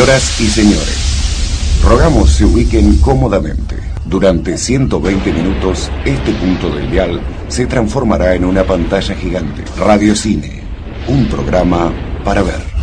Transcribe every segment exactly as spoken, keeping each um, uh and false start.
Señoras y señores, rogamos se ubiquen cómodamente. Durante ciento veinte minutos, este punto del dial se transformará en una pantalla gigante. Radio Cine, un programa para ver.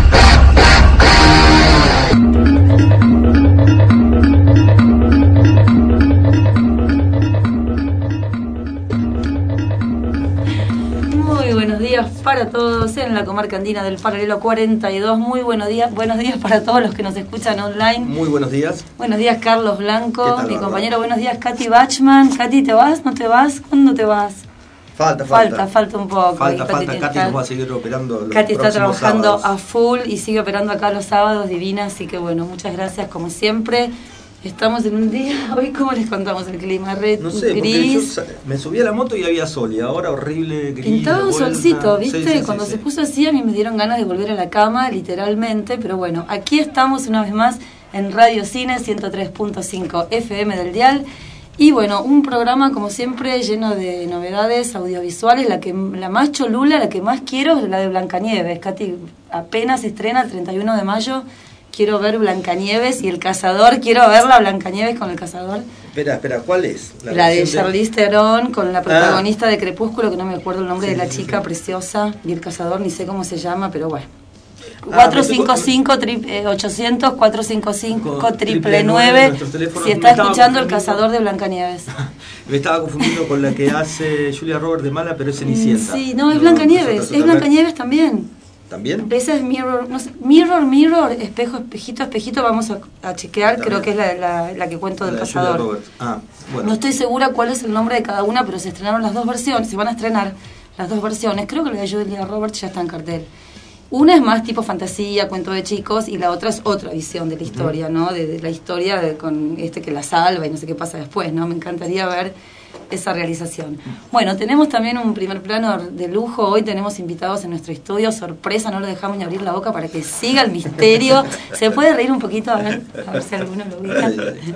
Para todos en la comarca andina del Paralelo cuarenta y dos. Muy buenos días, buenos días para todos los que nos escuchan online. Muy buenos días. Buenos días, Carlos Blanco, tal, mi Bárbara? compañero. Buenos días, Katy Bachman. Katy, ¿te vas? ¿No te vas? ¿Cuándo te vas? Falta, falta. Falta, falta un poco. Falta, Katy falta. tiene Katy que nos va a seguir operando los Katy está próximos trabajando sábados. a full y sigue operando acá los sábados, divina. Así que bueno, muchas gracias como siempre. Estamos en un día, hoy cómo les contamos el clima, red No sé, gris. porque yo me subí a la moto y había sol, y ahora horrible gris. Pintaba un vuelta. solcito, ¿viste? Sí, sí, Cuando sí, se sí. puso así a mí me dieron ganas de volver a la cama, literalmente. Pero bueno, aquí estamos una vez más en Radio Cine ciento tres punto cinco F M del dial. Y bueno, un programa como siempre lleno de novedades audiovisuales. La que la más cholula, la que más quiero es la de Blancanieves. Katy, apenas se estrena el treinta y uno de mayo. Quiero ver Blancanieves y el cazador. Quiero ver la Blancanieves con el cazador. Espera, espera, ¿cuál es? La, la de Charlize Theron con la protagonista ah. de Crepúsculo, que no me acuerdo el nombre sí, de la sí, chica sí. preciosa. Y el cazador, ni sé cómo se llama, pero bueno. Ah, cuatro cinco cinco ochocientos cuatro cinco cinco triple nueve. Si está escuchando el cazador de Blancanieves. Me estaba confundiendo con la que hace Julia Roberts de mala, pero es Cenicienta. Sí, no, es Blancanieves. No, es Blancanieves también. ¿También? Esa es Mirror, no sé, Mirror, Mirror, espejo, espejito, espejito, vamos a, a chequear, ¿también? Creo que es la, la, la que cuento del la cazador. Ah, bueno. No estoy segura cuál es el nombre de cada una, pero se estrenaron las dos versiones, se van a estrenar las dos versiones. Creo que la de Julia Roberts ya está en cartel. Una es más tipo fantasía, cuento de chicos, y la otra es otra visión de la historia, uh-huh. ¿no? De, de la historia de, con este que la salva y no sé qué pasa después, ¿no? Me encantaría ver esa realización. Bueno, tenemos también un primer plano de lujo. Hoy tenemos invitados en nuestro estudio, sorpresa, no lo dejamos ni abrir la boca para que siga el misterio. ¿Se puede reír un poquito? A ver, a ver si alguno lo ubica.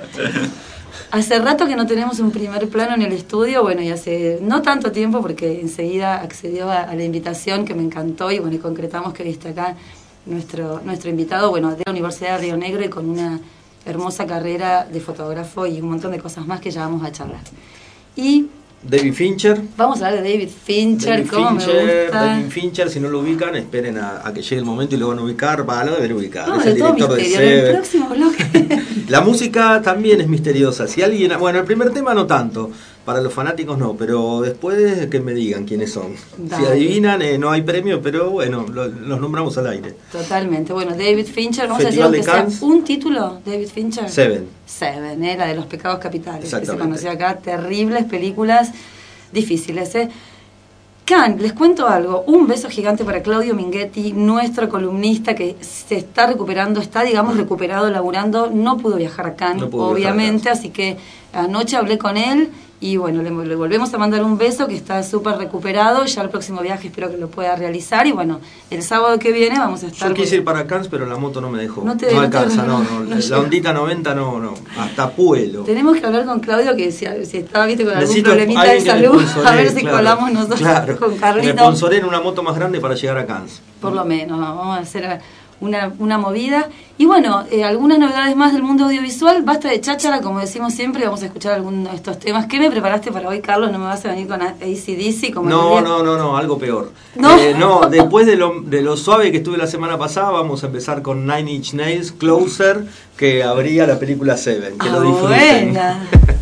Hace rato que no tenemos un primer plano en el estudio, bueno, y hace no tanto tiempo porque enseguida accedió a, a la invitación que me encantó y bueno, y concretamos que hoy está acá nuestro, nuestro invitado, bueno, de la Universidad de Río Negro y con una hermosa carrera de fotógrafo y un montón de cosas más que ya vamos a charlar. Y David Fincher. Vamos a hablar de David Fincher, David cómo Fincher, me gusta. David Fincher, si no lo ubican, esperen a, a que llegue el momento y lo van a ubicar. Va, lo deben ubicar. No, es el de todo director misterio. de En el Seven. próximo bloque. La música también es misteriosa. Si alguien, bueno, el primer tema no tanto, para los fanáticos no, pero después que me digan quiénes son. Dale. Si adivinan, eh, no hay premio, pero bueno, lo, los nombramos al aire. Totalmente. Bueno, David Fincher, vamos Festival a decir aunque de sea un título, David Fincher. Seven. Seven, ¿eh? La de los pecados capitales, que se Exactamente. conoció acá. Terribles películas, difíciles, ¿eh? Can, les cuento algo. Un beso gigante para Claudio Minghetti, nuestro columnista que se está recuperando, está, digamos, recuperado, laburando. No pudo viajar a Cannes, No pudo obviamente, viajar a así que anoche hablé con él y bueno, le, le volvemos a mandar un beso, que está súper recuperado. Ya el próximo viaje espero que lo pueda realizar y bueno, el sábado que viene vamos a estar... Yo quise ir para Cannes, pero la moto no me dejó. No te- no no te- alcanza, no, no, no, no. no La llega. ondita noventa no, no. Hasta Puelo. Tenemos que hablar con Claudio, que si, si estaba, viste, con algún Necesito problemita de alguien que me salud, sponsoree, a ver si claro, colamos nosotros claro. con Me Carlito. sponsoré en una moto más grande para llegar a Cannes. Por lo menos, vamos a hacer una, una movida. Y bueno, eh, algunas novedades más del mundo audiovisual. Basta de cháchara, como decimos siempre, y vamos a escuchar algunos de estos temas. ¿Qué me preparaste para hoy, Carlos? ¿No me vas a venir con A C D C? Como No, el día? no, no, no, algo peor. ¿No? Eh, no, después de lo, de lo suave que estuve la semana pasada, vamos a empezar con Nine Inch Nails, Closer, que abría la película Seven. Que Ah, lo disfruten. buena.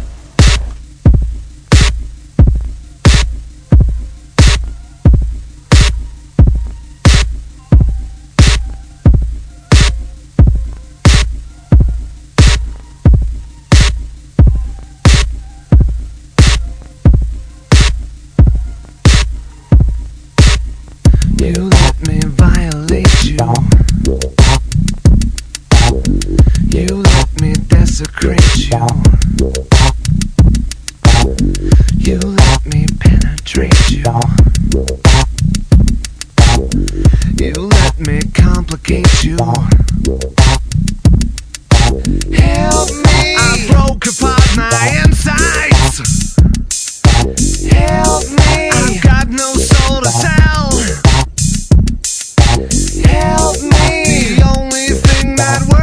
You let me violate you. You let me desecrate you. You let me penetrate you. You let me complicate you. Help me! I broke apart my insides. Help me! I've got no soul to tell. Help me! The only thing that works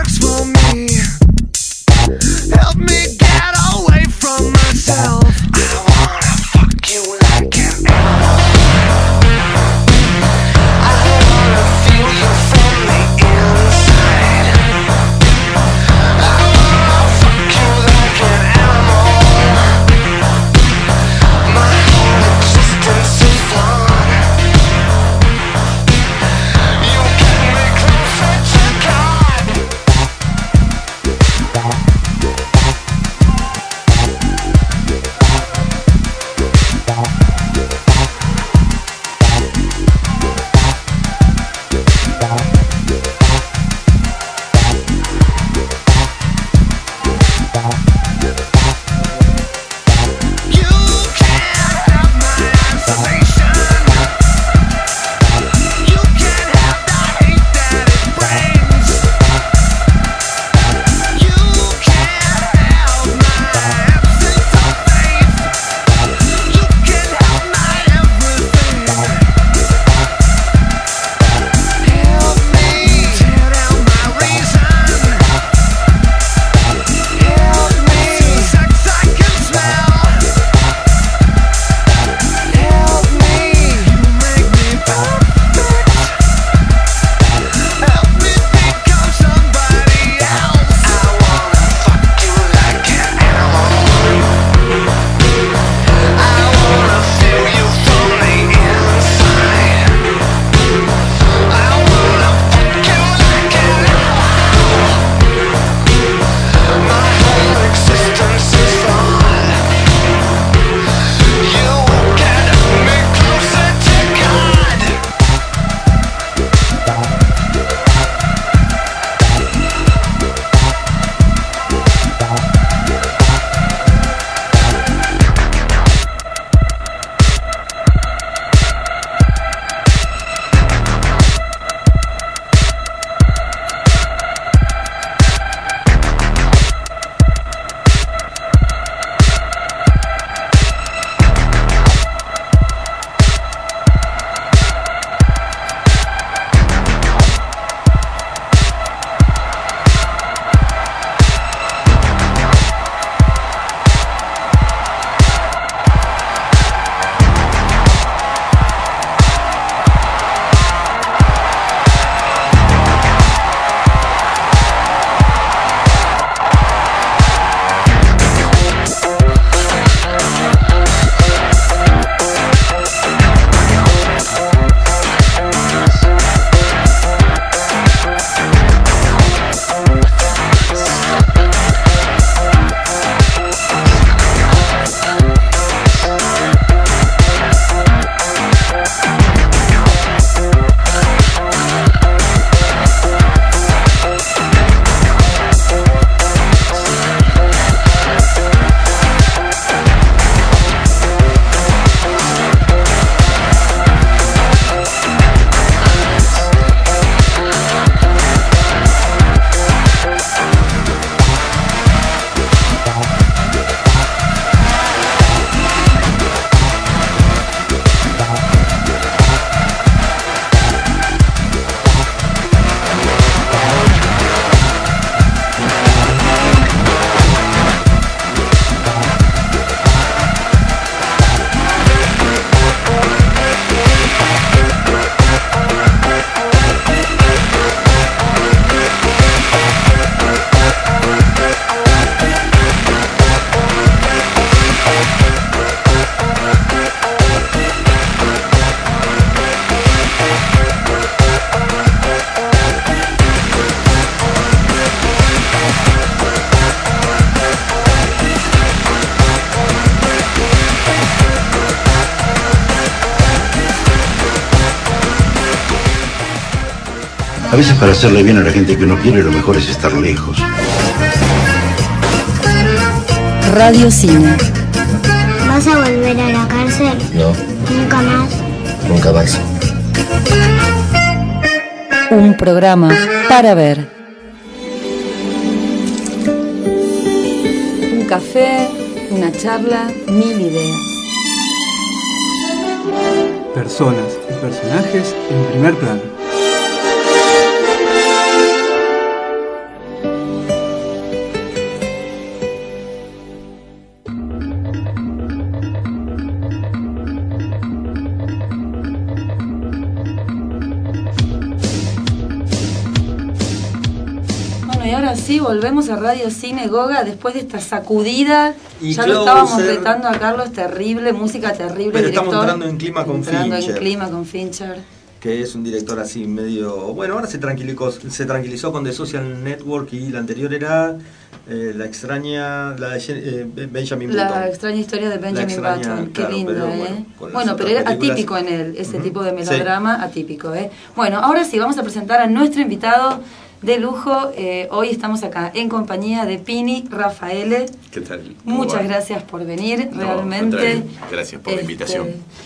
A veces para hacerle bien a la gente que uno quiere, lo mejor es estar lejos. Radio Cine. ¿Vas a volver a la cárcel? No. ¿Nunca más? Nunca más. Un programa para ver. Un café, una charla, mil ideas. Personas y personajes en primer plano. Sí, volvemos a Radio Cine Goga después de esta sacudida. Y ya Closer, lo estábamos retando a Carlos, terrible, música terrible. Pero director, estamos entrando en clima con entrando Fincher. en clima con Fincher. Que es un director así medio... Bueno, ahora se tranquilizó, se tranquilizó con The Social Network y la anterior era eh, la extraña... La de eh, Benjamin Button. La extraña historia de Benjamin extraña, Button, qué claro, linda, pero, ¿eh? bueno, con Bueno, las pero otras era películas. atípico en él, ese Uh-huh. tipo de melodrama atípico, ¿eh? Bueno, ahora sí, vamos a presentar a nuestro invitado de lujo. Eh, hoy estamos acá en compañía de Pini Rafaele. ¿Qué tal? Muchas va? gracias por venir, No, realmente. Gracias por la Este, invitación.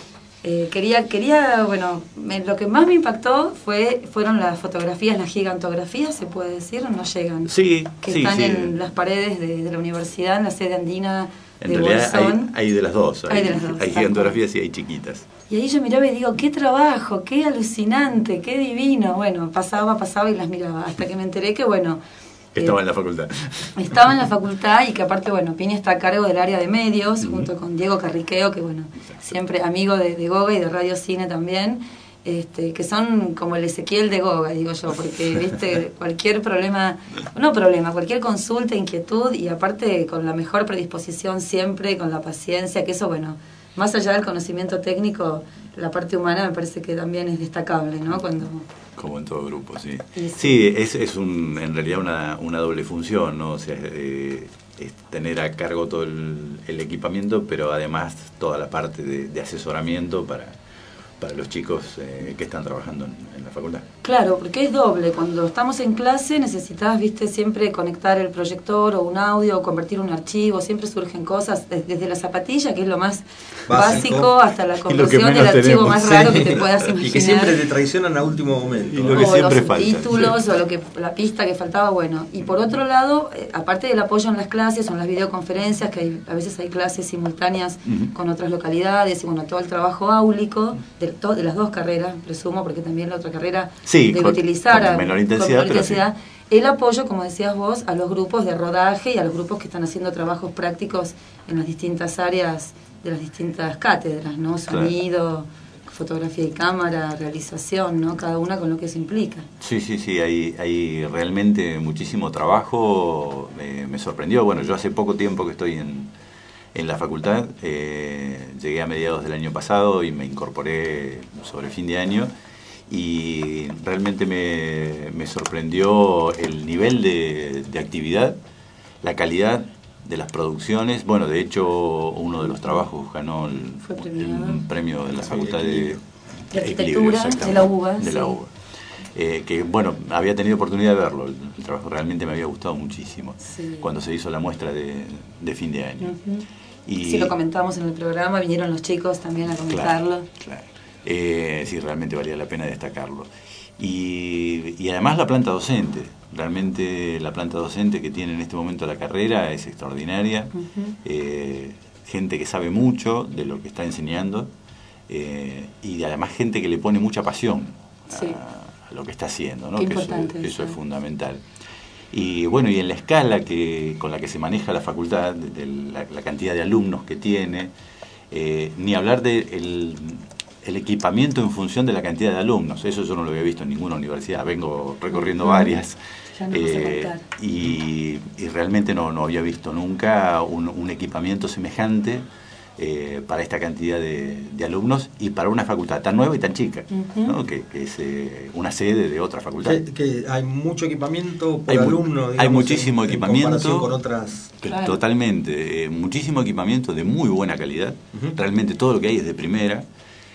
Eh, quería, quería, bueno, me, lo que más me impactó fue fueron las fotografías, las gigantografías, se puede decir, o no llegan. Sí, que sí, están sí. en las paredes de, de la universidad, en la sede andina En de realidad Bolsón. hay, hay de las dos. Hay, Hay de las dos, hay tal gigantografías y hay chiquitas. Y ahí yo miraba y digo, qué trabajo, qué alucinante, qué divino. Bueno, pasaba, pasaba y las miraba, hasta que me enteré que, bueno... Que estaba eh, en la facultad. Estaba en la facultad y que aparte, bueno, Pini está a cargo del área de medios, Uh-huh. junto con Diego Carriqueo, que bueno, Exacto. siempre amigo de, de Goga y de Radio Cine también, este, que son como el Ezequiel de Goga, digo yo, porque, viste, cualquier problema, no problema, cualquier consulta, inquietud, y aparte con la mejor predisposición siempre, con la paciencia, que eso, bueno, más allá del conocimiento técnico, la parte humana me parece que también es destacable, ¿no? Cuando... Como en todo grupo, sí. Sí, sí. Sí, es, es un, en realidad una, una doble función, ¿no? O sea, eh, es tener a cargo todo el, el equipamiento, pero además toda la parte de, de asesoramiento para, para los chicos eh, que están trabajando en, en la facultad. Claro, porque es doble. Cuando estamos en clase necesitas, viste, siempre conectar el proyector o un audio o convertir un archivo. Siempre surgen cosas desde la zapatilla, que es lo más básico, Básico, hasta la lo que conversión del menos archivo tenemos. más raro Sí. que te puedas imaginar. Y que siempre te traicionan a último momento. Y ¿no? lo que o siempre los falta, subtítulos sí. o lo que, la pista que faltaba, bueno. Y por otro lado, eh, aparte del apoyo en las clases o en las videoconferencias, que hay, a veces hay clases simultáneas Uh-huh. con otras localidades, y bueno, todo el trabajo áulico de, to- de las dos carreras, presumo, porque también la otra carrera Sí, debe con- utilizar con a- menor con intensidad, menor pero intensidad, el apoyo, como decías vos, a los grupos de rodaje y a los grupos que están haciendo trabajos prácticos en las distintas áreas de las distintas cátedras, ¿no? Sonido, fotografía y cámara, realización, ¿no? Cada una con lo que eso implica. Sí, sí, sí, hay, hay realmente muchísimo trabajo. Eh, me sorprendió. Bueno, yo hace poco tiempo que estoy en, en la facultad. Eh, llegué a mediados del año pasado y me incorporé sobre fin de año. Y realmente me, me sorprendió el nivel de, de actividad, la calidad de las producciones. Bueno, de hecho, uno de los trabajos ganó el, Fue premiado. el premio de la Sí, Facultad de, De Equilibrio, Arquitectura, exactamente, de la UBA, de sí. la UBA. Eh, que bueno, había tenido oportunidad de verlo, el, el trabajo realmente me había gustado muchísimo Sí. cuando se hizo la muestra de, de fin de año. Ujú. Y, Sí, lo comentamos en el programa, vinieron los chicos también a comentarlo. Claro, claro. Eh, sí, realmente valía la pena destacarlo. Y, y además la planta docente, realmente la planta docente que tiene en este momento la carrera es extraordinaria. Ujú. Eh, gente que sabe mucho de lo que está enseñando eh, y además gente que le pone mucha pasión a, Sí. a lo que está haciendo, ¿no? Qué Que eso, importante eso eso. es fundamental. Y bueno, y en la escala que con la que se maneja la facultad, de, de la, la cantidad de alumnos que tiene, eh, ni hablar de el, el equipamiento en función de la cantidad de alumnos. Eso yo no lo había visto en ninguna universidad. Vengo recorriendo varias. Ya nos vas a Eh, contar. y, y realmente no, no había visto nunca un, un equipamiento semejante eh, para esta cantidad de, de alumnos y para una facultad tan nueva y tan chica, Ujú. ¿no? que, que es eh, una sede de otra facultad. Que, que hay mucho equipamiento por Hay mu- alumno. hay digamos, muchísimo en- en equipamiento. comparación con otras. Que Claro. Totalmente, eh, muchísimo equipamiento de muy buena calidad, Ujú. realmente todo lo que hay es de primera.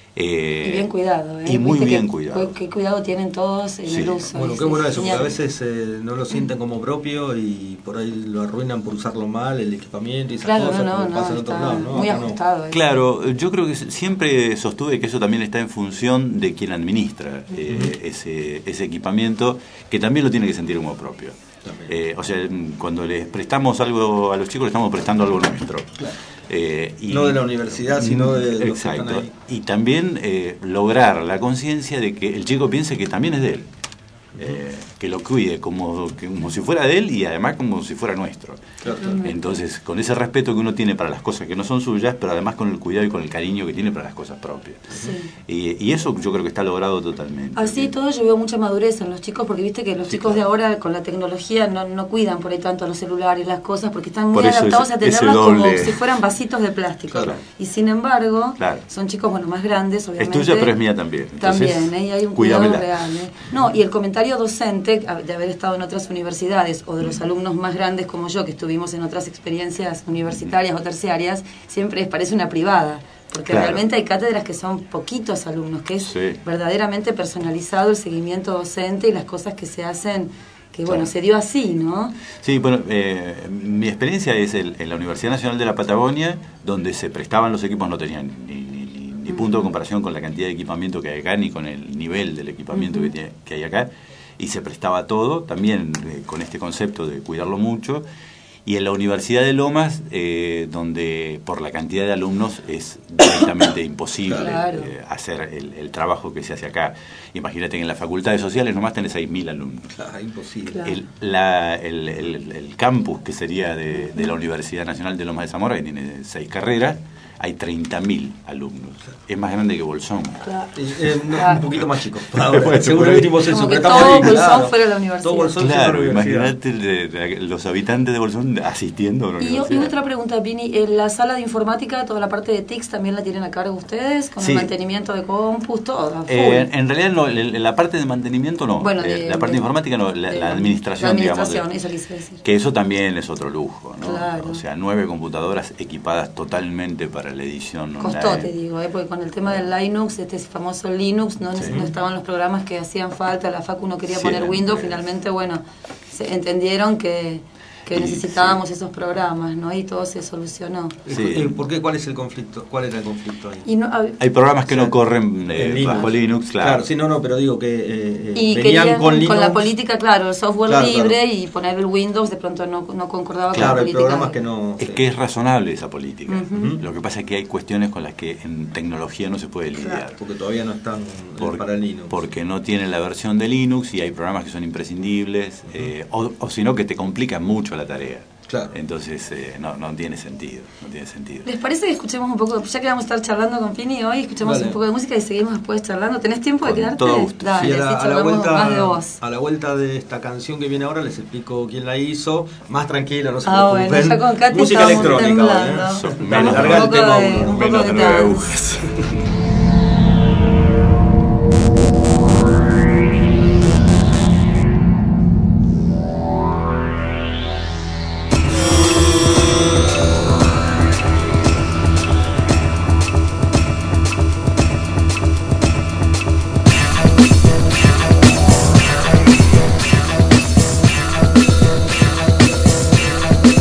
Eh, y bien cuidado, ¿eh? Y muy Viste bien que, cuidado. Qué cuidado tienen todos en Sí. el uso. Bueno, y qué sí, bueno eso, porque genial. a veces eh, no lo sienten como propio y por ahí lo arruinan por usarlo mal, el equipamiento y esas Claro, cosas, no, como no, pasa no, en otros está lados, ¿no? muy Acá no. ajustado. eso. Claro, yo creo que siempre sostuve que eso también está en función de quien administra eh, ese, ese equipamiento, que también lo tiene que sentir como propio. Eh, o sea, cuando les prestamos algo a los chicos, le estamos prestando algo nuestro. Claro. Eh, y, No de la universidad, sino de los que exacto. están ahí. Y también eh, lograr la conciencia de que el chico piense que también es de él. Eh, que lo cuide como, que- como si fuera de él y además como si fuera nuestro. Claro, claro. Entonces, con ese respeto que uno tiene para las cosas que no son suyas, pero además con el cuidado y con el cariño que tiene para las cosas propias. Sí. Y, y eso yo creo que está logrado totalmente. Así todo yo veo mucha madurez en los chicos, porque viste que los Sí, chicos claro. de ahora con la tecnología no, no cuidan por ahí tanto los celulares, las cosas, porque están muy Por eso adaptados ese- a ese tenerlas como doble- si fueran vasitos de plástico. Claro. Y sin embargo, Claro. son chicos bueno más grandes, Es obviamente. tuya, pero es mía también. Entonces, También, ¿eh? Y hay un cuidado cuídamela. real. ¿eh? No, y el comentario docente, de haber estado en otras universidades, o de los alumnos más grandes como yo, que estuvimos en otras experiencias universitarias o terciarias, siempre les parece una privada. Porque Claro. realmente hay cátedras que son poquitos alumnos, que es Sí. verdaderamente personalizado el seguimiento docente y las cosas que se hacen, que bueno, Claro. se dio así, ¿no? Sí, bueno, eh, mi experiencia es el- en la Universidad Nacional de la Patagonia, donde se prestaban los equipos, no tenían ni, ni- ni- ni punto de comparación con la cantidad de equipamiento que hay acá, ni con el nivel del equipamiento que, tiene- que hay acá, y se prestaba todo, también eh, con este concepto de cuidarlo mucho. Y en la Universidad de Lomas, eh, donde por la cantidad de alumnos es directamente imposible Claro. eh, hacer el, el trabajo que se hace acá. Imagínate que en las facultades sociales nomás tenés seis mil alumnos. Claro, imposible. Claro. El, la- el, el- el campus que sería de, de la Universidad Nacional de Lomas de Zamora, que tiene seis carreras, hay treinta mil alumnos. Es más grande que Bolsón. Claro. Y, eh, no, Claro. un poquito más chico. Ahora, Bueno, según por el ahí. último censo, Como pero que estamos todo ahí, Bolsón claro. fuera la universidad. Todo Bolsón fuera Claro, la universidad. imagínate de- de- los habitantes de Bolsón asistiendo a una Y, y universidad. otra pregunta, Pini, en la sala de informática, toda la parte de T I C también la tienen a cargo ustedes, con Sí. el mantenimiento de compus, todo, a full. Eh, en realidad no, el- el- la parte de mantenimiento no. Bueno, Eh, de- la parte de- de informática no, la, de- la administración, la administración, digamos. de- eso quise decir. que eso también es otro lujo, ¿no? Claro. O sea, nueve computadoras equipadas totalmente para la edición Costó, online. te digo, ¿eh? Porque con el tema del Linux, este famoso Linux, no, Sí. no estaban los programas que hacían falta, la Facu no quería Sí, poner eran Windows, tres. finalmente, bueno, se entendieron que, que Y, necesitábamos sí. esos programas, ¿no? Y todo se solucionó. Sí. Eh, ¿Por qué? ¿Cuál es el conflicto? ¿Cuál era el conflicto ahí? Y no, a- Hay programas que O sea, no corren eh, en Linux. bajo Linux, claro. Claro, sí, no, no, pero digo que eh, y venían querían con Linux. la política, claro, el software Claro, libre claro. y poner el Windows de pronto no, no concordaba Claro, con la hay política. programas que no. Es sí. que es razonable esa política. Ujú. Lo que pasa es que hay cuestiones con las que en tecnología no se puede lidiar. Claro, porque todavía no están eh, Por- para Linux. Porque no tienen la versión de Linux y hay programas que son imprescindibles, eh, o, o si no que te complican mucho la tarea. Claro. Entonces eh, no, no tiene sentido, no tiene sentido. ¿Les parece que escuchemos un poco, ya que vamos a estar charlando con Pini hoy, escuchemos Dale. un poco de música y seguimos después charlando? ¿Tenés tiempo de Con quedarte? todo gusto. Dale, Y a la, así a la charlamos vuelta, más de vos. a la vuelta de esta canción que viene ahora les explico quién la hizo. Más tranquila, no se Ah, preocupen. bueno, ya con Katy Música estábamos electrónica. temblando. ¿eh? Son Estamos menos un Larga el poco tema de, uno, un poco menos de nueve dance. agujas.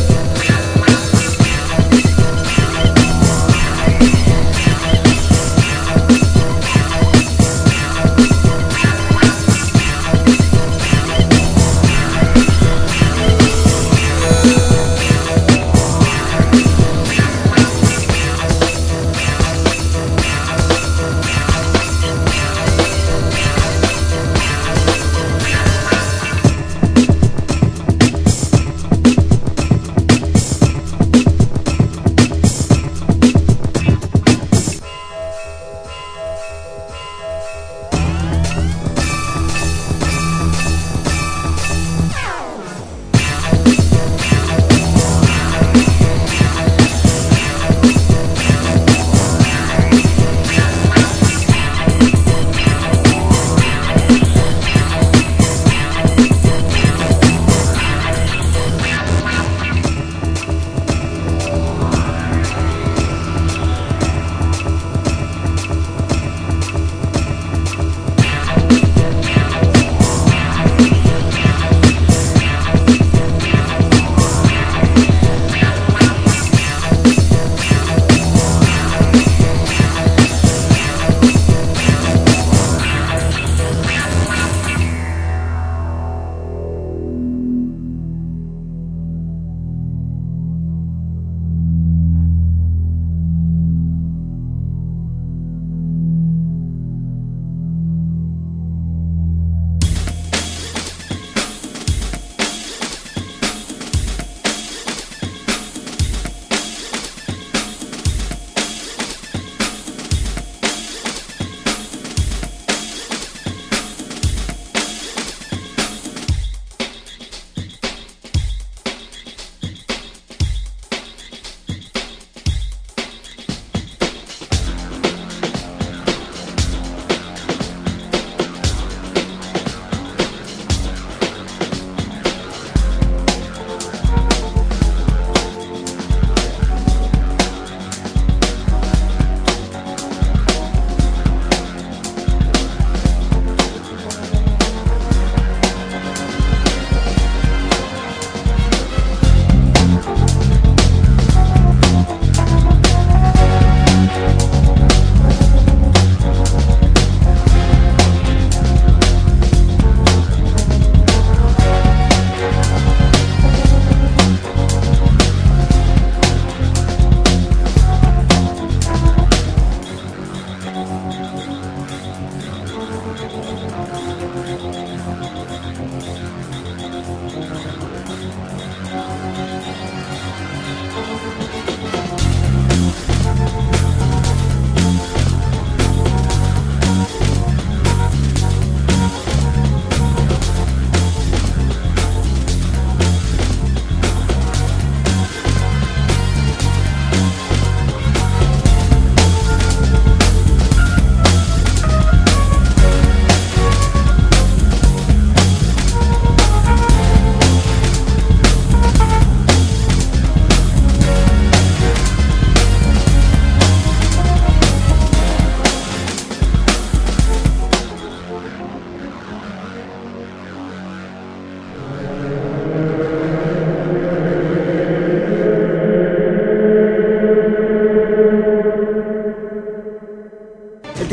Hey,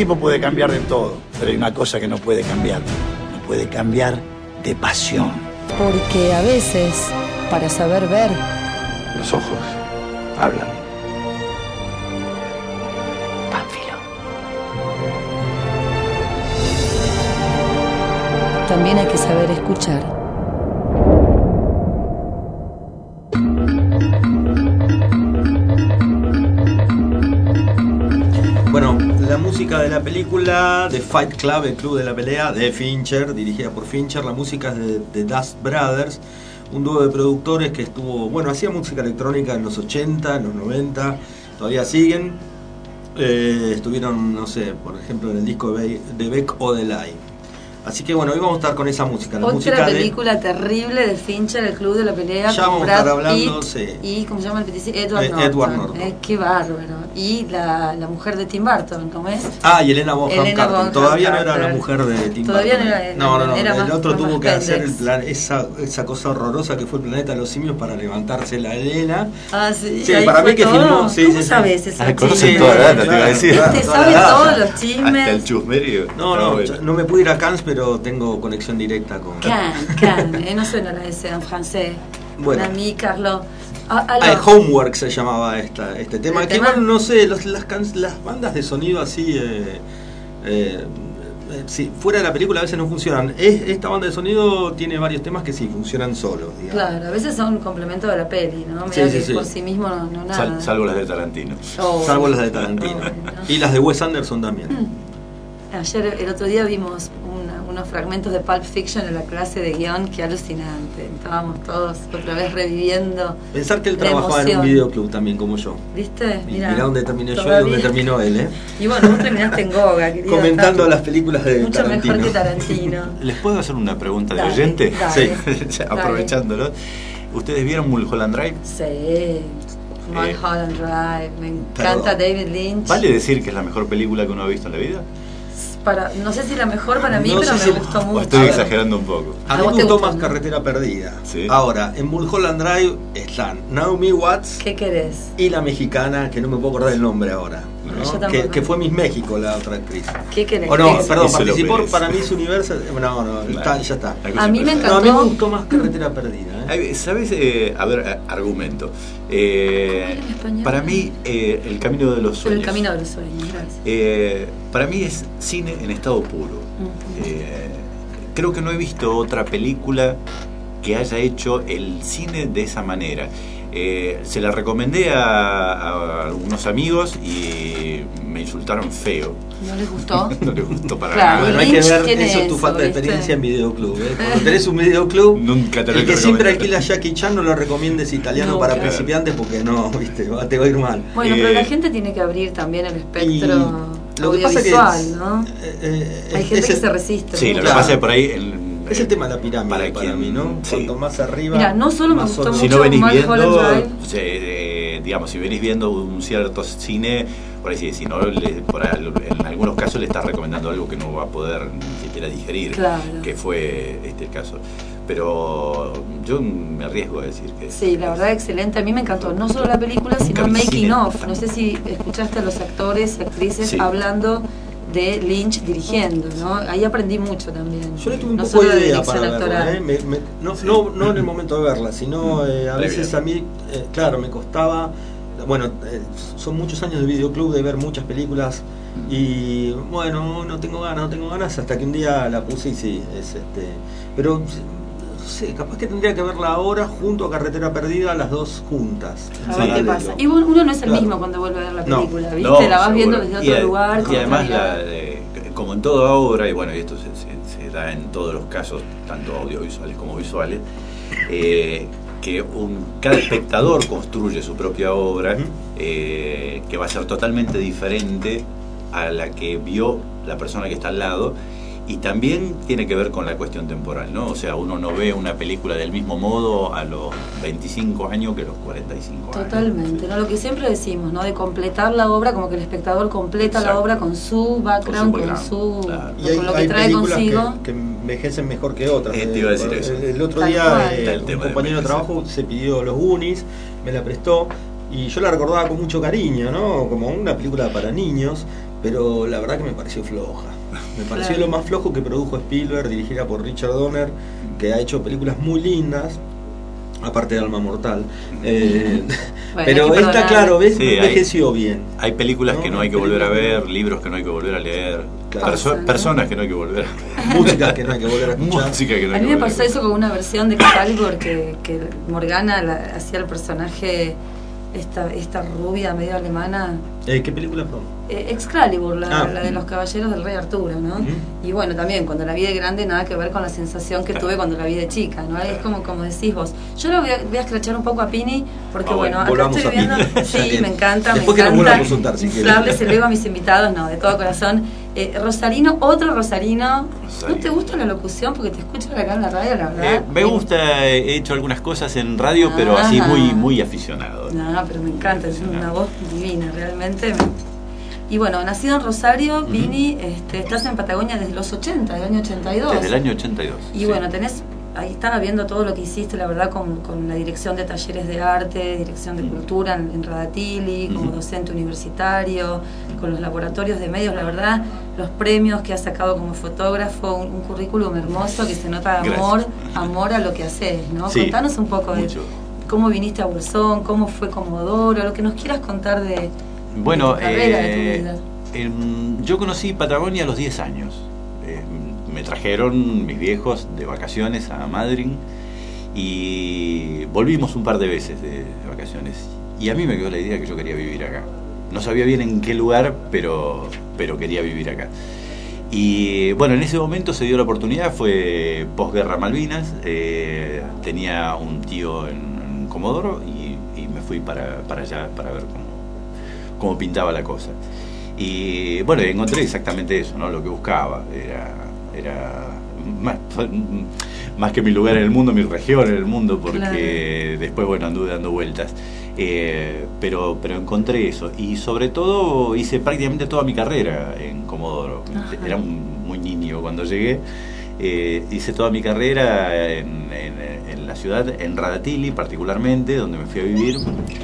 tipo puede cambiar de todo, pero hay una cosa que no puede cambiar. No puede cambiar de pasión. Porque a veces, para saber ver, Los ojos hablan. Pánfilo. También hay que saber escuchar. Bueno, la música de la película de Fight Club, el club de la pelea, de Fincher, dirigida por Fincher. La música es de, de Dust Brothers, un dúo de productores que estuvo, bueno, hacía música electrónica en los ochenta, en los noventa, todavía siguen. Eh, estuvieron, no sé, por ejemplo, en el disco de, Be- de Beck o de Lai. Así que bueno, hoy vamos a estar con esa música. La Otra música película de, terrible de Fincher, el club de la pelea, ya con vamos a Brad estar hablando, Pitt sí. y, ¿cómo se llama el petici? Edward Eh, Norton. Edward Norton. Eh, qué bárbaro. Y la, la mujer de Tim Burton, ¿cómo es? Ah, y Elena Bonham Elena Carter. Bonham Todavía no Carter. era la mujer de Tim Todavía Burton. no era- No, no, no. era el más- otro más tuvo que hacer el Pendex. plan, esa, esa cosa horrorosa que fue el planeta de los simios para levantarse la Elena. Ah, sí. Sí, ahí para fue mí que todo. filmó. Sí, ¿Cómo sí, sí. sabes eso? Ah, conocen Sí, toda la data, claro, te iba a decir. claro. Te toda sabe la data. todos los chismes. Hasta el chusmerío. No, no, bueno. yo no me pude ir a Cannes, pero tengo conexión directa con. Can, can, eh, no suena la S en francés. Bueno. A mí, Carlos. Ah, Ah, alors, Homework se llamaba esta, este tema. ¿El Que tema? bueno, no sé, los- las, can- las bandas de sonido así, eh, eh, eh, sí, fuera de la película a veces no funcionan. Es, esta banda de sonido tiene varios temas que sí funcionan solos, digamos. claro, a veces son complemento de la peli, ¿no? Sí, Mira sí, que sí. por sí mismo no, no nada. Sal- salvo las de Tarantino. Oh. Salvo las de Tarantino. Oh, Y las de Wes Anderson también. no. Ayer, el otro día vimos una- unos fragmentos de Pulp Fiction en la clase de guión, que alucinante. Estábamos todos otra vez reviviendo. Pensar que él la trabajaba en un emoción. videoclub también como yo. ¿Viste? Y Mirá, mirá dónde terminé yo y todavía- dónde terminó él, ¿eh? Y bueno, vos terminaste en Goga, querido. Comentando Está las películas de mucho Tarantino. mejor que Tarantino. ¿Les puedo hacer una pregunta de Dale, oyente? dale, Sí, dale. aprovechándolo. ¿Ustedes vieron Mulholland Drive? Sí. Mulholland Drive, me encanta pero- David Lynch. ¿Vale decir que es la mejor película que uno ha visto en la vida? Para, no sé si la mejor para mí, No pero sé me si- gustó ¿O mucho. estoy exagerando un poco? A ¿A mí me vos te gustó gustó, más no? Carretera Perdida. Sí. Ahora, en Mulholland Drive están Naomi Watts ¿Qué querés? y la mexicana, que no me puedo acordar el nombre ahora. ¿no? Yo tampoco. Que, que fue Miss México, la otra actriz. ¿Qué querés? O no, ¿Qué? perdón, Isela participó Pérez. para Miss Universo. No, no, está, Claro. ya está. La cosa A mí me impresionante. No, a mí me encantó. gustó más Carretera Perdida. ¿eh? Ay, ¿sabes? Eh, a ver, eh, argumento. Eh, ¿Cómo era en español? para mí, eh, El Camino de los Por el Sueños. camino de los sueños, gracias. Eh, para mí es cine en estado puro. Ujú. Eh, creo que no he visto otra película que haya hecho el cine de esa manera. Eh, se la recomendé a, a algunos amigos y me insultaron feo. ¿No les gustó? No les gustó para Claro, nada. Bueno, y hay que Lynch ver, tiene eso es tu eso, falta de ¿viste? experiencia en videoclub. ¿eh? Cuando tenés un videoclub, Nunca te lo el que recomiendo. siempre alquila Jackie Chan no lo recomiendes italiano No, para claro. principiantes porque no, viste, va- te va a ir mal. Bueno, Eh, pero la gente tiene que abrir también el espectro lo que pasa que audiovisual, es- ¿no? eh, eh, Hay es- gente es que el- se resiste. Sí, lo mucho. que Claro. pasa es por ahí. el- Es el tema de la pirámide para, Para quien- mí, ¿no? sí. Cuanto más arriba. Mira, no solo me más gustó solo- Si mucho no venís Mulholland viendo, Drive. eh, digamos, si venís viendo un cierto cine, por ahí sí, si no, le- por ahí, en algunos casos le estás recomendando algo que no va a poder ni siquiera digerir, Claro. que fue este el caso. Pero yo me arriesgo a decir que Sí, la verdad excelente. A mí me encantó. No solo la película, Nunca sino vi making cine. of. No sé si escuchaste a los actores, actrices Sí. hablando de Lynch dirigiendo, ¿no? Ahí aprendí mucho también. Yo le tuve un no poco solo de idea dirección para verla, actoral. ¿eh? Me- me- no, no, no en el momento de verla, sino eh, a Previa. veces a mí, eh, claro, me costaba, bueno, eh, son muchos años de videoclub, de ver muchas películas y bueno, no tengo ganas, no tengo ganas, hasta que un día la puse y sí, es este, pero no sé, capaz que tendría que verla ahora junto a Carretera Perdida, las dos juntas. A en ver qué paralelo. pasa. Y uno uno no es el Claro. mismo cuando vuelve a ver la No. película, ¿viste? No, la vas viendo seguro. desde Y otro a- lugar. Y con otra además, mirada. la, eh, como en toda obra, y bueno, y esto se, se- se da en todos los casos, tanto audiovisuales como visuales, eh, que un, cada espectador construye su propia obra, Ujú. eh, que va a ser totalmente diferente a la que vio la persona que está al lado. Y también tiene que ver con la cuestión temporal, ¿no? O sea, uno no ve una película del mismo modo a los veinticinco años que a los cuarenta y cinco años. Totalmente, ¿no? Lo que siempre decimos, ¿no? De completar la obra, como que el espectador completa la Exacto. obra con su background, con su, background, claro. Y hay, con lo que hay trae películas consigo. que, que envejecen mejor que otras. Eh, te iba a decir Eh, eso. El, el otro Tal día cual. eh, Está el un tema de compañero de envejecer. trabajo se pidió los Goonies, me la prestó y yo la recordaba con mucho cariño, ¿no? Como una película para niños, pero la verdad que me pareció floja. Me pareció Claro. lo más flojo que produjo Spielberg, dirigida por Richard Donner, que ha hecho películas muy lindas, aparte de Alma Mortal. Eh, Bueno, pero hay que esta, perdonar. claro, ves, Sí, hay- envejeció bien. Hay películas No, que no hay hay que volver a películas- ver, libros que no hay que volver a leer, Claro. perso- ¿no? personas que no hay que volver a ver. Músicas que no hay que volver a escuchar. Música que no A hay mí que me volver a pasó ver. eso con una versión de Excalibur que, que Morgana la- hacía el personaje, esta, esta rubia medio alemana. Eh, ¿Qué película fue? Eh, Excalibur, la, Ah. la de los caballeros del rey Arturo, ¿no? Ujú. Y bueno, también cuando la vi de grande nada que ver con la sensación que tuve cuando la vi de chica, ¿no? Es como, como decís vos. Yo lo voy a, voy a escrachar un poco a Pini, porque Ah, bueno, bueno, acá volvamos estoy a Pini. viendo, sí, Ya que- me encanta, después me que nos encanta vuelva a consultar, si quiere. inflarles el ego a mis invitados, no, de todo corazón. Eh, Rosarino, otro Rosarino. Rosarino. ¿No te gusta la locución? Porque te escucho acá en la radio, la verdad. Eh, me gusta, he hecho algunas cosas en radio, pero así Ah. muy muy aficionado. No, pero me encanta, es Aficionado. una voz divina, realmente. Y bueno, nacido en Rosario, Vini, este, estás en Patagonia desde los ochenta, del año ochenta y dos. Desde el año ochenta y dos. Y sí. bueno, tenés, ahí estaba viendo todo lo que hiciste, la verdad, con, con la dirección de talleres de arte, dirección de cultura en, en Radatili, como Ujú. docente universitario, con los laboratorios de medios, la verdad, los premios que has sacado como fotógrafo, un, un currículum hermoso que se nota amor, Gracias. amor a lo que haces, ¿no? Sí, Contanos un poco de mucho. cómo viniste a Bolsón, cómo fue Comodoro, lo que nos quieras contar de, Bueno, de tu carrera, de eh, tu vida. em, yo conocí Patagonia a los diez años. Eh, me trajeron mis viejos de vacaciones a Madrid y volvimos un par de veces de, de vacaciones. Y a mí me quedó la idea que yo quería vivir acá. No sabía bien en qué lugar, pero, pero quería vivir acá. Y bueno, en ese momento se dio la oportunidad, fue posguerra Malvinas, eh, tenía un tío en, en Comodoro y, y me fui para, para allá para ver cómo, cómo pintaba la cosa. Y bueno, encontré exactamente eso, ¿no? Lo que buscaba, era, era más, más que mi lugar en el mundo, mi región en el mundo, porque Claro. después, bueno, anduve dando vueltas. Eh, pero, pero encontré eso y sobre todo hice prácticamente toda mi carrera en Comodoro. Ajá. Era un- muy niño cuando llegué. Eh, hice toda mi carrera en, en- en la ciudad, en Radatili particularmente, donde me fui a vivir,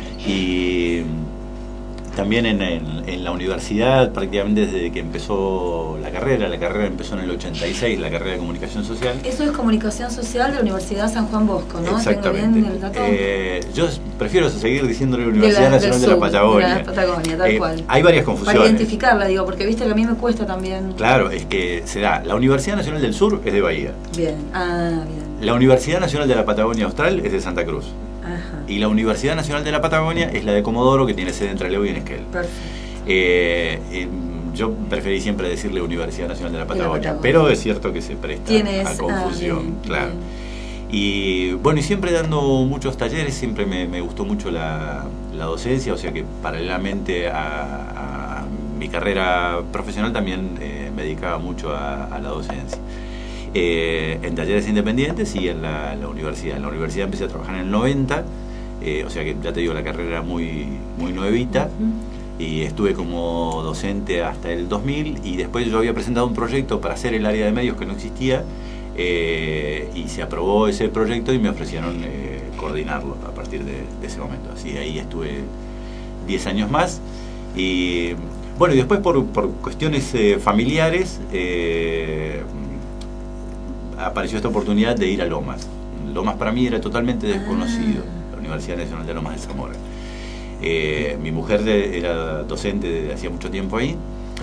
y también en, en- en la universidad, prácticamente desde que empezó la carrera. La carrera empezó en el ochenta y seis, la carrera de comunicación social. Eso es comunicación social de la Universidad San Juan Bosco, ¿no? Exactamente. ¿Tengo bien el dato? Eh, yo prefiero seguir diciéndole De Universidad la- del Nacional de la sur, Patagonia. de la Patagonia, tal Eh, cual. Hay varias Para confusiones. identificarla, digo, porque viste que a mí me cuesta también. Claro, es que se da. La Universidad Nacional del Sur es de Bahía. Bien, ah, bien. La Universidad Nacional de la Patagonia Austral es de Santa Cruz. Ajá, Y la Universidad Nacional de la Patagonia es la de Comodoro, que tiene sede en Trelew y en Esquel. perfecto. Eh, eh, yo preferí siempre decirle Universidad Nacional de la De la Patagonia, Patagonia. pero es cierto que se presta Tienes, a confusión, ah, bien, claro. bien. Y bueno, y siempre dando muchos talleres, siempre me, me gustó mucho la, la docencia, o sea que paralelamente a, a mi carrera profesional también eh, me dedicaba mucho a, a la docencia. Eh, en talleres independientes y en la, la universidad. En la universidad empecé a trabajar en el noventa, eh, o sea que ya te digo, la carrera era muy, muy nuevita. Ujú. Y estuve como docente hasta el dos mil y después yo había presentado un proyecto para hacer el área de medios que no existía, eh, y se aprobó ese proyecto y me ofrecieron eh, coordinarlo a partir de, de ese momento. Así ahí estuve diez años más y bueno, y después por, por cuestiones eh, familiares eh, apareció esta oportunidad de ir a Lomas. Lomas para mí era totalmente desconocido, la Universidad Nacional de Lomas de Zamora. Eh, mi mujer de, era docente desde hacía mucho tiempo ahí,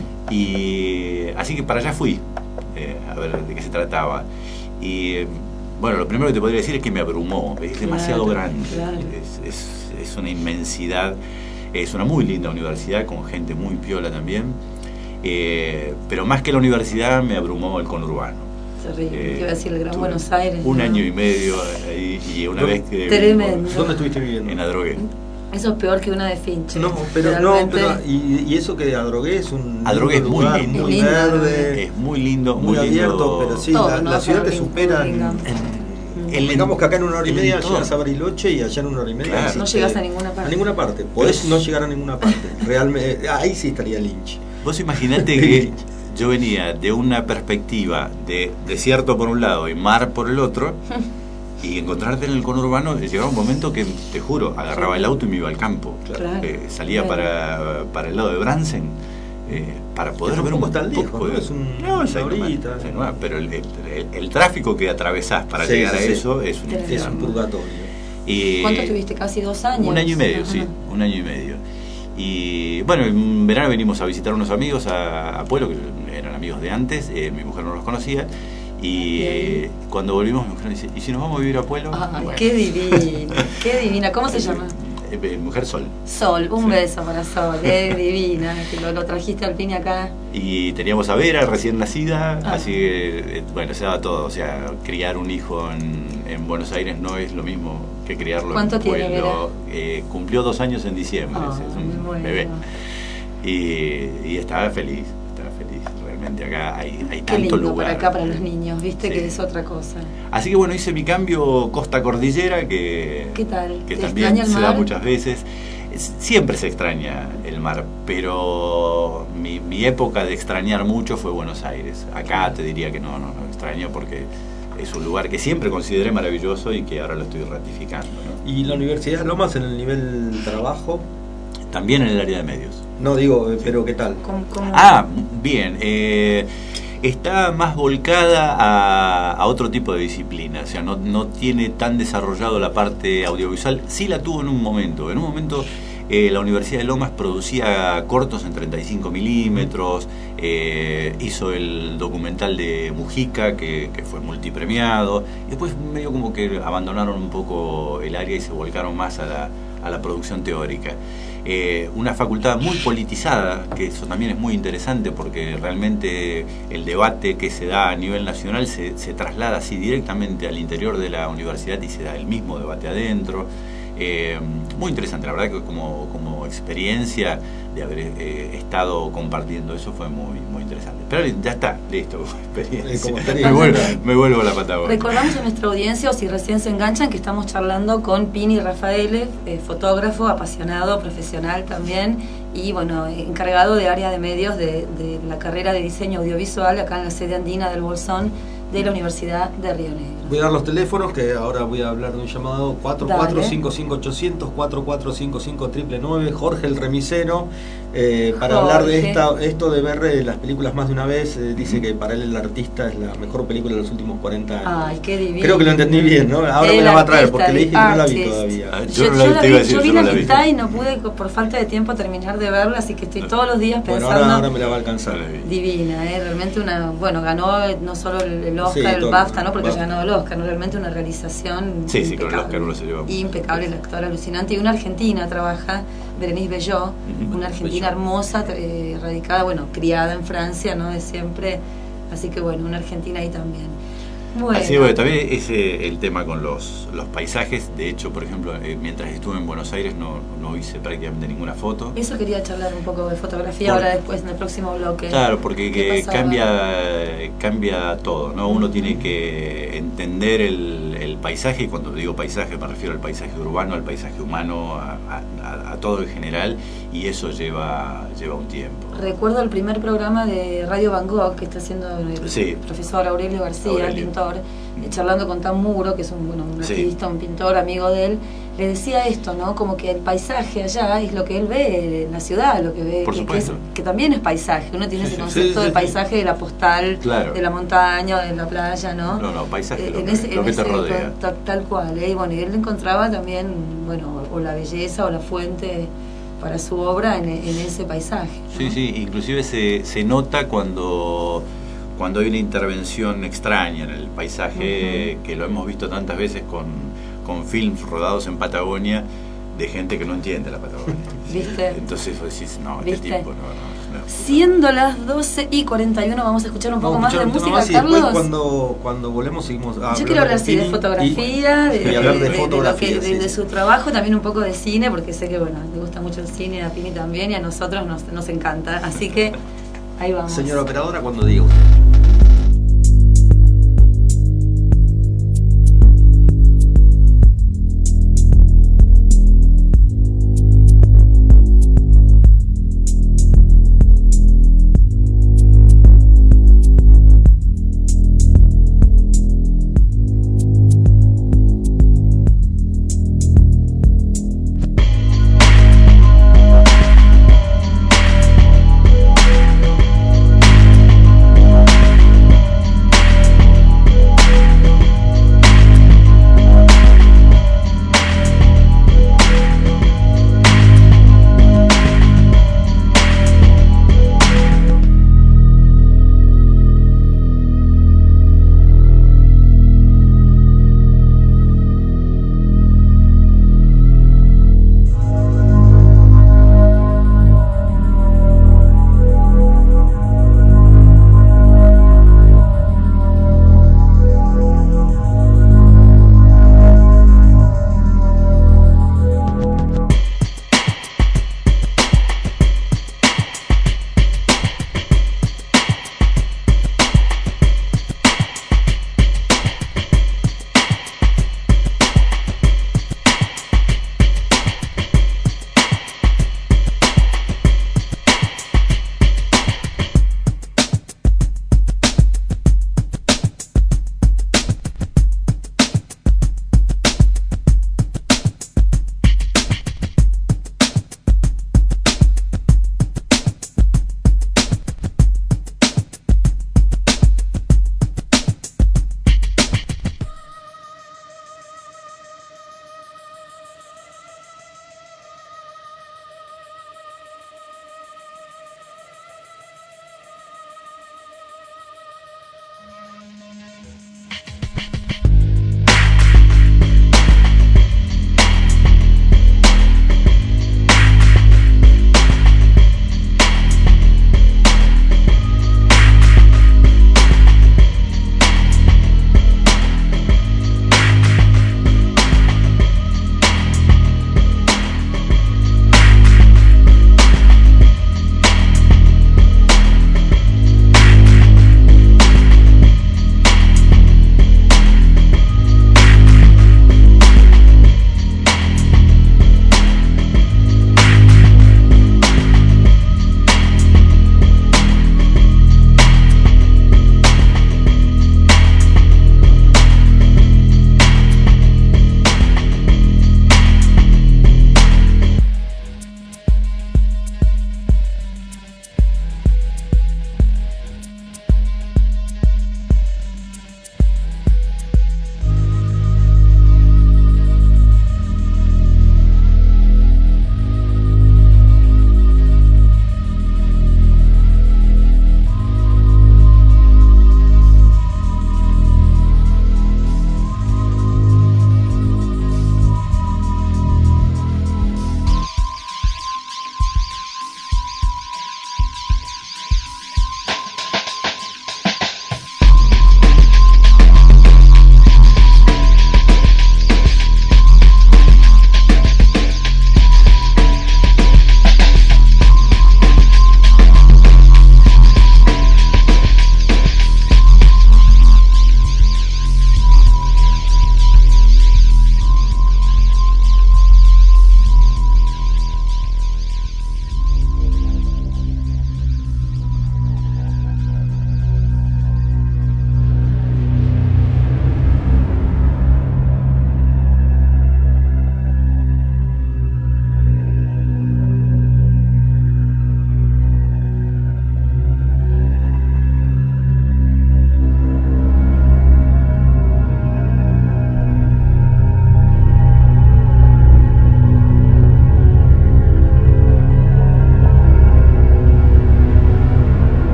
y así que para allá fui eh, a ver de qué se trataba. Y eh, bueno, lo primero que te podría decir es que me abrumó, es demasiado Claro, grande, claro. es, es, es una inmensidad, es una muy linda universidad con gente muy piola también, eh, pero más que la universidad me abrumó el conurbano. Terrible, Eh, te iba a decir el Gran tuve Buenos Aires. Un ¿no? año y medio ahí, y una No, vez que... tremendo. ¿Dónde estuviste viviendo? En Adrogué. Eso es peor que una de Fincher. No, pero no, realmente. pero y, y eso que Adrogué es un Adrogué es muy lugar, lindo. muy Lindo, verde, Es muy lindo, muy, muy lindo. abierto, pero sí, Todo, la, ¿no? la ciudad te San supera en, Martín, en- El- digamos que acá en una hora y el media entorno. llegas a Bariloche y allá en una hora y media Claro. hiciste- No llegas a ninguna parte. a ninguna parte, podés Pero- no llegar a ninguna parte, realmente, ahí sí estaría Lynch. Vos imaginate que yo venía de una perspectiva de desierto por un lado y mar por el otro, y encontrarte en el conurbano, llegaba un momento que, te juro, agarraba el auto y me iba al campo. Claro, Eh, salía claro. para, para el lado de Bransen, eh, para poder que ver un poco tan lejos, poco ¿no? de- Es un, no, es una ahí nomás, horita. es ahí nomás, pero el, el, el tráfico que atravesás para Sí, llegar sí, a sí. eso es un Es Es infierno. un purgatorio. Y- ¿Cuánto tuviste? Casi dos años. Un año y medio, Ajá. sí, un año y medio. Y bueno, en verano venimos a visitar unos amigos a, a Pueblo, que eran amigos de antes, eh, mi mujer no los conocía, y eh, cuando volvimos mi mujer dice, ¿y si nos vamos a vivir a Pueblo? Ay, Bueno. qué divina, qué divina. ¿Cómo se llama? Eh, eh, mujer Sol. Sol, un Sí. beso para Sol, es divina, que lo, lo trajiste al Pini acá. Y teníamos a Vera recién nacida, Ah. así que, eh, bueno, se daba todo. O sea, criar un hijo en, en Buenos Aires no es lo mismo que criarlo ¿Cuánto en tiene Pueblo. Eh, cumplió dos años en diciembre, Ah, es un bueno. bebé. Y, y estaba feliz, estaba feliz. Realmente acá hay, hay Qué tanto lindo lugar. para acá, para los niños, viste Sí. que es otra cosa. Así que bueno, hice mi cambio costa cordillera, que, ¿Qué tal? que ¿Te también extraña el se da mar? muchas veces. Es- Siempre se extraña el mar, pero mi, mi época de extrañar mucho fue Buenos Aires. Acá te diría que no, no, no extraño porque es un lugar que siempre consideré maravilloso y que ahora lo estoy ratificando, ¿no? ¿Y la Universidad de Lomas en el nivel trabajo? También en el área de medios. No digo, eh, pero ¿qué tal? ¿Cómo- cómo? Ah, bien. eh, está más volcada a, a otro tipo de disciplina. O sea, no, no tiene tan desarrollado la parte audiovisual. Sí la tuvo en un momento. En un momento eh, la Universidad de Lomas producía cortos en treinta y cinco milímetros. eh, hizo el documental de Mujica, que, que fue multipremiado. Y después medio como que abandonaron un poco el área y se volcaron más a la, a la producción teórica. Eh, una facultad muy politizada, que eso también es muy interesante porque realmente el debate que se da a nivel nacional se, se traslada así directamente al interior de la universidad y se da el mismo debate adentro. Eh, muy interesante, la verdad que como, como experiencia de haber eh, estado compartiendo eso fue muy, muy interesante. Pero ya está, listo, como experiencia. Como experiencia. Me, vuelvo, me vuelvo a la Patagonia. Recordamos a nuestra audiencia, o si recién se enganchan, que estamos charlando con Pini Rafaele, eh, fotógrafo, apasionado, profesional también, y bueno, encargado de área de medios de, de la carrera de diseño audiovisual acá en la sede andina del Bolsón de la Universidad de Río Negro. Voy a dar los teléfonos, que ahora voy a hablar de un llamado cuatro cuatro cinco cinco ocho cero cero, cuatro cuatro cinco cinco nueve nueve nueve, Jorge el remisero, eh, para Jorge. hablar de esta, esto de ver eh, las películas más de una vez. Eh, dice que para él El Artista es la mejor película de los últimos cuarenta años. Ay, qué divino. Creo que lo entendí bien, ¿no? Ahora El me la va a traer, artista, porque le dije que no la vi artist. todavía. Ah, Yo, Yo no yo la la te vi, iba a decir, yo yo vi no la la vi. mitad y no pude por falta de tiempo terminar de verla, así que estoy todos los días Bueno, pensando. ahora, ahora me la va a alcanzar. Divina, ¿eh? Realmente una, bueno, ganó eh, no solo el, el Oscar, Sí, el todo, BAFTA, ¿no? Porque BAFTA. ya ganó el Oscar, ¿no? Realmente una realización Sí, sí, con el impecable. Oscar uno se lleva mucho. Impecable, la actora alucinante. Y una argentina trabaja, Berenice Belló, Ujú. una argentina Belló. hermosa, eh, radicada, bueno, criada en Francia, ¿no? De siempre. Así que bueno, una argentina ahí también. Bueno. Así, bueno, también es eh, el tema con los, los paisajes. De hecho, por ejemplo, eh, mientras estuve en Buenos Aires no, no hice prácticamente ninguna foto. Eso quería charlar un poco de fotografía Por- ahora después en el próximo bloque. Claro, porque ¿Qué que pasaba? cambia cambia todo, ¿no? Uno tiene que entender el, el paisaje, y cuando digo paisaje me refiero al paisaje urbano, al paisaje humano, a, a- a todo en general, y eso lleva lleva un tiempo. Recuerdo el primer programa de Radio Van Gogh que está haciendo el Sí. profesor Aurelio García, Aurelio. el pintor, eh, charlando con Tan Muro, que es un, bueno, un Sí. artista, un pintor amigo de él. Le decía esto, ¿no? Como que el paisaje allá es lo que él ve en la ciudad, lo que ve, Por que, que, supuesto. es- que también es paisaje. Uno tiene Sí, ese sí. concepto Sí, sí, de sí. paisaje de la postal, Claro. de la montaña, de la playa, ¿no? No, no, paisaje, Eh, lo en que- ese- lo en que te ese- rodea. ta- Tal cual, ¿eh? Y bueno, y él encontraba también, bueno, o la belleza o la fuente para su obra en, en ese paisaje, ¿no? Sí, sí, inclusive se, se nota cuando, cuando hay una intervención extraña en el paisaje, que lo hemos visto tantas veces con, con films rodados en Patagonia, de gente que no entiende la Patagonia. ¿Viste? Entonces vos decís, no, este ¿Viste? tipo no, no, no. Siendo las doce y cuarenta y uno, vamos a escuchar un poco Vamos a más de escuchar un tema música, más y después Carlos. cuando, cuando volvemos seguimos hablando Yo quiero hablar con sí, de Pini fotografía, y, de, y hablar de, de- de lo fotografía, que- de- sí, de sí. su trabajo, también un poco de cine, porque sé que bueno, le gusta mucho el cine, a Pini también, y a nosotros nos, nos encanta. Así que ahí vamos. Señora operadora, cuando diga usted.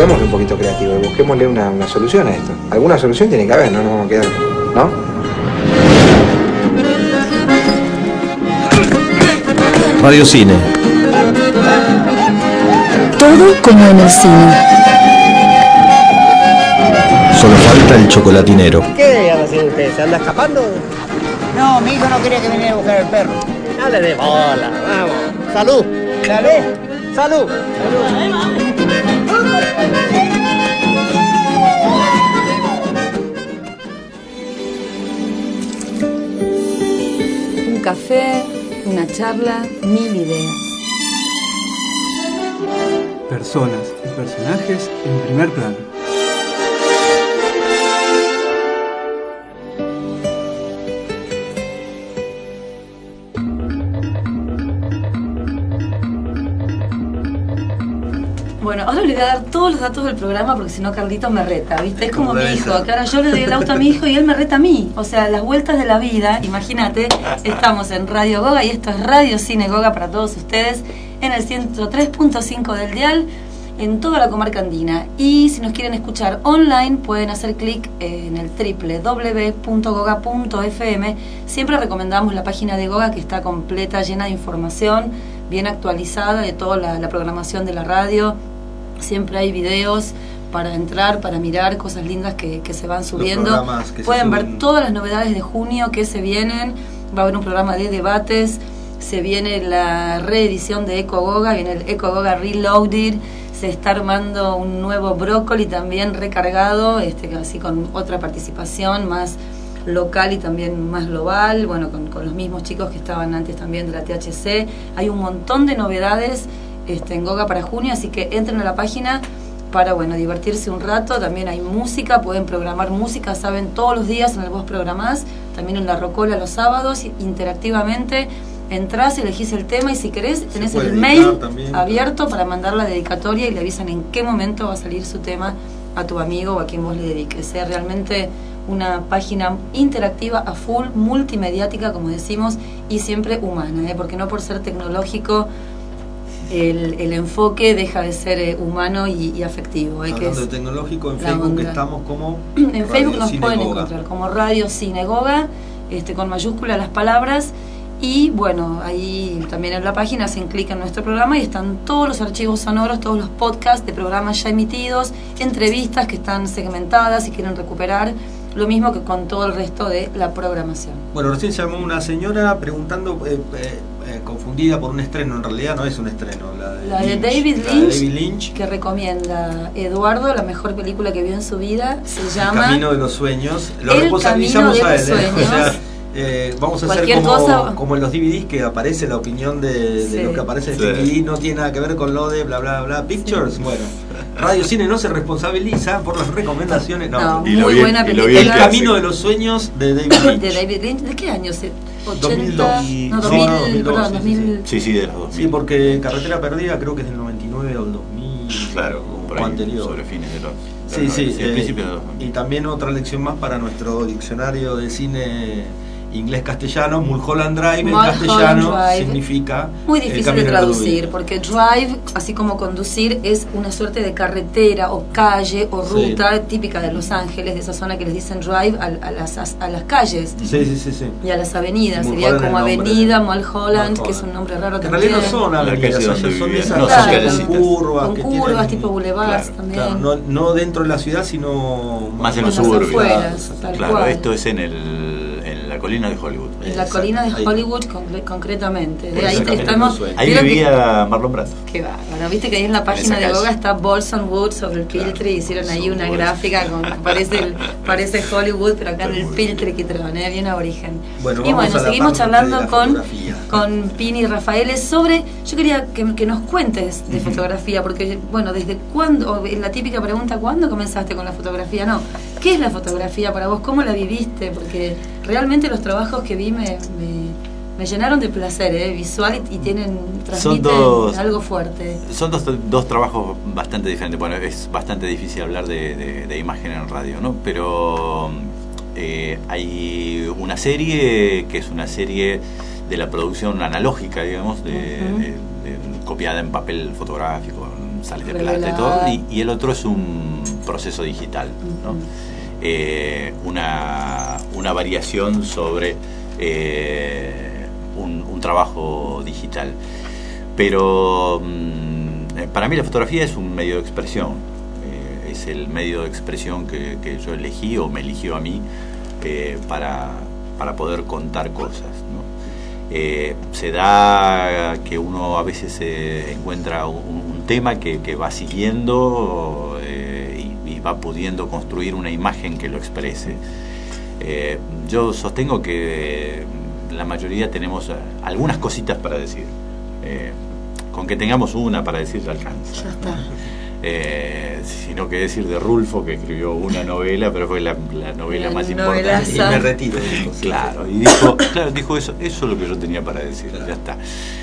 seamos un poquito creativos y busquémosle una, una solución a esto. Alguna solución tiene que haber, no nos vamos a quedar, ¿no? Radio Cine. Todo como en el cine. Solo falta el chocolatinero. ¿Qué anda haciendo usted? ¿Se anda escapando? No, mi hijo no quería que viniera a buscar el perro. Dale de bola, vamos. Salud. Dale. Salud. Salud. Un café, una charla, mil ideas. Personas y personajes en primer plano. Bueno, ahora le voy a dar todos los datos del programa porque si no Carlitos me reta, ¿viste? Es como mi hijo, que ahora yo le doy el auto a mi hijo y él me reta a mí. O sea, las vueltas de la vida, imagínate, estamos en Radio Goga y esto es Radio Cine Goga para todos ustedes en el ciento tres punto cinco del dial en toda la comarca andina. Y si nos quieren escuchar online pueden hacer clic en el doble u doble u doble u punto goga punto efe eme. Siempre recomendamos la página de Goga que está completa, llena de información, bien actualizada de toda la, la programación de la radio. Siempre hay videos para entrar, para mirar cosas lindas que, que se van subiendo. Pueden ver todas las novedades de junio que se vienen. Va a haber un programa de debates. Se viene la reedición de Eco Goga, viene el Eco Goga Reloaded. Se está armando un nuevo brócoli también recargado, este, así con otra participación más local y también más global. Bueno, con, con los mismos chicos que estaban antes también de la T H C. Hay un montón de novedades Este, en Goga para junio, así que entren a la página para, bueno, divertirse un rato. También hay música, pueden programar música, saben, todos los días en el Vos Programás, también en la Rocola los sábados, interactivamente, entrás, elegís el tema y si querés tenés el mail también, abierto para mandar la dedicatoria y le avisan en qué momento va a salir su tema a tu amigo o a quien vos le dediques. Sea realmente una página interactiva a full, multimediática, como decimos, y siempre humana, ¿eh? Porque no por ser tecnológico El, el enfoque deja de ser eh, humano y, y afectivo. ¿eh? Hablando que es de tecnológico, en Facebook onda. Estamos como en Radio Facebook nos Cine pueden Goga. encontrar como Radio Cine Goga, este, con mayúsculas las palabras. Y bueno, ahí también en la página hacen clic en nuestro programa y están todos los archivos sonoros, todos los podcasts de programas ya emitidos, entrevistas que están segmentadas y quieren recuperar, lo mismo que con todo el resto de la programación. Bueno, recién se llamó una señora preguntando, eh, eh, eh, confundida por un estreno, en realidad no es un estreno, la de, la de, Lynch, David, la Lynch, de David Lynch, que recomienda Eduardo, la mejor película que vio en su vida, se llama El Camino de los Sueños. Lo El responsabilizamos Camino de a los él, ¿eh? Sueños. O sea, Eh, vamos a hacer como, cosa... como en los D V Ds que aparece la opinión de, de sí. lo que aparece en el D V D, no tiene nada que ver con lo de bla bla bla Pictures. Sí. Bueno, Radio Cine no se responsabiliza por las recomendaciones. No, no muy bien, buena película. El Camino de los Sueños de David Lynch. De David Lynch. ¿De qué año? ochenta, dos mil dos. No, dos mil, no, dos mil dos, perdón, sí, dos mil. Sí, sí, de los dos mil. Sí, porque Carretera Perdida creo que es del noventa y nueve al dos mil. Claro, por o ahí, anterior. Sobre fines de los. Sí, sí, sí, eh, principio de los dos mil. Y también otra lección más para nuestro diccionario de cine inglés-castellano. Mulholland Drive en castellano Drive. Significa muy difícil de traducir, porque drive, así como conducir, es una suerte de carretera o calle o ruta sí. típica de Los Ángeles, de esa zona que les dicen drive a, a, las, a las calles sí, sí, sí, sí. y a las avenidas. Sería como avenida Mulholland, que es un nombre raro que también. En realidad no son avenidas, son, son, son esas no, claro, son con curvas, con que curvas tienen, tipo boulevards claro, también. Claro, no, no dentro de la ciudad, sino más, más en los suburbios. Claro, claro esto es en el en la colina de Hollywood. En la colina de Hollywood concre- concretamente. De ahí estamos. Ahí vivía Marlon Brando. Qué bárbaro. Viste que ahí en la página en de Goga está Bolson Wood sobre el Piltre. Claro. Hicieron ahí una Wood. gráfica con parece el, parece Hollywood, pero acá en el Piltre que trae, bien aborigen. Bueno, y bueno, seguimos charlando con, con Pini y Rafael sobre. Yo quería que, que nos cuentes de uh-huh. fotografía, porque, bueno, desde cuándo, la típica pregunta, ¿cuándo comenzaste con la fotografía? No. ¿Qué es la fotografía para vos? ¿Cómo la viviste? Porque realmente los trabajos que vi me, me, me llenaron de placer, ¿eh? Visual y, y tienen transmiten dos, algo fuerte. Son dos, dos trabajos bastante diferentes. Bueno, es bastante difícil hablar de, de, de imagen en radio, ¿no? Pero eh, hay una serie que es una serie de la producción analógica, digamos, de, uh-huh. de, de, copiada en papel fotográfico, sales de plata y todo, y, y el otro es un proceso digital, ¿no? Uh-huh. eh, una, una variación sobre eh, un, un trabajo digital. Pero mmm, para mí la fotografía es un medio de expresión, eh, es el medio de expresión que, que yo elegí o me eligió a mí eh, para, para poder contar cosas, ¿no? Eh, se da que uno a veces eh, encuentra un, un tema que, que va siguiendo eh, y, y va pudiendo construir una imagen que lo exprese. Eh, yo sostengo que la mayoría tenemos algunas cositas para decir. Eh, con que tengamos una para decir ya alcanza. Ya está. Eh, sino que decir de Rulfo, que escribió una novela, pero fue la, la novela la más novelaza. importante. Y me retiro. Dijo, sí, claro, y dijo, claro, dijo eso, eso es lo que yo tenía para decir, claro. Ya está.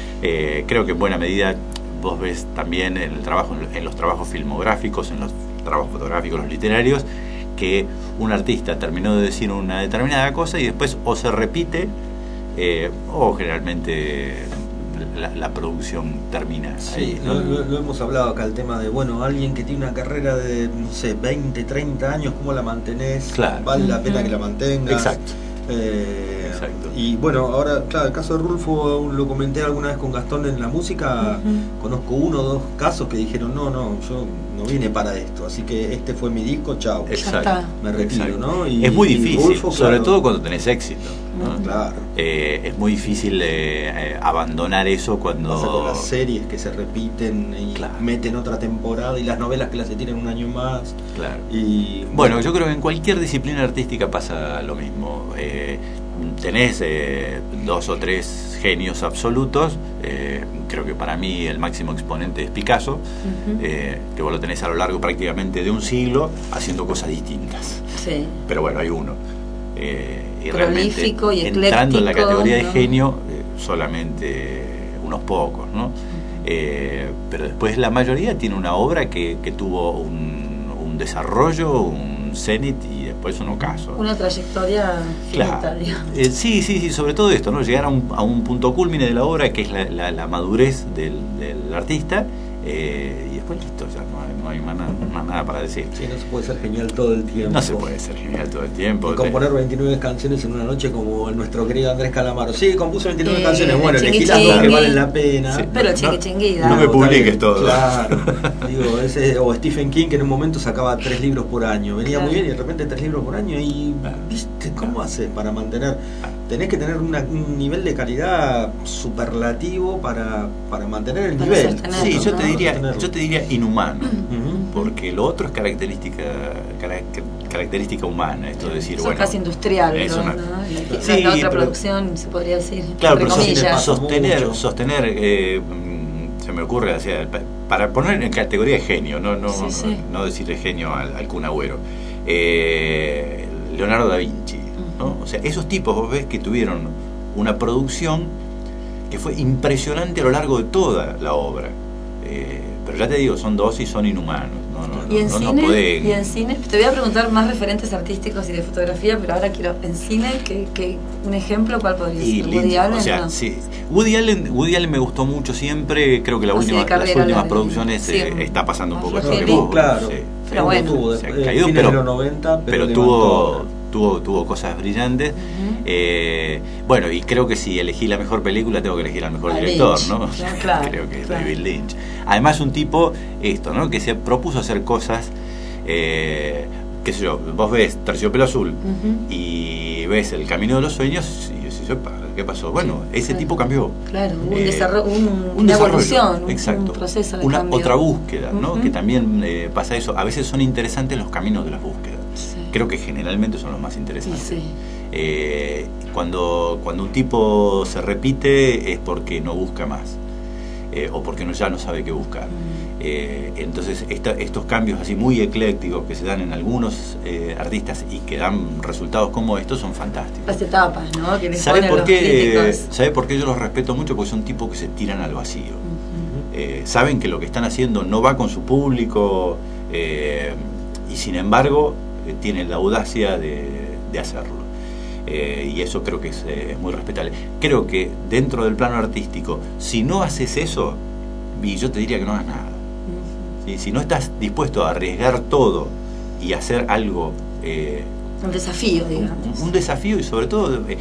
Eh, creo que en buena medida vos ves también en el trabajo, en los trabajos filmográficos, en los trabajos fotográficos, los literarios, que un artista terminó de decir una determinada cosa y después o se repite eh, o generalmente La, la producción termina sí, ahí, ¿no? lo, lo, lo hemos hablado acá, el tema de, bueno, alguien que tiene una carrera de, no sé, veinte, treinta años, ¿cómo la mantenés? Claro. Vale la pena que la mantengas. Exacto. Eh, Exacto. Y bueno, ahora, claro, el caso de Rulfo lo comenté alguna vez con Gastón en la música. Uh-huh. Conozco uno o dos casos que dijeron, no, no, yo no vine para esto, así que este fue mi disco, chao. Exacto. Me retiro, Exacto. ¿no? Y, es muy difícil, Rulfo, sobre claro. todo cuando tenés éxito, ¿no? Claro. Eh, es muy difícil eh, eh, abandonar eso cuando... Pasa con las series que se repiten y claro. meten otra temporada, y las novelas que las se tiran un año más. Claro. Y bueno, bueno, yo creo que en cualquier disciplina artística pasa lo mismo. Eh, tenés eh, dos o tres genios absolutos. Eh, creo que para mí el máximo exponente es Picasso, uh-huh. eh, que vos lo tenés a lo largo prácticamente de un siglo haciendo cosas distintas. Sí. Pero bueno, hay uno. Eh, y prolífico realmente, y entrando en la categoría ¿no? de genio, eh, solamente unos pocos, ¿no? Uh-huh. Eh, pero después la mayoría tiene una obra que, que tuvo un, un desarrollo, un cenit y después un ocaso. Una trayectoria finita, claro. digamos. Eh, sí, sí, sí, sobre todo esto, ¿no? Llegar a un, a un punto culmine de la obra, que es la, la, la madurez del, del artista, eh, y después listo, ya no hay, no hay más, nada, más nada para decir. Sí, no se puede ser genial todo el tiempo. No se puede ser genial todo el tiempo. Y componer veintinueve canciones en una noche como nuestro querido Andrés Calamaro. Sí, compuso veintinueve eh, canciones, bueno, elegí las dos que valen la pena. Sí, pero chingui chingui. No, no me publiques todo. Claro. Digo, ese, o Stephen King, que en un momento sacaba tres libros por año. Venía claro. muy bien y de repente tres libros por año y, ¿viste cómo haces para mantener? Tenés que tener una, un nivel de calidad superlativo para, para mantener el para nivel. Sí, yo te diría, yo te diría inhumano, uh-huh. porque lo otro es característica característica humana, esto de decir, Eso bueno, casi industrial, es una, ¿no? La, sí, la otra pero, producción se podría decir. Claro, pero sostener, sostener, sostener eh, se me ocurre, o sea, para poner en categoría de genio, no, no, sí, sí. no, no decirle genio al, al Kun Agüero, eh, Leonardo da Vinci. ¿No? O sea, esos tipos vos ves que tuvieron una producción que fue impresionante a lo largo de toda la obra, eh, pero ya te digo, son dos y son inhumanos, no, no, ¿Y, en no, cine, no puede... y en cine, te voy a preguntar más referentes artísticos y de fotografía, pero ahora quiero, en cine, que, que un ejemplo, ¿cuál podría ser? Woody Allen, o sea, ¿no? sí. Woody Allen, Woody Allen me gustó mucho siempre, creo que la Así última, las últimas larga, producciones sí, eh, está pasando un poco eso que vos, claro, sí. Pero bueno, tuvo, se después, caído, fines pero, de los noventa, pero, pero tuvo, tuvo tuvo cosas brillantes. Uh-huh. eh, bueno, y creo que si elegí la mejor película tengo que elegir al mejor a director, Lynch. ¿no? No, claro, creo que es claro. David Lynch. Además un tipo esto, ¿no? Que se propuso hacer cosas, eh, qué sé yo, vos ves Terciopelo Azul uh-huh. y ves El Camino de los Sueños y decís, ¿qué pasó? Bueno, ese claro. tipo cambió. Claro, un eh, desarrollo, un, un una desarrollo, evolución, exacto. un proceso de una cambio. Otra búsqueda, ¿no? Uh-huh. Que también eh, pasa eso. A veces son interesantes los caminos de las búsquedas. Sí. Creo que generalmente son los más interesantes. Sí, sí. Eh, cuando, cuando un tipo se repite es porque no busca más. Eh, o porque no, ya no sabe qué buscar. Mm. Eh, entonces esta, estos cambios así muy eclécticos que se dan en algunos eh, artistas y que dan resultados como estos son fantásticos. Las etapas, ¿no? Que les ¿Sabe ponen por los qué? críticos. ¿Sabe por qué yo los respeto mucho? Porque son tipos que se tiran al vacío. Uh-huh. eh, saben que lo que están haciendo no va con su público eh, y sin embargo eh, tienen la audacia de, de hacerlo. Eh, y eso creo que es eh, muy respetable. Creo que dentro del plano artístico, si no haces eso, y yo te diría que no hagas nada. ¿sí? Si no estás dispuesto a arriesgar todo y hacer algo... Eh, un desafío, digamos. Un, un desafío y sobre todo... Eh,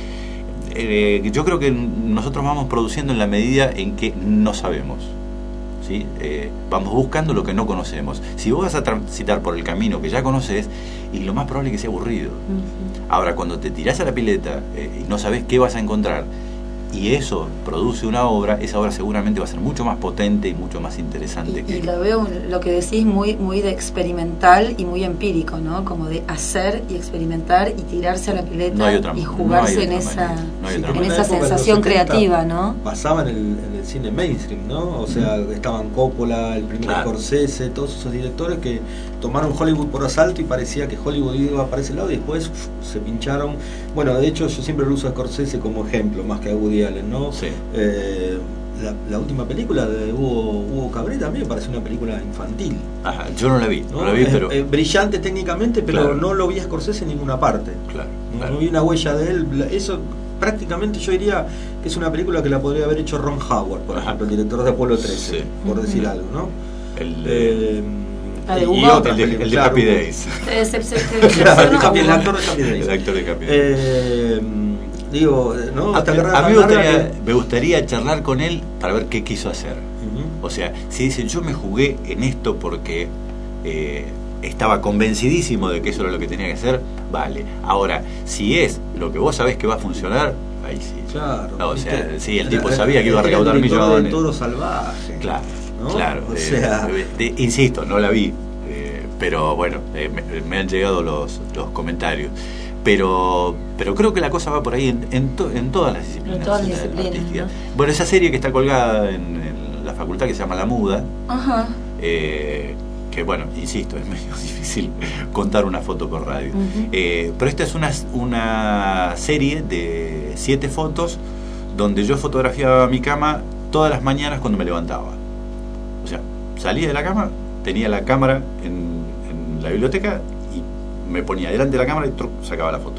eh, yo creo que nosotros vamos produciendo en la medida en que no sabemos. ¿Sí? Eh, vamos buscando lo que no conocemos. Si vos vas a transitar por el camino que ya conoces, y lo más probable es que sea aburrido. Uh-huh. Ahora, cuando te tirás a la pileta eh, y no sabes qué vas a encontrar, y eso produce una obra, esa obra seguramente va a ser mucho más potente y mucho más interesante. Y, que... y la veo, lo que decís, muy muy de experimental y muy empírico, ¿no? Como de hacer y experimentar y tirarse a la pileta no hay otra, y jugarse no hay en esa, no hay en esa sensación creativa, ¿no? Basaba en el, en el cine mainstream, ¿no? O sea, mm. estaban Coppola, el primer claro. Scorsese, todos esos directores que tomaron Hollywood por asalto y parecía que Hollywood iba para ese lado y después uf, se pincharon. Bueno, de hecho yo siempre lo uso a Scorsese como ejemplo, más que a Woody Allen, ¿no? Sí. Eh, la, la última película de Hugo, Hugo Cabret también parece una película infantil. Ajá, yo no la vi, no, no la vi, es, pero... Es brillante técnicamente, pero claro. no lo vi a Scorsese en ninguna parte. Claro, no, claro. no vi una huella de él. Eso prácticamente yo diría que es una película que la podría haber hecho Ron Howard, por Ajá. ejemplo, el director de Apolo trece, sí. por uh-huh. decir algo, ¿no? El de... Eh, Ah, de y otro, el de, el de claro, Happy Days. Claro, el actor de Happy Days. El actor de Happy Days. Eh, digo, ¿no? Hasta a, a mí me gustaría, que... me gustaría charlar con él para ver qué quiso hacer. Uh-huh. O sea, si dicen, yo me jugué en esto porque eh, estaba convencidísimo de que eso era lo que tenía que hacer, vale. Ahora, si es lo que vos sabés que va a funcionar, ahí sí. Claro. No, o sea, sí, el tipo sabía que iba a recaudar millones. De Toro Salvaje. Claro. ¿no? Claro, o sea... eh, de, insisto, no la vi, eh, pero bueno, eh, me, me han llegado los, los comentarios. Pero pero creo que la cosa va por ahí en, en, to, en todas las disciplinas. En todas las disciplinas, ¿no? Bueno, esa serie que está colgada en, en la facultad que se llama La Muda, Ajá. Eh, que bueno, insisto, es medio difícil contar una foto por radio. Uh-huh. eh, pero esta es una, una serie de siete fotos donde yo fotografiaba mi cama todas las mañanas cuando me levantaba. O sea, salía de la cama, tenía la cámara en, en la biblioteca y me ponía delante de la cámara y truc, sacaba la foto.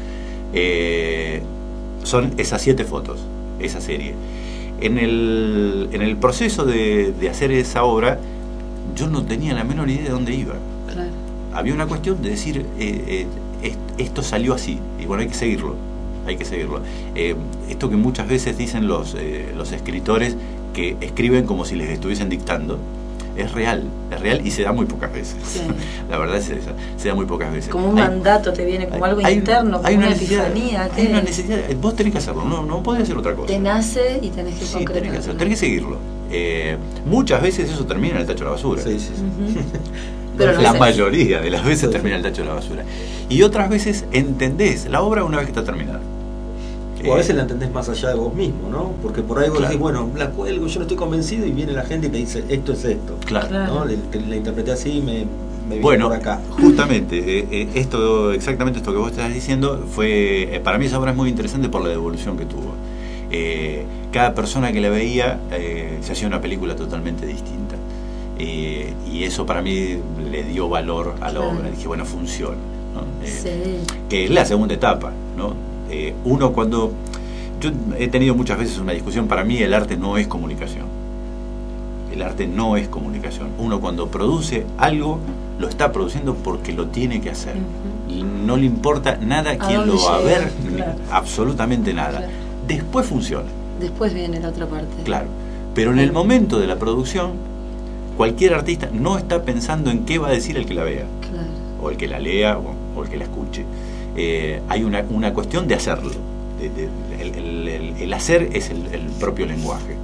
Eh, son esas siete fotos, esa serie. En el, en el proceso de, de hacer esa obra, yo no tenía la menor idea de dónde iba. Claro. Había una cuestión de decir, eh, eh, esto salió así, y bueno, hay que seguirlo, hay que seguirlo. Eh, esto que muchas veces dicen los, eh, los escritores, que escriben como si les estuviesen dictando, es real, es real y se da muy pocas veces. Sí. La verdad es esa, se da muy pocas veces. Como un hay, mandato te viene, como hay, algo interno, como hay una, una epifanía. Hay una necesidad, vos tenés que hacerlo, no, no podés hacer otra cosa. Te nace y tenés que sí, concretarlo. Tenés que, hacer, tenés que seguirlo. Eh, muchas veces eso termina en el tacho de la basura. Sí, sí, sí. Uh-huh. Pero la no mayoría de las veces termina en el tacho de la basura. Y otras veces entendés la obra una vez que está terminada. O a veces la entendés más allá de vos mismo, ¿no? Porque por ahí vos claro. decís, bueno, la cuelgo, yo no estoy convencido, y viene la gente y te dice, esto es esto. Claro. ¿no? Le, la interpreté así y me, me bueno, por acá. Justamente, eh, esto, exactamente esto que vos estás diciendo, fue, eh, para mí esa obra es muy interesante por la devolución que tuvo. Eh, cada persona que la veía eh, se hacía una película totalmente distinta. Eh, y eso para mí le dio valor a la claro. obra. Dije, bueno, funciona, ¿no? Eh, sí. Que es la segunda etapa, ¿no? Eh, uno cuando... Yo he tenido muchas veces una discusión, para mí el arte no es comunicación. El arte no es comunicación. Uno cuando produce algo, lo está produciendo porque lo tiene que hacer. Uh-huh. No le importa nada quién lo va a ver, claro. absolutamente nada. Claro. Después funciona. Después viene la otra parte. Claro. Pero en el momento de la producción, cualquier artista no está pensando en qué va a decir el que la vea. Claro. O el que la lea, o, o el que la escuche. Eh, hay una, una cuestión de hacerlo. De, de, el, el, el, el hacer es el, el propio lenguaje.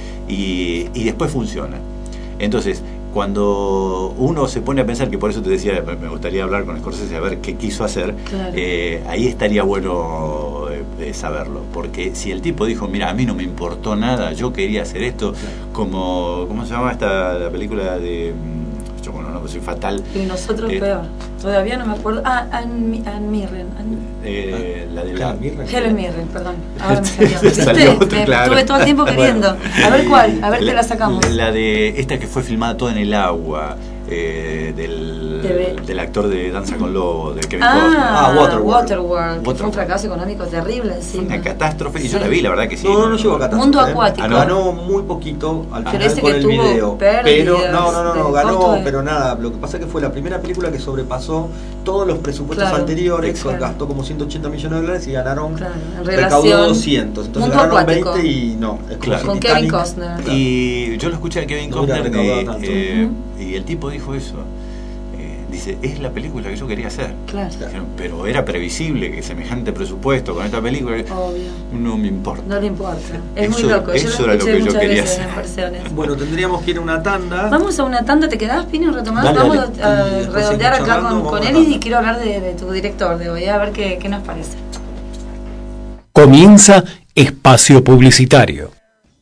Y, y después funciona. Entonces, cuando uno se pone a pensar, que por eso te decía, me gustaría hablar con Scorsese a ver qué quiso hacer, claro. eh, ahí estaría bueno eh, saberlo. Porque si el tipo dijo, mira, a mí no me importó nada, yo quería hacer esto, claro. como, ¿cómo se llama esta la película de... Yo, bueno, no, soy fatal. Y nosotros eh, peor. Todavía no me acuerdo. Ah, Anne Ann Mirren. Ann... Eh, la de la... Helen Mirren, perdón. Ahora me salió. ¿Viste? Salió otro, me claro. Estuve todo el tiempo queriendo. A ver cuál, a ver la, qué la sacamos. La de esta que fue filmada toda en el agua. eh, del, Te del actor de Danza con Lobo, de Kevin Ah, Costner. Ah, Waterworld. Waterworld, que fue un fracaso económico terrible. Fue encima. una catástrofe, y Sí. yo la vi, la verdad que sí. No, no, no llegó a catástrofe. Mundo ¿eh? Acuático. Ah, no, ganó muy poquito al Pero final ese por que el tuvo video. pérdidas Pero no, no, no, no de ganó, costo de- pero nada. Lo que pasa es que fue la primera película que sobrepasó todos los presupuestos Claro, anteriores, claro. gastó como ciento ochenta millones de dólares y ganaron, Claro, en recaudó relación- doscientos. Entonces Mundo ganaron Acuático. veinte y no. Es como Claro. si Con Titanic- Kevin Costner. Claro. Y yo lo escuché a Kevin No hubiera Costner recaudado de, tanto. eh, Ujú. y el tipo dijo eso. Eh, dice, es la película que yo quería hacer. Claro. Dijeron, pero era previsible que semejante presupuesto con esta película, Obvio. no me importa. No le importa. Es Eso- muy loco. Yo eso lo era lo escuché que yo muchas quería veces hacer. en versiones. Bueno, tendríamos que ir a una tanda. Vamos a una tanda, ¿te quedás, Pini, un rato más? Dale, Vamos dale. a Y después redondear seguimos acá charlando, con, con vamos a él la y tanda. quiero hablar de, de tu director de hoy, a ver qué, qué nos parece. Comienza Espacio Publicitario.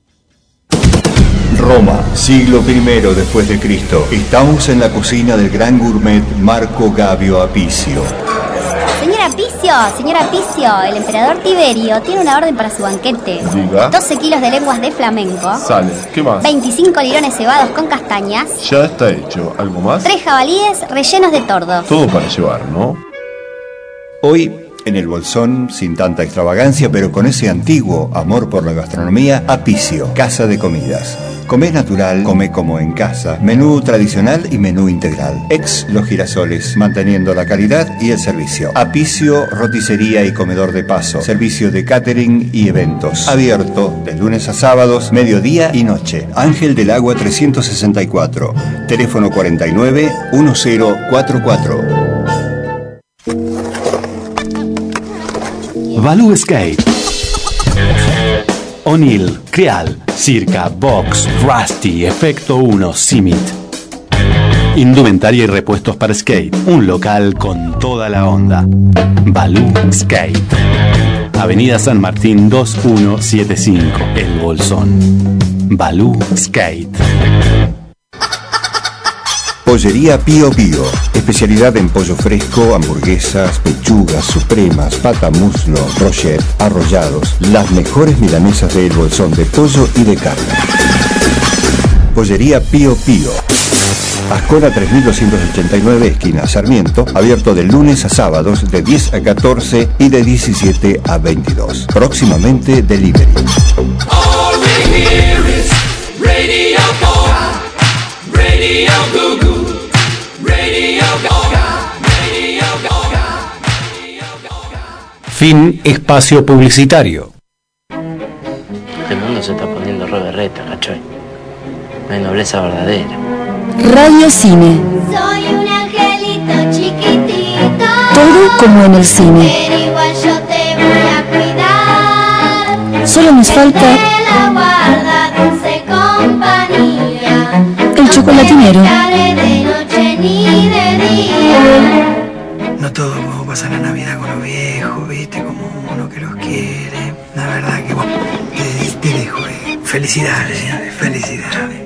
Roma, siglo primero después de Cristo. Estamos en la cocina del gran gourmet Marco Gabio Apicio. Señora Apicio, señora Apicio, el emperador Tiberio tiene una orden para su banquete. Diga. doce kilos de lenguas de flamenco. Sale. ¿Qué más? veinticinco lirones cebados con castañas. Ya está hecho. ¿Algo más? tres jabalíes rellenos de tordo. Todo para llevar, ¿no? Hoy, en el Bolsón, sin tanta extravagancia, pero con ese antiguo amor por la gastronomía, Apicio, casa de comidas. Comé natural, come como en casa. Menú tradicional y menú integral. Ex Los Girasoles, manteniendo la calidad y el servicio. Apicio, roticería y comedor de paso. Servicio de catering y eventos. Abierto de lunes a sábados, mediodía y noche. Ángel del Agua trescientos sesenta y cuatro. Teléfono cuarenta y nueve, diez cuarenta y cuatro. Baloo Skate. O'Neill, Creal, Circa, Box, Rusty, Efecto uno, Simit. Indumentaria y repuestos para skate. Un local con toda la onda. Baloo Skate. Avenida San Martín dos mil ciento setenta y cinco, El Bolsón. Baloo Skate. Pollería Pío Pío, especialidad en pollo fresco, hamburguesas, pechugas, supremas, pata muslo, brochet, arrollados, las mejores milanesas del Bolsón de pollo y de carne. Pollería Pío Pío, Ascona tres mil doscientos ochenta y nueve, esquina Sarmiento, abierto de lunes a sábados de diez a catorce y de diecisiete a veintidós. Próximamente delivery. All we hear is Radio Gaga, Radio Goo Goo, Radio Gaga, Radio Gaga. Fin Espacio Publicitario. El mundo se está poniendo re berreta, cachoy. No hay nobleza verdadera. Radio Cine. Soy un angelito chiquitito. Todo como en el cine. Pero igual yo te voy a cuidar. Solo nos falta De la guarda dulce compañía. el chocolatinero. De noche ni de día. No todo como pasa la Navidad con los viejos, viste, como uno que los quiere. La verdad que bueno, te, te dejo, eh. Felicidades, señores, felicidades.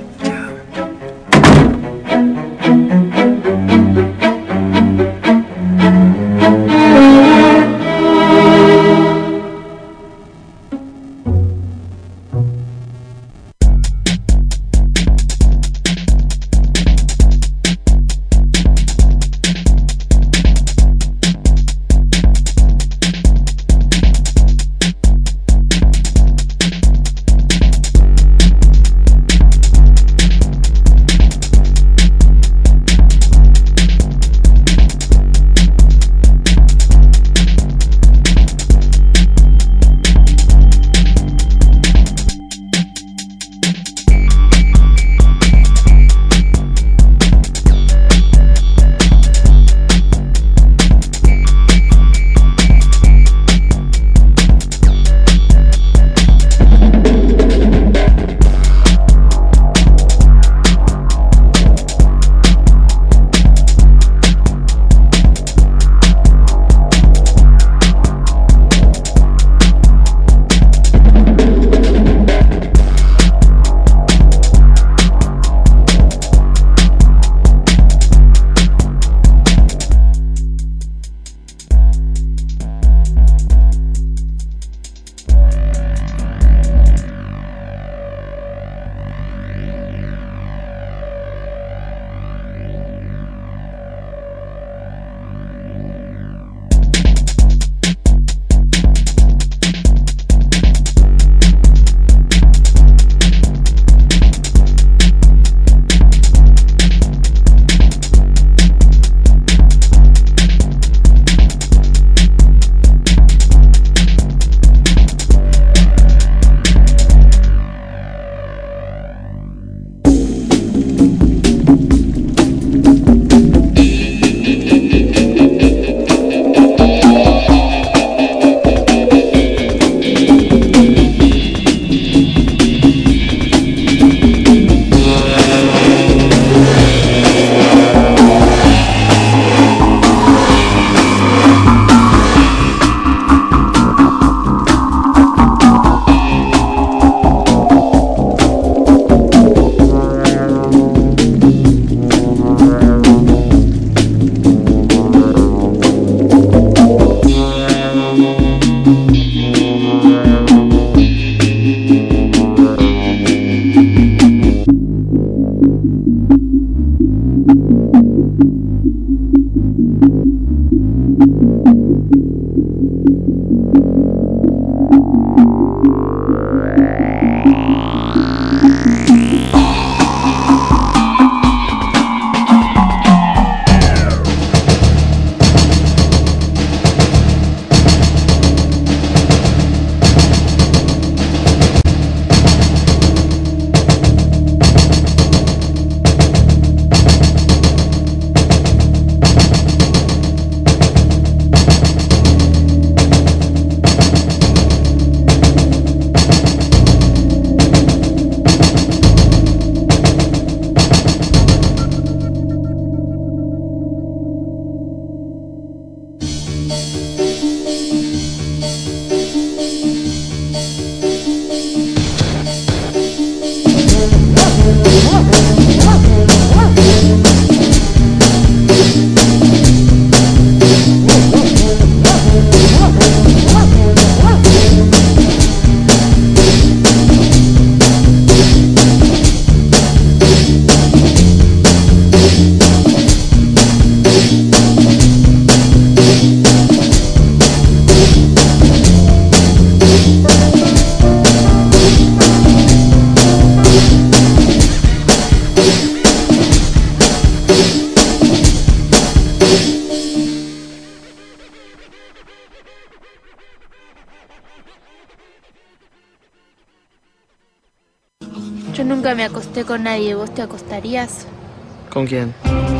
Yo nunca me acosté con nadie. ¿Vos te acostarías? ¿Con quién?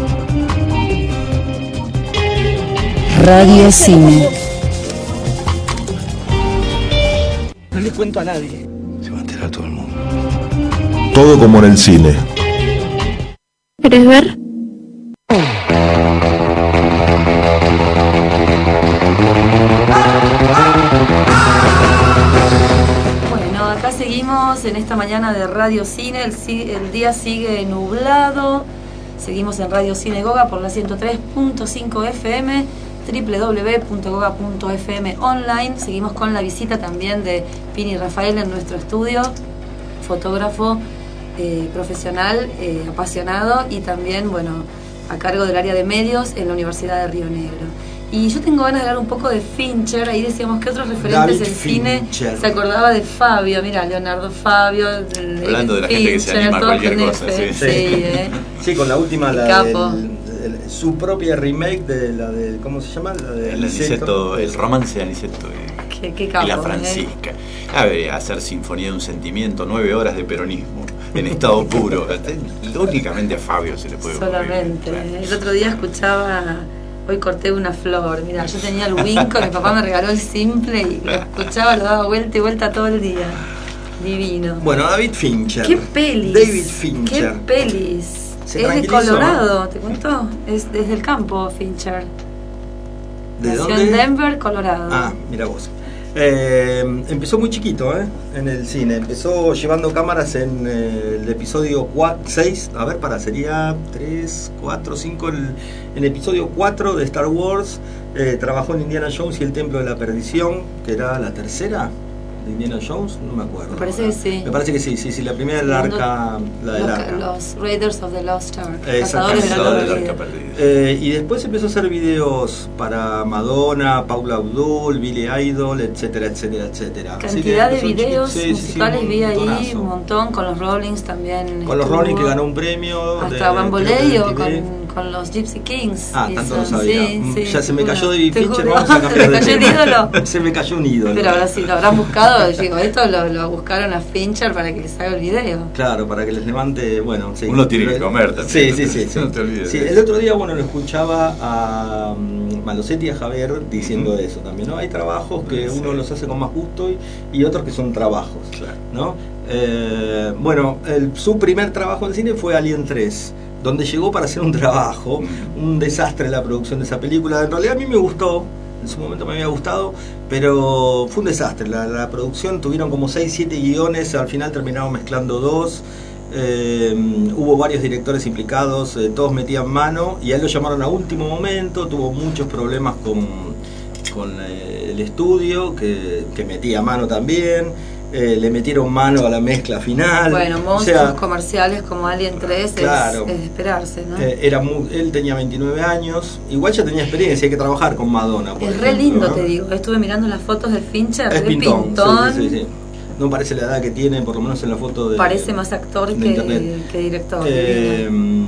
Radio Cine. No le cuento a nadie. Se va a enterar todo el mundo. Todo como en el cine. ¿Querés ver? Bueno, acá seguimos en esta mañana de Radio Cine. El, el día sigue nublado. Seguimos en Radio Cine Goga por la ciento tres punto cinco F M, doble u doble u doble u punto goga punto F M online. Seguimos con la visita también de Pini Rafael en nuestro estudio, fotógrafo eh, profesional, eh, apasionado y también, bueno, a cargo del área de medios en la Universidad de Río Negro. Y yo tengo ganas de hablar un poco de Fincher. Ahí decíamos que otros referentes del cine se acordaba de Fabio. Mira, Leonardo Fabio. De, Hablando de la Fincher, gente que se anima a cualquier cosa. Sí, sí, eh. sí, con la última, la del, el, su propia remake de la de, ¿cómo se llama? La de el Aniceto, el romance de Aniceto y, qué, qué capo, y la Francisca. Eh. A ver, hacer Sinfonía de un Sentimiento, nueve horas de peronismo en estado puro. Lógicamente a Fabio se le puede ocurrir. Solamente. Claro. El otro día escuchaba... Hoy corté una flor. Mira, yo tenía el Winco, mi papá me regaló el simple y lo escuchaba, lo daba vuelta y vuelta todo el día. Divino. Bueno, David Fincher. ¿Qué pelis? David Fincher. ¿Qué pelis? Es de Colorado, ¿te cuento? Es desde el campo, Fincher. ¿De Nació dónde? en Denver, Colorado. Ah, mira vos. Eh, empezó muy chiquito, ¿eh? En el cine. Empezó llevando cámaras en eh, el episodio seis. A ver, para, sería tres, cuatro, cinco. El, en el episodio cuatro de Star Wars. Eh, trabajó en Indiana Jones y el Templo de la Perdición, que era la tercera de Indiana Jones, no me acuerdo. Me parece que sí. Me parece que sí, sí, sí. La primera es la arca. La del arca. Los Raiders of the Lost Ark. Cazadores del arca perdida. Eh, y después empezó a hacer videos para Madonna, Paula Abdul, Billy Idol, etcétera, etcétera, etcétera. Cantidad de videos sí, musicales sí, sí, vi ahí, montonazo. un montón, con los Rollings también. Con los Rollings, que ganó un premio. Hasta Bamboleo o con, con los Gypsy Kings. Ah, y tanto son, lo sabía. Sí, sí, ya se me cayó David Fincher, juro. vamos a cambiar ¿Se de cayó el tema. ídolo? Se me cayó un ídolo. Pero ahora sí, lo habrán buscado, digo, esto lo, lo buscaron a Fincher para que les haga el video. Claro, para que les levante, bueno, sí. Uno tiene que comer también. Sí, no sí, te, sí, sí. No te olvides. Sí, el otro día, bueno, lo escuchaba a um, Malosetti y a Javier diciendo uh-huh. eso también, ¿no? Hay trabajos que sí. uno los hace con más gusto y, y otros que son trabajos, claro. ¿no? Eh, bueno, el, su primer trabajo en cine fue Alien tres, donde llegó para hacer un trabajo, uh-huh. un desastre la producción de esa película. En realidad a mí me gustó, en su momento me había gustado, pero fue un desastre. La, la producción tuvieron como seis, siete guiones, al final terminaron mezclando dos. Eh, hubo varios directores implicados, eh, todos metían mano y a él lo llamaron a último momento. Tuvo muchos problemas con, con eh, el estudio, que, que metía mano también. Eh, le metieron mano a la mezcla final. Bueno, monstruos o sea, comerciales como Alien tres claro, es, es de esperarse, ¿no? Eh, era muy, él tenía veintinueve años, igual ya tenía experiencia, hay que trabajar con Madonna. Por es ejemplo, re lindo, ¿no? Te digo. Estuve mirando las fotos del Fincher, es re pintón. pintón. Sí, sí, sí. no parece la edad que tiene, por lo menos en la foto de Parece más actor de que, internet. que director. Eh,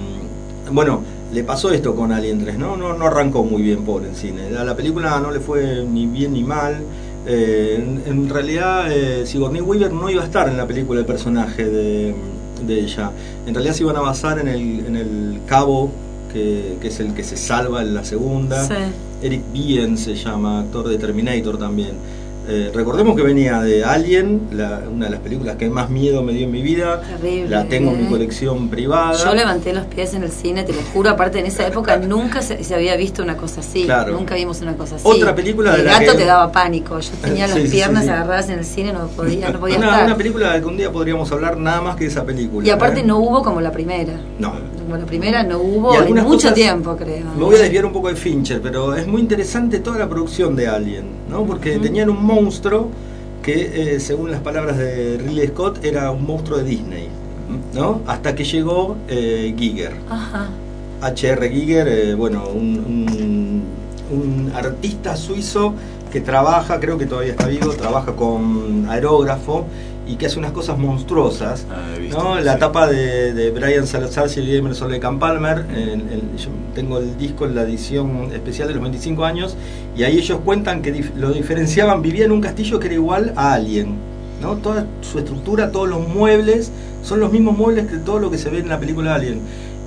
bueno, le pasó esto con Alien tres, ¿no? No, no arrancó muy bien por el cine. La, la película no le fue ni bien ni mal. Eh, en, en realidad, eh, Sigourney Weaver no iba a estar en la película el personaje de, de ella. En realidad se iban a basar en el, en el cabo, que, que es el que se salva en la segunda. Sí. Eric Bien se llama, actor de Terminator también. Eh, recordemos que venía de Alien, la, una de las películas que más miedo me dio en mi vida. Terrible, la tengo en ¿eh? mi colección privada. Yo levanté los pies en el cine, te lo juro. Aparte, en esa época nunca se, se había visto una cosa así. Claro. Nunca vimos una cosa así. Otra película el de la gato que... te daba pánico. Yo tenía las Sí, sí, piernas sí, sí. agarradas en el cine, no podía, no podía una, estar. una película de que un día podríamos hablar nada más que de esa película. Y aparte ¿eh? no hubo como la primera. No. Como la primera no Y hubo en algunas mucho cosas- tiempo, creo. Me voy a desviar un poco de Fincher, pero es muy interesante toda la producción de Alien, ¿no? Porque tenían un monstruo que, eh, según las palabras de Ridley Scott, era un monstruo de Disney, ¿no? Hasta que llegó eh, Giger. Ajá. H R Giger, eh, bueno, un, un, un artista suizo que trabaja, creo que todavía está vivo, trabaja con aerógrafo y que hace unas cosas monstruosas, Ah, he visto, ¿no? sí. La tapa de, de Brian Salazar y Emerson Lake and Palmer, en- en- yo tengo el disco en la edición especial de los veinticinco años, y ahí ellos cuentan que dif- lo diferenciaban, vivía en un castillo que era igual a Alien, ¿no? Toda su estructura, todos los muebles son los mismos muebles que todo lo que se ve en la película Alien.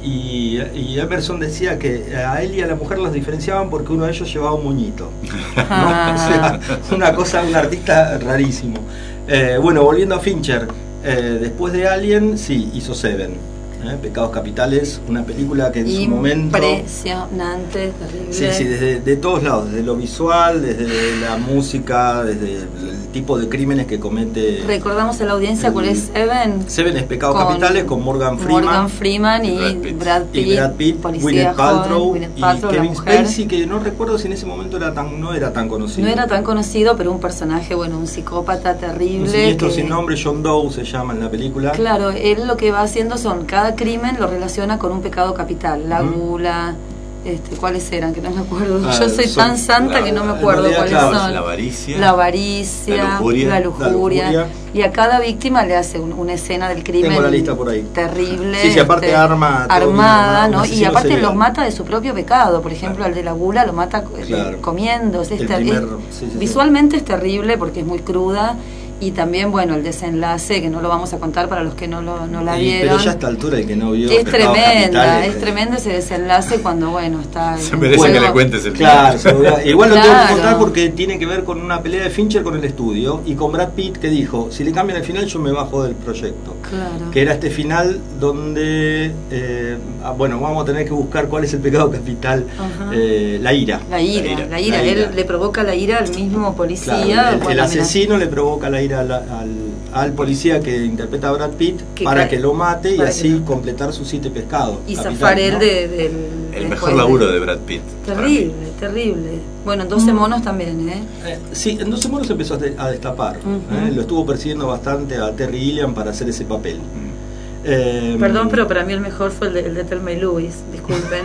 Y, y Emerson decía que a él y a la mujer los diferenciaban porque uno de ellos llevaba un moñito, ¿no? O sea, una cosa, un artista rarísimo. Eh, bueno, volviendo a Fincher, eh, después de Alien, sí, hizo Seven, ¿eh? Pecados Capitales, una película que en su momento... Impresionante, terrible. Sí, sí, desde de todos lados, desde lo visual, desde la música, desde el tipo de crímenes que comete... Recordamos a la audiencia cuál es Seven. Seven es Pecados Con Capitales con Morgan Freeman, Morgan Freeman y Brad Pitt, Brad Pitt, y Brad Pitt, policía Gwyneth Paltrow, joven, Gwyneth Paltrow, y la Kevin mujer. Spacey, que no recuerdo si en ese momento era tan, no era tan conocido. No era tan conocido, pero un personaje, bueno, un psicópata terrible. Un siniestro que- sin nombre, John Doe se llama en la película. Claro, él lo que va haciendo son, cada crimen lo relaciona con un pecado capital, la Ujú. gula, este, ¿cuáles eran? Que no me acuerdo. Ah, Yo soy son- tan santa la- que no me en acuerdo realidad, cuáles claro, son. la avaricia, La avaricia, la lujuria, la lujuria. la lujuria. Y a cada víctima le hace un- una escena del crimen. Tengo la lista por ahí. Terrible. Sí, sí, aparte este, arma, todo armada, bien armado, ¿no? un Y asesino aparte serial. los mata de su propio pecado. Por ejemplo, al de la gula lo mata eh, Claro. comiendo. Es El ter- primer- es- sí, sí, sí. visualmente es terrible porque es muy cruda. Y también, bueno, el desenlace, que no lo vamos a contar para los que no, lo, no la Y- vieron. pero ya a esta altura el que no vio Es Pecados tremenda, Capitales, es tremendo ese desenlace cuando, bueno, está... Se en merece juego. que le cuentes el Claro, final. seguro. Igual lo tengo que Claro. contar porque tiene que ver con una pelea de Fincher con el estudio y con Brad Pitt, que dijo, si le cambian el final yo me bajo del proyecto. Claro. Que era este final donde, eh, ah, bueno, vamos a tener que buscar cuál es el pecado capital, Ajá. eh, la ira. La ira, la ira, la él ira. le provoca la ira al mismo policía. Claro, el, el bueno, asesino le provoca la ira al, al, al policía que interpreta a Brad Pitt Que para cae- que lo mate y para así que lo- completar sus siete pescados. y capitales, zafar él ¿no? de, del... El después mejor de- laburo de Brad Pitt. Terrible, terrible. Bueno, en doce monos también, ¿eh? Eh, sí, en doce monos empezó a, de- a destapar. Ujú. ¿eh? Lo estuvo persiguiendo bastante a Terry Gilliam para hacer ese papel. Eh, Perdón, pero para mí el mejor fue el de, el de Thelma y Louise, disculpen.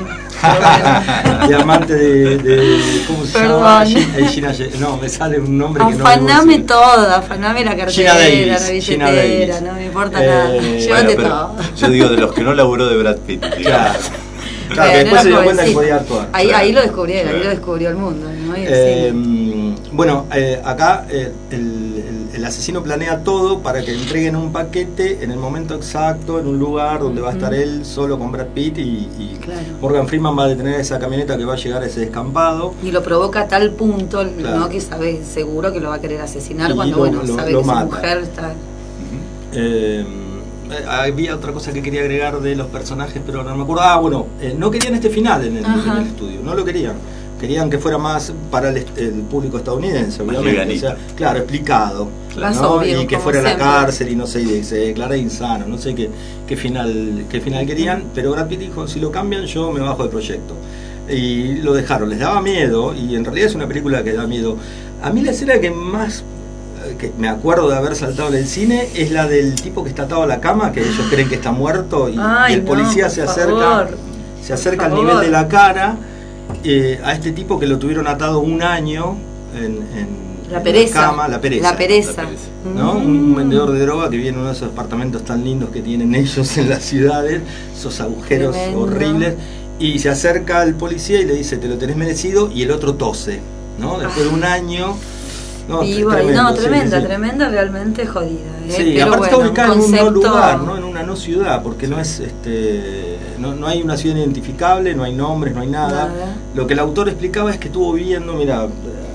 Diamante de, de. ¿Cómo se Perdón. llama? Gina- eh, Gina Ye- no, me sale un nombre que no. Afaname debo decir. todo, afaname la Gina cartera, Davis, la Gina billetera, Davis. no me importa Eh, nada. bueno, Llévate pero todo. yo digo de los que no laburó de Brad Pitt. digamos. Claro. Claro, Bueno, que después era se dio cuenta que jovencito. podía actuar. Ahí, Claro. ahí lo descubrió, ahí Claro. lo descubrió el mundo, ¿no? Y el Eh, cine. bueno, eh, acá eh, el, el- el asesino planea todo para que entreguen un paquete en el momento exacto, en un lugar donde va a estar él solo con Brad Pitt y, y Claro. Morgan Freeman va a detener esa camioneta que va a llegar a ese descampado. Y lo provoca a tal punto, Claro. ¿no? Que sabe seguro que lo va a querer asesinar Y cuando, lo- bueno, lo- sabe lo que su mata. mujer está... Eh, había otra cosa que quería agregar de los personajes, pero no me acuerdo. Ah, bueno, eh, no querían este final en el, Ajá. en el estudio, no lo querían. Querían que fuera más para el, est- el público estadounidense, Más obviamente. O livianito. sea, claro, explicado. Más ¿no? obvio, Y que como fuera a la siempre. cárcel y no sé, y se declara insano, no sé qué, qué final qué final querían, pero Brad Pitt dijo, si lo cambian yo me bajo del proyecto. Y lo dejaron, les daba miedo, y en realidad es una película que da miedo. A mí la escena que más eh, que me acuerdo de haber saltado en el cine es la del tipo que está atado a la cama, que ellos creen que está muerto y, Ay, y el no, policía por se favor. acerca se acerca al favor. nivel de la cara eh, a este tipo que lo tuvieron atado un año en, en- La en pereza. la cama, la pereza. La pereza. ¿No? Un, un vendedor de droga que vive en uno de esos departamentos tan lindos que tienen ellos en las ciudades, esos agujeros Tremendo. horribles, y se acerca al policía y le dice, te lo tenés merecido, y el otro tose, ¿no? Después de un año... No, Vivo ahí. tremendo, No, sí, tremenda, sí, sí. tremenda, realmente jodida. ¿eh? Sí, Pero aparte bueno, está ubicada un en un no concepto- lugar, ¿no? En una no ciudad, porque no es este no, no hay una ciudad identificable, no hay nombres, no hay nada. Nada. Lo que el autor explicaba es que estuvo viviendo, mira, eh,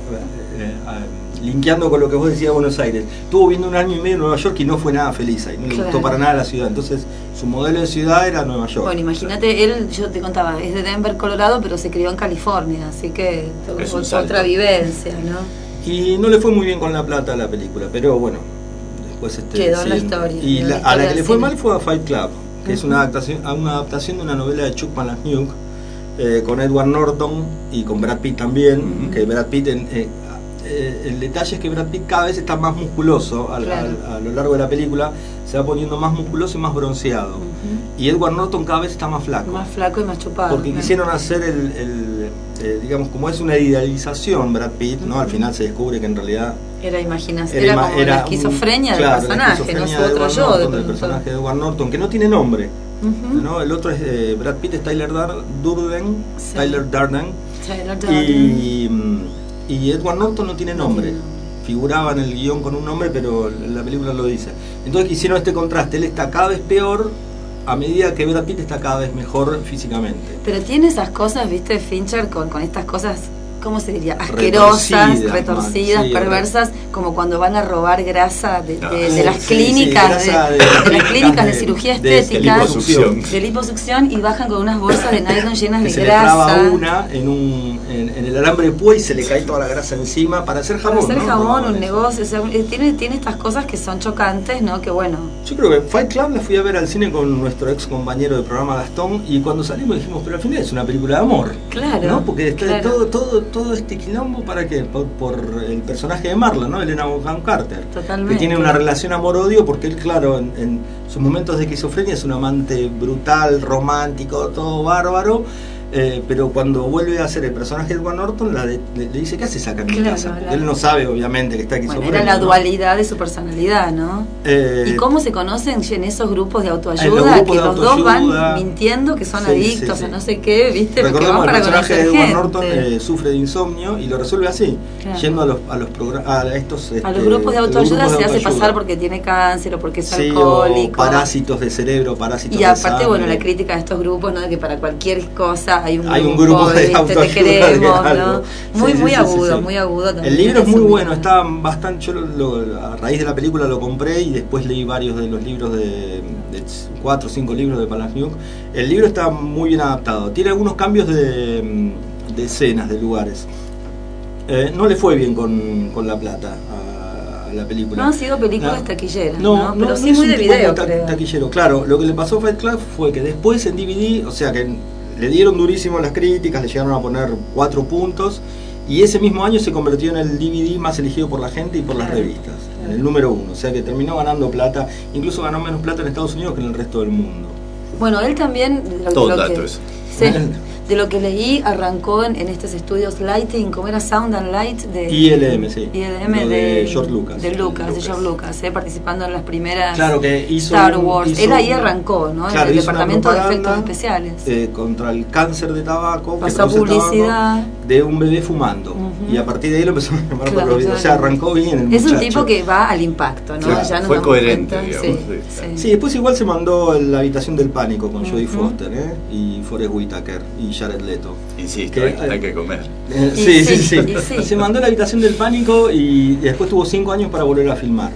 eh, eh, linkeando con lo que vos decías de Buenos Aires, estuvo viviendo un año y medio en Nueva York y no fue nada feliz ahí, no le Claro. gustó para nada la ciudad. Entonces, su modelo de ciudad era Nueva York. Bueno, imagínate, él, yo te contaba, es de Denver, Colorado, pero se crió en California, así que Es un es salto. otra vivencia, ¿no? Y no le fue muy bien con La Plata a la película, pero bueno, después este, Quedó en la sí. historia, Y quedó la- en la a la historia que le del fue cine. mal fue a Fight Club, que es una adaptación, una adaptación de una novela de Chuck Palahniuk, eh, con Edward Norton y con Brad Pitt también, que Brad Pitt, en, eh, eh, el detalle es que Brad Pitt cada vez está más musculoso a, Claro. a- a lo largo de la película, se va poniendo más musculoso y más bronceado. Y Edward Norton cada vez está más flaco. Más flaco y más chupado. Porque ¿no? quisieron hacer el, el, eh, digamos, como es una idealización Brad Pitt, ¿no? Al final se descubre que en realidad Era imaginación, era, era, ima- como era la esquizofrenia un- del claro, la personaje, no esquizofrenia su de otro Edward yo. Norton, de del pronto. personaje de Edward Norton, que no tiene nombre. Ujú. ¿No? El otro es eh, Brad Pitt, es Tyler Dar- Durden, Sí. Tyler Durden, Tyler Durden. y, mm, y Edward Norton no tiene nombre. Figuraba en el guión con un nombre, pero la película lo dice. Entonces hicieron este contraste, él está cada vez peor a medida que Brad Pitt está cada vez mejor físicamente. Pero tiene esas cosas, viste, Fincher, con, con estas cosas, ¿cómo se diría? Asquerosas, Retorcidas, retorcidas, mal, sí, perversas, como cuando van a robar grasa de, de- Ah, de sí, las sí, clínicas, sí, grasa de, de- de las clínicas de de- cirugía de- estética, de liposucción. de liposucción, y bajan con unas bolsas de nylon llenas Que de se le grasa. traba una en, un, en, en el alambre de púa y se le cae toda la grasa encima para hacer Para jabón. hacer ¿no? jabón, No, un eso. negocio, o sea, eh, tiene, tiene estas cosas que son chocantes, ¿no? Que bueno, Yo creo que Fight Club la fui a ver al cine con nuestro ex compañero de programa Gastón, y cuando salimos dijimos, pero al final es una película de amor. claro. ¿No? Porque está claro. todo, todo, todo este quilombo, ¿para qué? Por, por el personaje de Marlon, ¿no? Elena Bonham Carter. Totalmente. Que tiene una relación amor-odio porque él, claro, en, en sus momentos de esquizofrenia es un amante brutal, romántico, todo bárbaro. Eh, pero cuando vuelve a ser el personaje de Edward Norton, la de- le, le dice, ¿qué haces acá en mi Claro, casa? Porque la- él no sabe, obviamente, que está Bueno, esquizofrénico. era la ¿no? dualidad de su personalidad, ¿no? Eh, ¿Y cómo se conocen en esos grupos de en los autoayuda? grupos Que de los dos autoayuda. van mintiendo que son Sí, adictos sí, a sí. no sé qué, ¿viste? Porque Recordemos van el para personaje de conocer Edward gente. Norton eh, sufre de insomnio y lo resuelve así, Claro. yendo a los a los programas a estos A este, los grupos de a los autoayuda grupos de se hace autoayuda. pasar porque tiene cáncer o porque es Sí, alcohólico. o parásitos de cerebro, parásitos Y de aparte, sangre. bueno, la crítica de estos grupos, ¿no? De que para cualquier cosa hay un Hay un grupo, grupo de ¿viste? autoayuda Te queremos, de algo. ¿no? Muy, Sí, sí, muy sí, agudo, sí, sí. muy agudo también. El libro es muy un- bueno, está bastante. Yo lo- lo- a raíz de la película lo compré y después leí varios de los libros de, de cuatro o cinco libros de Palahniuk. El libro está muy bien adaptado. Tiene algunos cambios de, de escenas, de lugares. Eh, no le fue bien con, con La Plata a, a la película. No han sido películas No. taquilleras, No, ¿no? no, Pero no sí es muy un de tipo video, ta- creo. taquillero. Claro, lo que le pasó a Fight Club fue que después en D V D, o sea que le dieron durísimo las críticas, le llegaron a poner cuatro puntos, y ese mismo año se convirtió en el D V D más elegido por la gente y por las Claro, revistas, en el número uno. O sea que terminó ganando plata, incluso ganó menos plata en Estados Unidos que en el resto del mundo. Bueno, él también, de lo, Todo de lo dato que, eso. sí, de lo que leí, arrancó en, en estos estudios Lighting, como era Sound and Light de I L M, sí. I L M Lo de, de George Lucas. de Lucas, de George Lucas, eh, participando en las primeras Claro que hizo Star un- Wars. hizo Él ahí un- arrancó, ¿no? claro, en el hizo una departamento de propaganda, efectos especiales. eh, contra el cáncer de tabaco, que Pasó produce el tabaco, publicidad. de un bebé fumando. Ujú. Y a partir de ahí lo empezó a llamar Claro, por los videos. O sea, claro. arrancó bien el Es un muchacho. tipo que va al impacto, ¿no? Claro, ya nos fue damos coherente, cuenta. digamos, Sí, sí. sí. Sí, después igual se mandó La Habitación del Pánico con Jodie Ujú. Foster, ¿eh? Y Forest Whitaker y Jared Leto. Insisto, Que- hay, hay que comer. Eh, Y sí, sí, sí, sí, y sí. Se mandó La Habitación del Pánico y después tuvo cinco años para volver a filmar.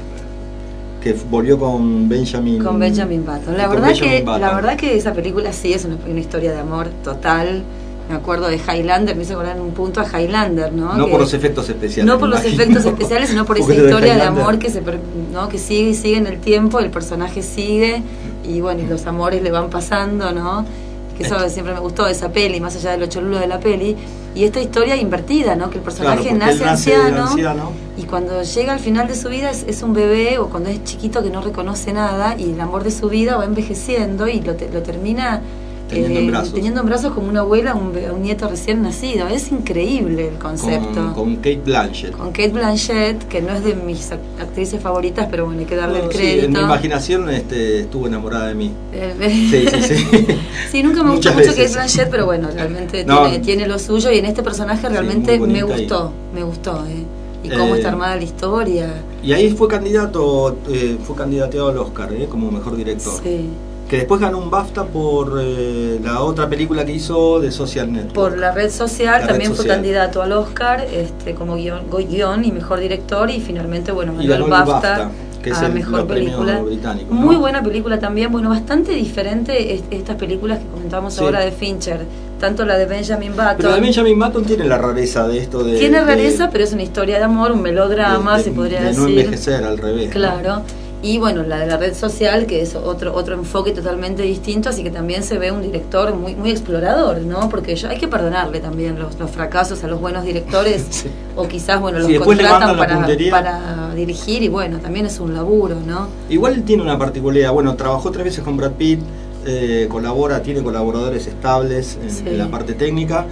Que volvió con Benjamin. Con Benjamin Button. La con verdad Benjamin que Button. la verdad que esa película sí es una, una historia de amor total. Me acuerdo de Highlander, me hizo acordar en un punto a Highlander, ¿no? No Que- por los efectos especiales. No por me los imagino. efectos especiales, sino por esa Porque lo de historia de Highlander- amor que se per- ¿no? que sigue y sigue en el tiempo, el personaje sigue y bueno, y los amores le van pasando, ¿no? Que eso siempre me gustó de esa peli, más allá de lo cholulo de la peli. Y esta historia invertida, ¿no? Que el personaje Claro, porque nace, él nace anciano, anciano. y cuando llega al final de su vida es, es un bebé, o cuando es chiquito que no reconoce nada, y el amor de su vida va envejeciendo y lo, te- lo termina Teniendo eh, en brazos. teniendo en brazos como una abuela a un, be- a un nieto recién nacido. Es increíble el concepto. Con, con Kate Blanchett. Con Kate Blanchett, que no es de mis act- actrices favoritas, pero bueno, hay que darle Bueno, el sí, crédito. en mi imaginación este, estuvo enamorada de mí. Eh, Sí, sí, sí. Sí, nunca me gustó Muchas mucho veces. Kate Blanchett, pero bueno, realmente No. tiene, tiene lo suyo y en este personaje realmente muy me bonita gustó, me gustó, eh. Y cómo Eh, está armada la historia. Y ahí fue candidato, eh, fue candidateado al Oscar, eh, como mejor director. Sí. Que después ganó un BAFTA por eh, la otra película que hizo de Social Network. Por la red social, La también red fue social. candidato al Oscar, este, como guión, guión y mejor director, y finalmente, bueno, Y ganó el ganó el BAFTA, BAFTA, que es a el mejor los premios película. británicos, ¿no? Muy buena película también, bueno, bastante diferente est- estas películas que comentamos Sí. ahora de Fincher, tanto la de Benjamin Button. Pero de Benjamin Button tiene la rareza de esto de... Tiene de- rareza, pero es una historia de amor, un melodrama, de- se podría de decir. no envejecer, al revés. ¿no? Claro. Y bueno, la de la red social, que es otro otro enfoque totalmente distinto, así que también se ve un director muy muy explorador, ¿no? Porque yo, hay que perdonarle también los, los fracasos a los buenos directores, Sí. o quizás, bueno, los Sí, después le contratan mandan la para, puntería. para dirigir, y bueno, también es un laburo, ¿no? Igual él tiene una particularidad. Bueno, trabajó tres veces con Brad Pitt, eh, colabora, tiene colaboradores estables en, Sí. en la parte técnica.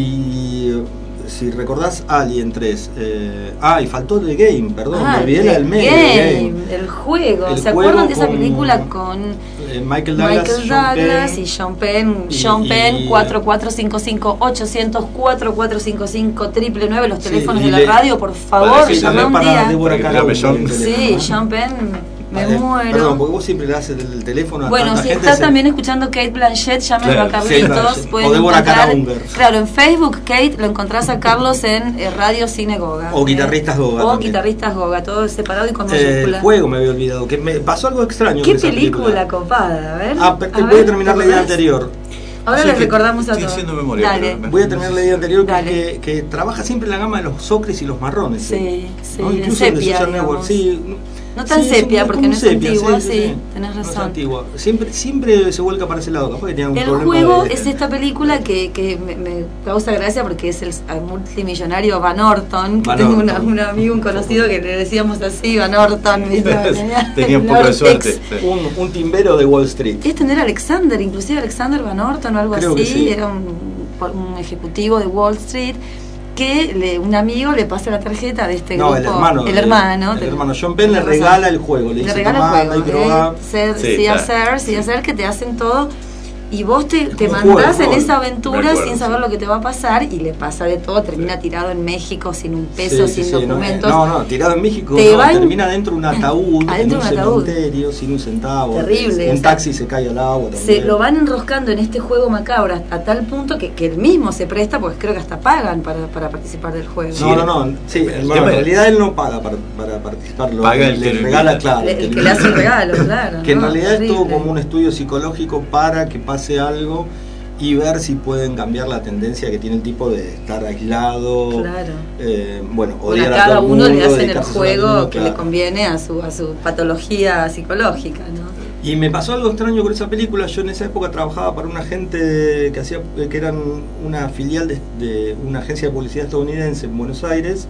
Y eh, si recordás, Alien tres. Eh, ah, y faltó The Game, perdón, Ah, me olvidé la del medio. The Game, Game. el juego. El ¿Se juego acuerdan de esa con- película con Eh, Michael Douglas, Michael Sean Douglas Penn. y Sean Penn? Y- Sean Penn, y- cuatro cuatro cinco cinco ocho cero cero cuatro cuatro cinco cinco nueve nueve, los Sí, teléfonos y de la le- radio, por favor, para- sí, llama también un para día. Débora Caló, el Sí, teléfono. Sean Penn, me Eh, muero. Perdón, porque vos siempre le das el, el teléfono a Bueno, tanta si gente. está se- también escuchando Kate Blanchett, llámenlo Claro, a Carlitos. Kate Pueden o Débora encontrar- Calaunger. Claro, en Facebook, Kate, lo encontrás a Carlos en eh, Radio Cine Goga. O Guitarristas Goga O también. Guitarristas Goga, todo separado y con Eh, el mayúscula. juego me había olvidado, que me pasó algo extraño ¿Qué con esa película, copada? A ver. Ah, pero a voy ver, a terminar ¿te la idea acordás? anterior. Ahora Sí, les que- recordamos a estoy todos. haciendo memoria, Dale. pero- Voy a terminar la idea anterior, que, Dale. que, que trabaja siempre en la gama de los ocres y los marrones. Sí, sí, ¿no? en Incluso en The sepia, Social Network, digamos. sí. No tan Sí, es sepia, un- porque como no es sepia, antigua, sí, sí, sí, sí. tenés No es razón. antigua. Siempre, siempre se vuelca para ese lado, capaz que tiene un El problema juego de- es esta película que, que me, me causa gracia porque es el multimillonario Van Orton, que Van tengo Orton. una- un amigo, un conocido que le decíamos así, Van Orton. ¿viste? Tenía un el poco de Ortex. suerte. sí. un, un timbero de Wall Street. Este no era Alexander, inclusive Alexander Van Orton o algo Creo que así, sí. era un, un ejecutivo de Wall Street que le, un amigo le pasa la tarjeta de este No, grupo. el hermano. El hermano. El, te- hermano John Penn le tenés razón. regala el juego. Le, Le dice, regala "Tomá, el anda y juego, probá". ¿eh? Ser, Sí, sí, claro. hacer, sí, hacer, que te hacen todo. Y vos te, te como mandás juego, en rol. esa Me aventura acuerdo, sin sí. saber lo que te va a pasar y le pasa de todo, termina tirado en México sin un peso, Sí, sí, sin sí, no, documentos. No, no, tirado en México, Te no, van- termina dentro de un ataúd, Adentro en un de un ataúd. cementerio, sin un centavo. Terrible, Un o sea, taxi se cae al agua Se también. lo van enroscando en este juego macabro a, a tal punto que, que él mismo se presta, porque creo que hasta pagan para, para participar del juego. No, no, no, sí, El bueno, tema en es- realidad él no paga para, para participar, lo Paga le, el le que lo regala, invita. claro. El, el que que lo le hace el invita. regalo, claro. Que en ¿no? realidad es todo Terrible. como un estudio psicológico para que pase algo y ver si pueden cambiar la tendencia que tiene el tipo de estar aislado. Claro. Eh, bueno, Bueno, odiar a a cada todo el uno le mundo, hacen el dedicarse solo al juego mundo, que claro. le conviene a su, a su patología psicológica, ¿no? Y me pasó algo extraño con esa película. Yo en esa época trabajaba para una gente que hacía, que eran una filial de, de una agencia de publicidad estadounidense en Buenos Aires,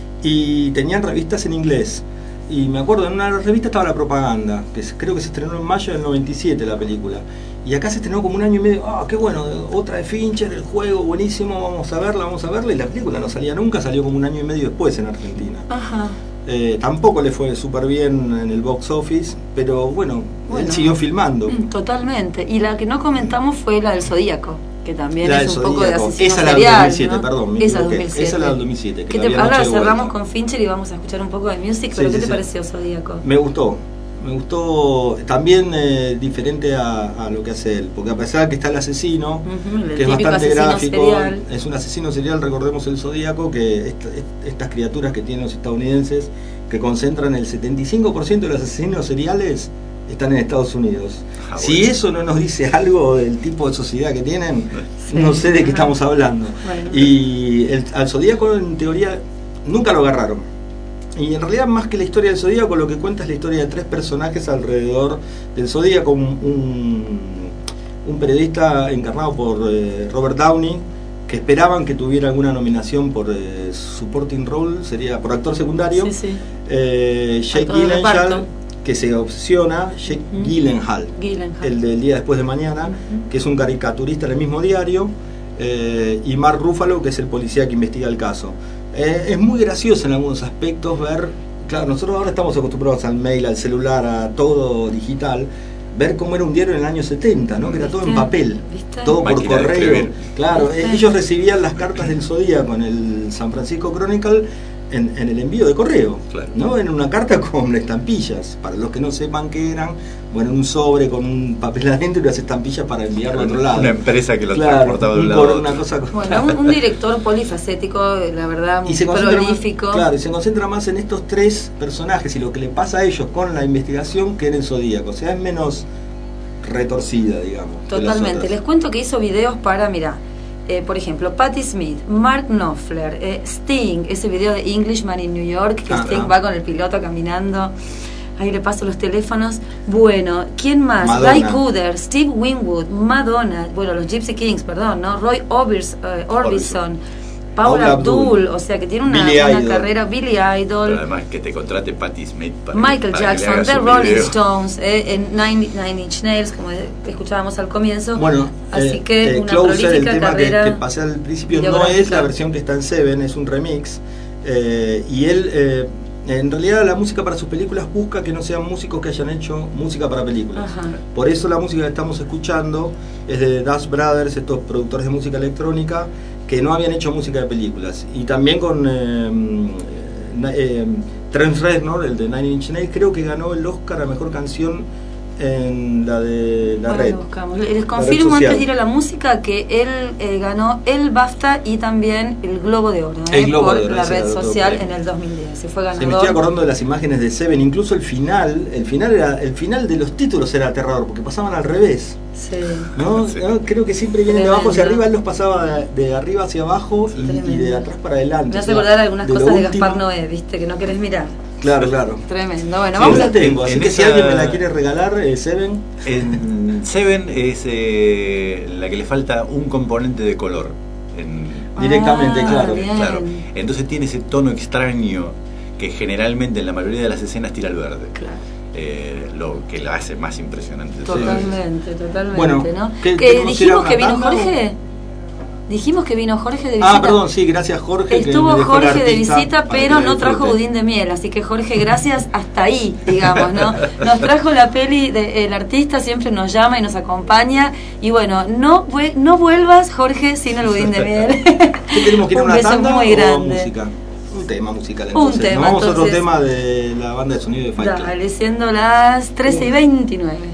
y tenían revistas en inglés. Y me acuerdo, en una revista estaba La Propaganda, que se- creo que se estrenó en mayo del noventa y siete la película. Y acá se estrenó como un año y medio. Ah, qué bueno, otra de Fincher, el juego, buenísimo, vamos a verla, vamos a verla. Y la película no salía nunca, salió como un año y medio después en Argentina. Ajá. Eh, tampoco le fue súper bien en el box office, pero bueno, Bueno. él siguió filmando. Mm, Totalmente. Y la que no comentamos fue la del Zodíaco, que también La es del un poco de Zodíaco. asesino Esa es la del serial, dos mil siete, ¿no? perdón, me Esa es equivoqué. dos mil siete. Esa es la del dos mil siete, que ¿Qué la te, vi ahora anoche de cerramos vuelta. con Fincher y vamos a escuchar un poco de music, Sí, pero sí, ¿qué te sí. pareció Zodíaco? Me gustó, me gustó también eh, diferente a, a lo que hace él, porque a pesar de que está el asesino, Ujú, el que es típico bastante asesino gráfico, serial. es un asesino serial, recordemos el Zodíaco, que esta- est- estas criaturas que tienen los estadounidenses, que concentran el setenta y cinco por ciento de los asesinos seriales, están en Estados Unidos. Ah, Si bueno. eso no nos dice algo del tipo de sociedad que tienen, Sí. no sé de qué estamos hablando. Bueno. Y el, al Zodíaco en teoría nunca lo agarraron. Y en realidad más que la historia del Zodíaco, lo que cuenta es la historia de tres personajes alrededor del Zodíaco. Un, un, un periodista encarnado por eh, Robert Downey, que esperaban que tuviera alguna nominación por eh, supporting role, sería por actor secundario. Sí, sí. Eh, Jake Actor de Gyllenhaal, reparto. que se obsesiona, Jake uh-huh. Gyllenhaal, Gyllenhaal, el del Día Después de Mañana, uh-huh. que es un caricaturista del mismo diario, eh, y Mark Ruffalo, que es el policía que investiga el caso. Eh, es muy gracioso en algunos aspectos ver, claro, nosotros ahora estamos acostumbrados al mail, al celular, a todo digital, ver cómo era un diario en el año setenta, ¿no? Que era todo en papel, ¿Viste? todo por Máquina de correo. escribir. Claro, ¿Viste? ellos recibían las cartas del Zodíaco en el San Francisco Chronicle en, en el envío de correo, claro. ¿no? En una carta con estampillas, para los que no sepan qué eran, bueno, un sobre con un papel adentro y unas estampillas para enviarlo a otro lado. Una empresa que lo claro, transportaba de un lado a otro. Una cosa con... Bueno, un, un director polifacético, la verdad, y se prolífico. Más, claro, y se concentra más en estos tres personajes y lo que le pasa a ellos con la investigación que en el Zodíaco. O sea, es menos retorcida, digamos. Totalmente. Les cuento que hizo videos para, mira, eh, por ejemplo, Patti Smith, Mark Knopfler, eh, Sting, ese video de Englishman in New York, que ah, Sting ah. va con el piloto caminando. Ahí le paso los teléfonos. Bueno, ¿quién más? Madonna. Guy Cooder, Steve Winwood, Madonna, bueno, los Gypsy Kings, perdón, ¿no? Roy Orbis, uh, Orbison, Paula Abdul, Abdul, o sea que tiene una, una carrera, Billy Idol. Pero además que te contrate Patti Smith para Michael para Jackson, The Rolling Stones, eh, en Nine, Nine Inch Nails, como escuchábamos al comienzo. Bueno, así eh, que eh, una Closer, prolífica el tema carrera que, que pasé al principio no es la versión que está en Seven, es un remix. Eh, y él, eh, en realidad, la música para sus películas busca que no sean músicos que hayan hecho música para películas. Ajá. Por eso la música que estamos escuchando es de Dust Brothers, estos productores de música electrónica que no habían hecho música de películas. Y también con eh, eh, Trent Reznor, el de Nine Inch Nails, creo que ganó el Oscar a Mejor Canción en la de la bueno, red. Buscamos. Les confirmo antes de ir a la música que él eh, ganó el BAFTA y también el Globo de Oro, eh, el Globo por de Oro, la red social en el dos mil diez. Se fue ganador. Se me estoy acordando de las imágenes de Seven, incluso el final, el final era, el final de los títulos era aterrador porque pasaban al revés. Sí. ¿No? Sí. ¿No? Creo que siempre vienen de abajo hacia arriba, él los pasaba de, de arriba hacia abajo y, y de atrás para adelante. Me hace acordar algunas de cosas de último. Gaspar Noé, viste, que no querés mirar. Claro, claro. Tremendo. Bueno, sí, vamos la a... tengo, así en que esa... si alguien me la quiere regalar, eh, Seven. En Seven es eh, la que le falta un componente de color. En... Directamente, ah, claro. Bien. claro. Entonces tiene ese tono extraño que generalmente en la mayoría de las escenas tira al verde. Claro. Eh, lo que la hace más impresionante. Totalmente, totalmente, bueno, ¿no? ¿qué, que dijimos que vino Jorge. O... Dijimos que vino Jorge de visita. Ah, perdón, sí, gracias Jorge. Estuvo que Jorge de visita, pero no trajo budín de miel, así que Jorge, gracias hasta ahí, digamos, ¿no? Nos trajo la peli, de, el artista siempre nos llama y nos acompaña, y bueno, no no vuelvas, Jorge, sin el budín de miel. ¿Qué tenemos que ir a una beso tanda muy o grande. música? Un tema musical, entonces. Un tema, Nos vamos entonces, a otro tema de la banda de sonido de Fight Club. Dale, siendo las trece y veintinueve.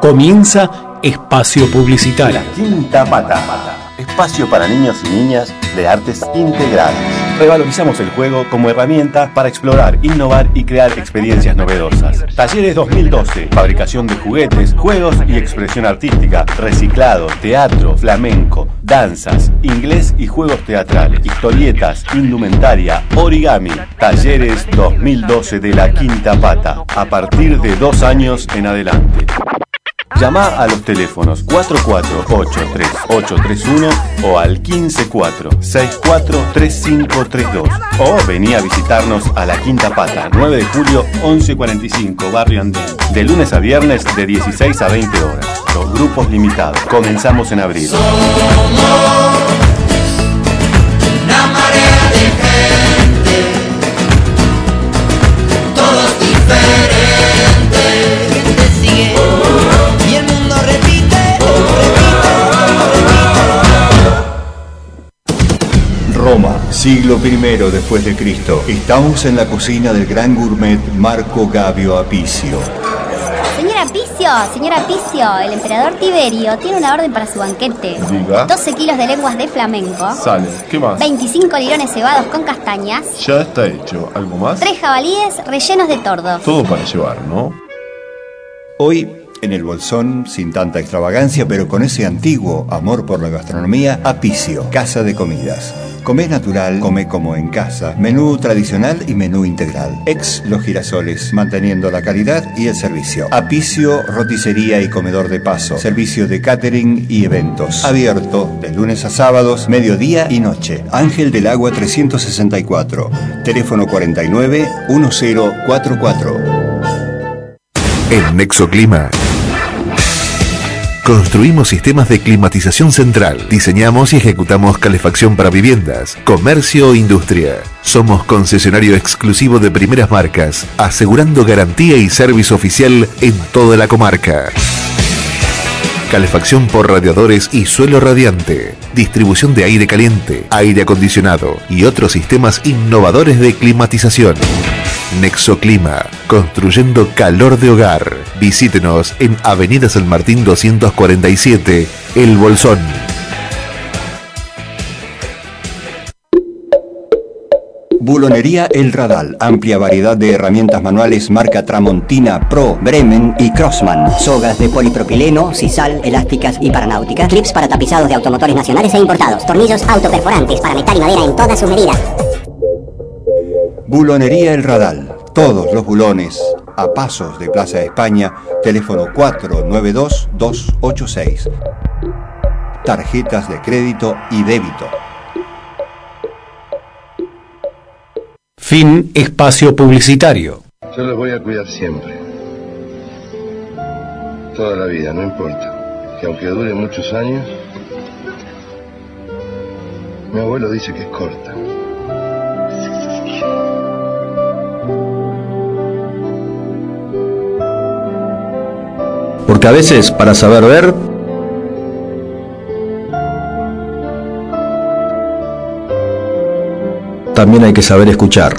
Comienza Espacio Publicitario. La Quinta Pata. Espacio para niños y niñas de artes integrales. Revalorizamos el juego como herramienta para explorar, innovar y crear experiencias novedosas. Talleres dos mil doce. Fabricación de juguetes, juegos y expresión artística. Reciclado, teatro, flamenco, danzas, inglés y juegos teatrales. Historietas, indumentaria, origami. Talleres dos mil doce de La Quinta Pata. A partir de dos años en adelante. Llama a los teléfonos cuatro cuatro ocho tres ocho tres uno o al quince cuatro seis cuatro tres cinco tres dos o vení a visitarnos a La Quinta Pata, nueve de julio, once cuarenta y cinco, Barrio Andén, de lunes a viernes de dieciséis a veinte horas. Los grupos limitados. Comenzamos en abril. Somos una marea de gente, todos diferentes. ¿Quién te sigue? Y el mundo repite, repite, Roma, siglo primero después de Cristo. Estamos en la cocina del gran gourmet Marco Gabio Apicio. Señora Apicio, señora Apicio, el emperador Tiberio tiene una orden para su banquete. Diga. doce kilos de lenguas de flamenco. Sale. ¿Qué más? veinticinco lirones cebados con castañas. Ya está hecho. ¿Algo más? tres jabalíes rellenos de tordo. Todo para llevar, ¿no? Hoy, en el Bolsón, sin tanta extravagancia, pero con ese antiguo amor por la gastronomía, Apicio, casa de comidas. Comé natural, come como en casa, menú tradicional y menú integral. Ex Los Girasoles, manteniendo la calidad y el servicio. Apicio, roticería y comedor de paso. Servicio de catering y eventos. Abierto de lunes a sábados, mediodía y noche. Ángel del Agua trescientos sesenta y cuatro. Teléfono cuarenta y nueve diez cuarenta y cuatro. En Nexoclima construimos sistemas de climatización central, diseñamos y ejecutamos calefacción para viviendas, comercio o industria. Somos concesionario exclusivo de primeras marcas, asegurando garantía y servicio oficial en toda la comarca. Calefacción por radiadores y suelo radiante, distribución de aire caliente, aire acondicionado y otros sistemas innovadores de climatización. Nexoclima, construyendo calor de hogar. Visítenos en Avenida San Martín doscientos cuarenta y siete, El Bolsón. Bulonería El Radal, amplia variedad de herramientas manuales marca Tramontina, Pro, Bremen y Crossman. Sogas de polipropileno, sisal, elásticas y paranáuticas. Clips para tapizados de automotores nacionales e importados. Tornillos autoperforantes para metal y madera en todas sus medidas. Bulonería El Radal, todos los bulones, a pasos de Plaza de España, teléfono cuatro nueve dos dos ocho seis. Tarjetas de crédito y débito. Fin espacio publicitario. Yo los voy a cuidar siempre. Toda la vida, no importa. Que aunque dure muchos años, mi abuelo dice que es corta. Porque a veces, para saber ver, también hay que saber escuchar.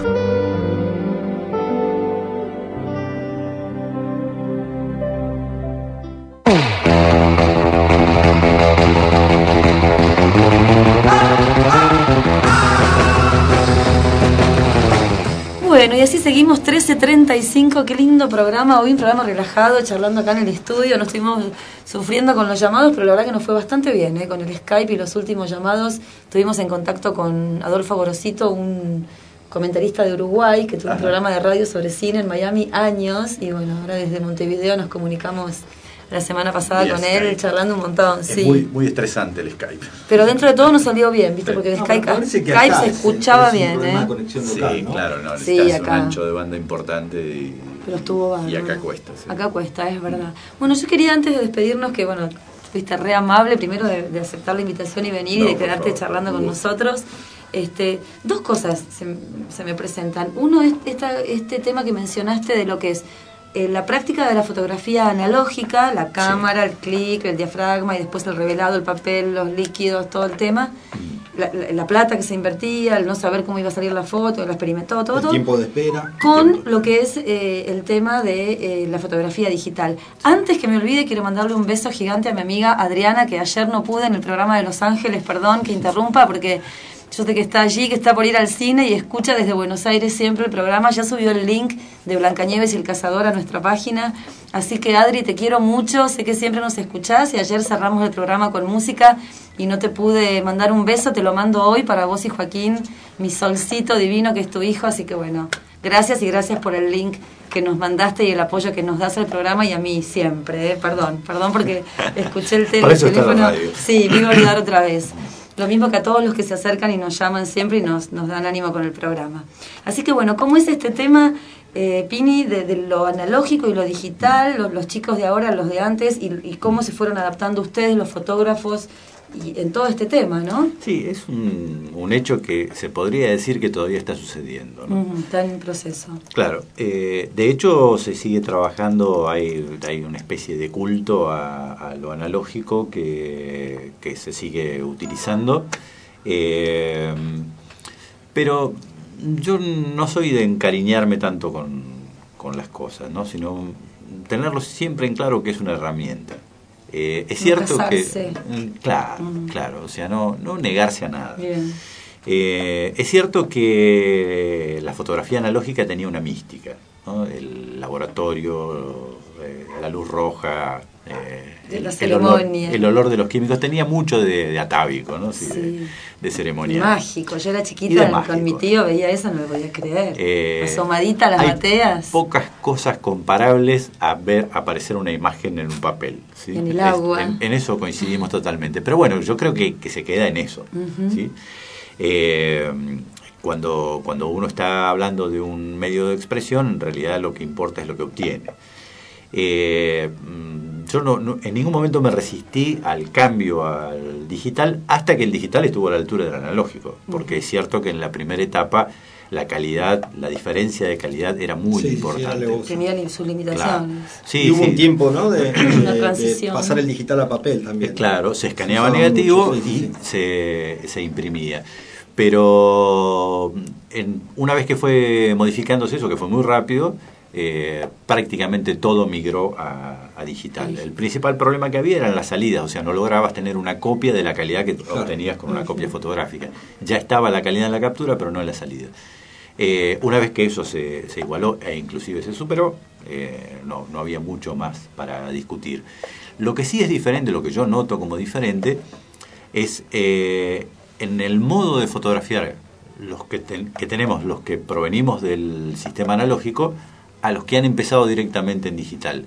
Bueno, y así seguimos, trece treinta y cinco, qué lindo programa, hoy un programa relajado, charlando acá en el estudio, no estuvimos sufriendo con los llamados, pero la verdad que nos fue bastante bien, ¿eh? Con el Skype y los últimos llamados, estuvimos en contacto con Adolfo Gorosito, un comentarista de Uruguay, que tuvo un programa de radio sobre cine en Miami años, y bueno, ahora desde Montevideo nos comunicamos la semana pasada con Skype. Él, charlando un montón. Es sí. muy, muy estresante el Skype. Pero dentro de todo nos salió bien, ¿viste? Porque el no, Skype, Skype se escuchaba es, es bien, ¿eh? Sí, ¿no? Claro, no, sí, necesitas acá. un ancho de banda importante y, pero estuvo bárbaro. Y acá cuesta. Sí. Acá cuesta, es verdad. Bueno, yo quería antes de despedirnos, que bueno, fuiste re amable, primero de, de aceptar la invitación y venir no, y de quedarte favor, charlando con nosotros. Este, dos cosas se, se me presentan. Uno es esta, este tema que mencionaste de lo que es eh, la práctica de la fotografía analógica, la cámara, sí. el clic, el diafragma y después el revelado, el papel, los líquidos, todo el tema. la, la, la plata que se invertía, el no saber cómo iba a salir la foto, el experimentó, todo, el todo. tiempo de espera. Con lo que es eh, el tema de eh, la fotografía digital. Antes que me olvide, quiero mandarle un beso gigante a mi amiga Adriana, que ayer no pude en el programa de Los Ángeles, perdón que interrumpa, porque yo sé que está allí, que está por ir al cine y escucha desde Buenos Aires siempre el programa. Ya subió el link de Blancanieves y el Cazador a nuestra página. Así que, Adri, te quiero mucho, sé que siempre nos escuchás y ayer cerramos el programa con música y no te pude mandar un beso, te lo mando hoy para vos y Joaquín, mi solcito divino que es tu hijo, así que bueno, gracias y gracias por el link que nos mandaste y el apoyo que nos das al programa y a mí siempre, ¿eh? perdón, perdón porque escuché el, tel- el teléfono, sí, me iba a olvidar otra vez. Lo mismo que a todos los que se acercan y nos llaman siempre y nos, nos dan ánimo con el programa. Así que bueno, ¿cómo es este tema, eh, Pini, de, de lo analógico y lo digital, los, los chicos de ahora, los de antes, y, y cómo se fueron adaptando ustedes, los fotógrafos, y en todo este tema, ¿no? Sí, es un, un hecho que se podría decir que todavía está sucediendo, ¿no? Uh-huh, está en proceso. Claro, eh, de hecho se sigue trabajando, hay, hay una especie de culto a, a lo analógico que, que se sigue utilizando, eh, pero yo no soy de encariñarme tanto con, con las cosas, ¿no? Sino tenerlo siempre en claro que es una herramienta. Eh, es cierto no que, claro, mm. claro, o sea, no, no negarse a nada. Bien. Eh, es cierto que la fotografía analógica tenía una mística, ¿no? El laboratorio, eh, la luz roja, eh, de la el, ceremonia. El olor, el olor de los químicos tenía mucho de, de atávico, ¿no? Sí, sí. de, de ceremonia. Mágico, yo era chiquita con mágico. Mi tío, veía eso, no lo podía creer. Eh, Asomadita a las hay bateas. Pocas cosas comparables a ver aparecer una imagen en un papel. ¿sí? En el agua. Es, en, en eso coincidimos totalmente. Pero bueno, yo creo que, que se queda en eso. Uh-huh. ¿sí? Eh, cuando, cuando uno está hablando de un medio de expresión, en realidad lo que importa es lo que obtiene. Eh, yo no, no, en ningún momento me resistí al cambio al digital hasta que el digital estuvo a la altura del analógico, porque uh-huh. es cierto que en la primera etapa la calidad, la diferencia de calidad era muy sí, importante. Sí, tenían sus limitaciones. Claro. Sí, y hubo sí. un tiempo, ¿no? De, Una de, transición. de pasar el digital a papel también. Eh, claro, se escaneaba se negativo mucho, sí, y sí. Se, se imprimía. Pero en, una vez que fue modificándose eso, que fue muy rápido, eh, prácticamente todo migró a, a digital. El principal problema que había eran las salidas, o sea, no lograbas tener una copia de la calidad que claro. obtenías con una uh-huh. copia fotográfica. Ya estaba la calidad en la captura, pero no en la salida. Eh, una vez que eso se, se igualó e inclusive se superó, eh, no, no había mucho más para discutir. Lo que sí es diferente, lo que yo noto como diferente, es eh, en el modo de fotografiar los que, ten, que tenemos, los que provenimos del sistema analógico, a los que han empezado directamente en digital.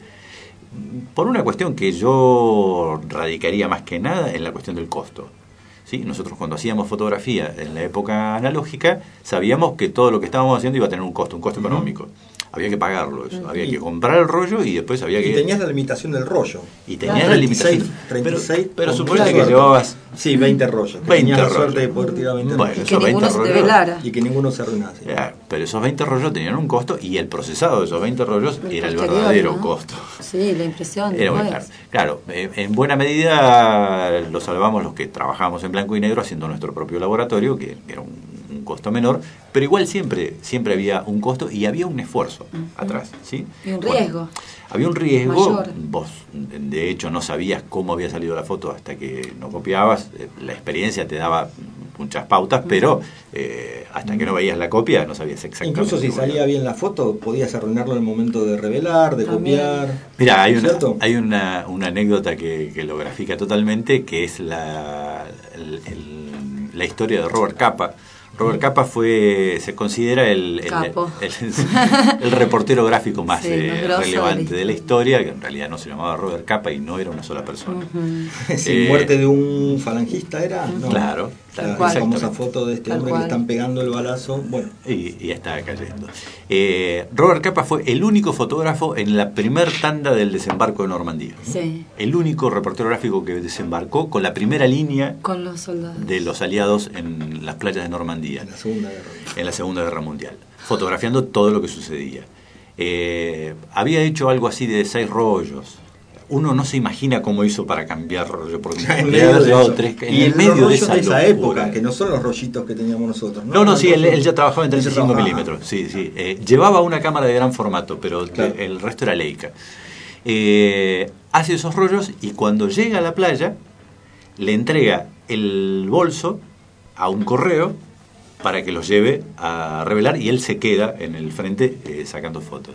Por una cuestión que yo radicaría más que nada en la cuestión del costo. ¿Sí? Nosotros cuando hacíamos fotografía en la época analógica, sabíamos que todo lo que estábamos haciendo iba a tener un costo, un costo uh-huh. económico. Había que pagarlo eso, uh-huh. había que comprar el rollo y después había que... Y tenías la limitación del rollo. Y tenías ah, la limitación. treinta y seis, pero pero suponete que llevabas... Sí, veinte rollos. veinte tenías rollos. la suerte de poder tirar veinte bueno, rollos. Y que ninguno se te velara. Y que ninguno se arruinase. Ya, pero esos veinte rollos tenían un costo y el procesado de esos veinte rollos el era el verdadero ¿no? costo. Sí, la impresión. Era muy claro. Claro, eh, en buena medida lo salvamos los que trabajamos en blanco y negro haciendo nuestro propio laboratorio, que era un, un costo menor, pero igual siempre siempre había un costo y había un esfuerzo uh-huh. atrás. ¿sí? Y un riesgo. Bueno, había un riesgo, mayor. Vos de hecho no sabías cómo había salido la foto hasta que no copiabas, la experiencia te daba muchas pautas, pero eh, hasta que no veías la copia no sabías exactamente. Incluso si salía bien la foto, podías arruinarlo en el momento de revelar, de También. copiar. Mira, hay una, hay una, una anécdota que, que lo grafica totalmente, que es la, el, el, la historia de Robert Capa. Robert Capa fue, se considera el, el, el, el, el reportero gráfico más sí, eh, relevante de la historia, que en realidad no se llamaba Robert Capa y no era una sola persona. Uh-huh. Sí, eh, muerte de un falangista era, no, claro, la, la famosa foto de este Tal hombre cual. que están pegando el balazo, bueno, y, y está cayendo. Eh, Robert Capa fue el único fotógrafo en la primer tanda del desembarco de Normandía. Sí. El único reportero gráfico que desembarcó con la primera línea con los soldados de los aliados en las playas de Normandía. En la Segunda Guerra Mundial. En la Segunda Guerra Mundial, fotografiando todo lo que sucedía. Eh, había hecho algo así de seis rollos, uno no se imagina cómo hizo para cambiar rollo, porque En le ha medio de llevado eso. tres en y el los medio de rollos esa, de esa locura. época, que no son los rollitos que teníamos nosotros. No, No, no, sí, él, rollos- él ya trabajaba en Él ya treinta y cinco trabajaba. milímetros, sí, sí. Eh, llevaba una cámara de gran formato, pero Claro. de- el resto era Leica. Eh, hace esos rollos y cuando llega a la playa, le entrega el bolso a un correo para que los lleve a revelar y él se queda en el frente eh, sacando fotos.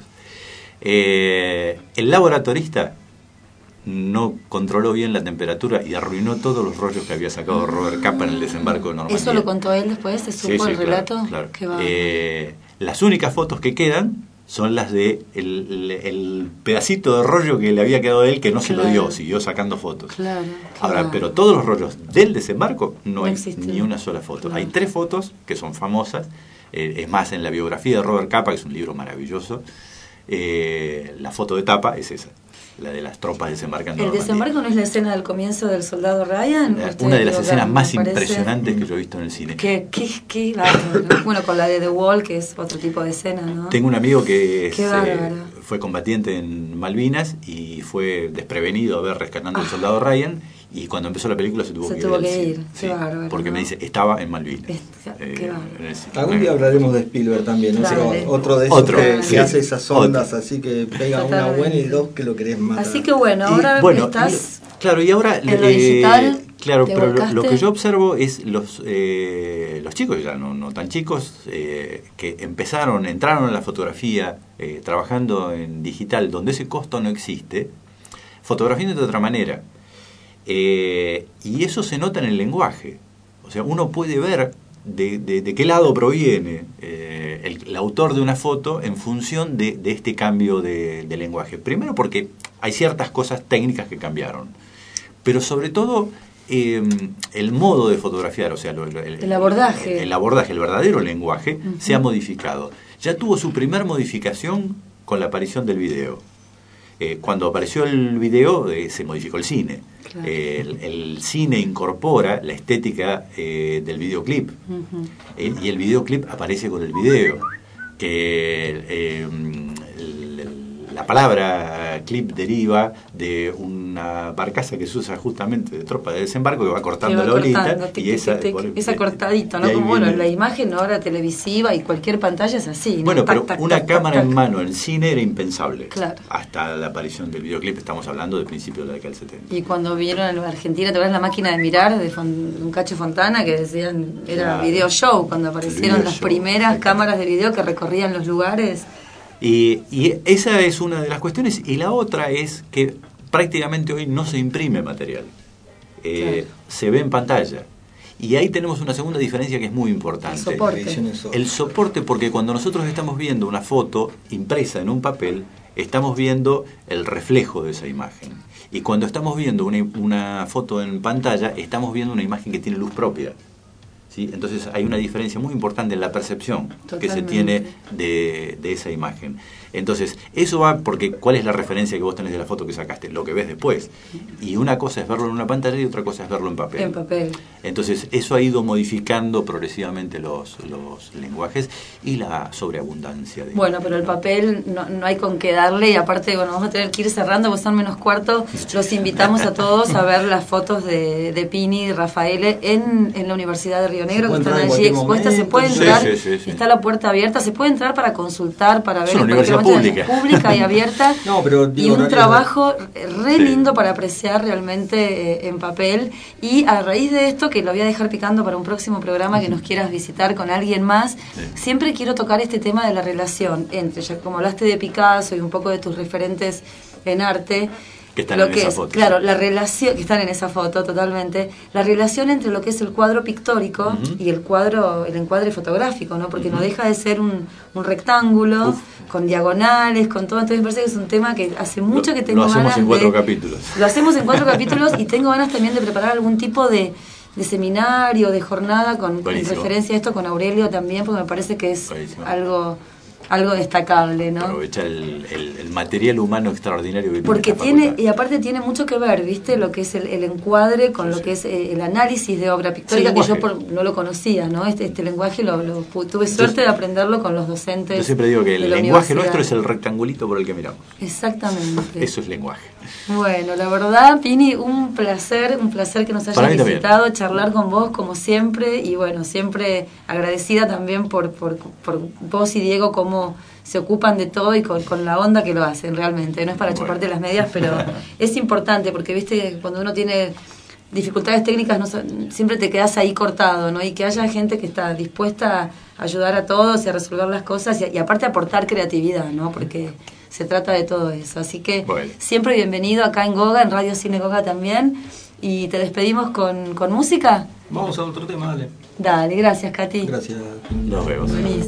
Eh, el laboratorista no controló bien la temperatura y arruinó todos los rollos que había sacado Robert Capa en el desembarco de Normandía. ¿Eso lo contó él después? ¿Se supo Sí, sí, el claro, relato? claro. Qué bárbaro. Eh, las únicas fotos que quedan son las de el, el- el pedacito de rollo que le había quedado a él que no se lo dio, Claro. siguió sacando fotos. Claro. qué Ahora, bárbaro. pero todos los rollos del desembarco no, No hay existen. ni una sola foto. Claro. Hay tres fotos que son famosas. Eh, es más, en la biografía de Robert Capa, que es un libro maravilloso, eh, la foto de tapa es esa, la de las tropas desembarcando. en ¿El Normandía. desembarco no es la escena del comienzo del soldado Ryan? ¿O estoy Una de las equivocada? escenas Me más parece. impresionantes que yo he visto en el cine. Qué, qué, qué bárbaro. Bueno, con la de The Wall, que es otro tipo de escena, ¿no? Tengo un amigo que es, Qué eh, bárbaro. fue combatiente en Malvinas y fue desprevenido a ver rescatando al soldado Ryan, y cuando empezó la película se tuvo Se que tuvo ir. al que cine. ir. Qué Sí, bárbaro, porque ¿no? me dice, estaba en Malvinas. Es- Eh, qué bárbaro. en el cine. Algún día hablaremos de Spielberg también, ¿no? Dale. Otro, otro de esos Otro, que, que sí. hace esas ondas, Otro. así que pega una Totalmente. buena y dos que lo querés matar. Así que bueno, Y, ahora bueno, estás y- claro, y ahora en lo eh, digital, claro, te pero lo, volcaste. lo que yo observo es los eh, los chicos ya no, no tan chicos eh, que empezaron, entraron en la fotografía eh, trabajando en digital, donde ese costo no existe, fotografiando de otra manera. Eh, y eso se nota en el lenguaje. O sea, uno puede ver de, de, de qué lado proviene eh, el, el autor de una foto en función de, de este cambio de, de lenguaje. Primero porque hay ciertas cosas técnicas que cambiaron, pero sobre todo eh, el modo de fotografiar, o sea, lo- lo- el, El abordaje. el, el abordaje, el verdadero lenguaje, Ujú. se ha modificado. Ya tuvo su primer modificación con la aparición del video. Eh, cuando apareció el video eh, se modificó el cine. Claro. Eh, el, el cine incorpora la estética eh, del videoclip. Ujú. Eh, y el videoclip aparece con el video. Que eh, el- el- la palabra clip deriva de una barcaza que se usa justamente de tropa de desembarco que va cortando Que va la olita. cortando, tic, y tic, esa, tic, por- esa cortadito, y ¿no? ahí Como bueno, viene- la imagen ahora televisiva y cualquier pantalla es así, ¿no? Bueno, Tac, pero tac, una tac, cámara tac, en tac. mano en el cine era impensable. Claro. Hasta la aparición del videoclip, estamos hablando de principios de la década del setenta. Y cuando vinieron a Argentina, ¿te acuerdas la máquina de mirar de, Fon- de un Cacho Fontana que decían era Claro. video show? Cuando aparecieron Video las show, primeras exacto. cámaras de video que recorrían los lugares. Y, y esa es una de las cuestiones. Y la otra es que prácticamente hoy no se imprime material. Eh, Se ve en pantalla. Y ahí tenemos una segunda diferencia que es muy importante. El soporte. El soporte, porque cuando nosotros estamos viendo una foto impresa en un papel, estamos viendo el reflejo de esa imagen. Y cuando estamos viendo una, una foto en pantalla, estamos viendo una imagen que tiene luz propia. ¿Sí? Entonces hay una diferencia muy importante en la percepción que se Totalmente. tiene de, de esa imagen. Entonces, eso va porque ¿cuál es la referencia que vos tenés de la foto que sacaste? Lo que ves después. Y una cosa es verlo en una pantalla y otra cosa es verlo en papel. En papel. Entonces, eso ha ido modificando progresivamente los, los lenguajes y la sobreabundancia. De Bueno, pero el papel no, no hay con qué darle y aparte, bueno, vamos a tener que ir cerrando porque son menos cuarto. Los invitamos a todos a ver las fotos de, de Pini y Rafael en, en la Universidad de Río Negro, que puede están entrar en allí cualquier expuestas. Se momento. puede Sí, entrar, sí, sí, sí. está la puerta abierta, se puede entrar para consultar, para ver Es una en cualquier universidad momento, es pública. pública y abierta. No, pero Y digo, un horarios- trabajo re Sí. lindo para apreciar realmente eh, en papel. Y a raíz de esto, que lo voy a dejar picando para un próximo programa que nos quieras visitar con alguien más, siempre quiero tocar este tema de la relación entre, ya como hablaste de Picasso y un poco de tus referentes en arte, Que están lo en que esa es, foto. claro, la relación, que están en esa foto totalmente, la relación entre lo que es el cuadro pictórico Ujú. y el cuadro, el encuadre fotográfico, ¿no? Porque no deja de ser un, un rectángulo con diagonales, con todo. Entonces me parece que es un tema que hace mucho Lo- que tengo lo hacemos ganas en cuatro de, capítulos. Lo hacemos en cuatro capítulos y tengo ganas también de preparar algún tipo de, de seminario, de jornada con, en Buenísimo. referencia a esto con Aurelio también, porque me parece que es Buenísimo. algo algo destacable, ¿no? Aprovechar el, el, el material humano extraordinario que Porque tiene, tiene, y aparte tiene mucho que ver, ¿viste? Lo que es el, el encuadre con sí, lo sí. que es el análisis de obra pictórica, sí, que yo por, no lo conocía, ¿no? Este, este lenguaje lo, lo tuve suerte yo, de aprenderlo con los docentes. Yo siempre digo que el lenguaje nuestro es el rectangulito por el que miramos. Exactamente. Eso es lenguaje. Bueno, la verdad, Pini, un placer, un placer que nos hayas visitado, también. Charlar con vos como siempre, y bueno, siempre agradecida también por, por, por vos y Diego como se ocupan de todo y con, con la onda que lo hacen realmente. No es para bueno. chuparte las medias, pero es importante porque, viste, cuando uno tiene dificultades técnicas no, siempre te quedas ahí cortado, ¿no? Y que haya gente que está dispuesta a ayudar a todos y a resolver las cosas y, y aparte aportar creatividad, ¿no? Porque se trata de todo eso. Así que bueno. siempre bienvenido acá en Goga, en Radio Cine Goga también. Y te despedimos con, con música. Vamos a otro tema, dale. Dale, gracias, Katy. Gracias. Nos vemos. Venís.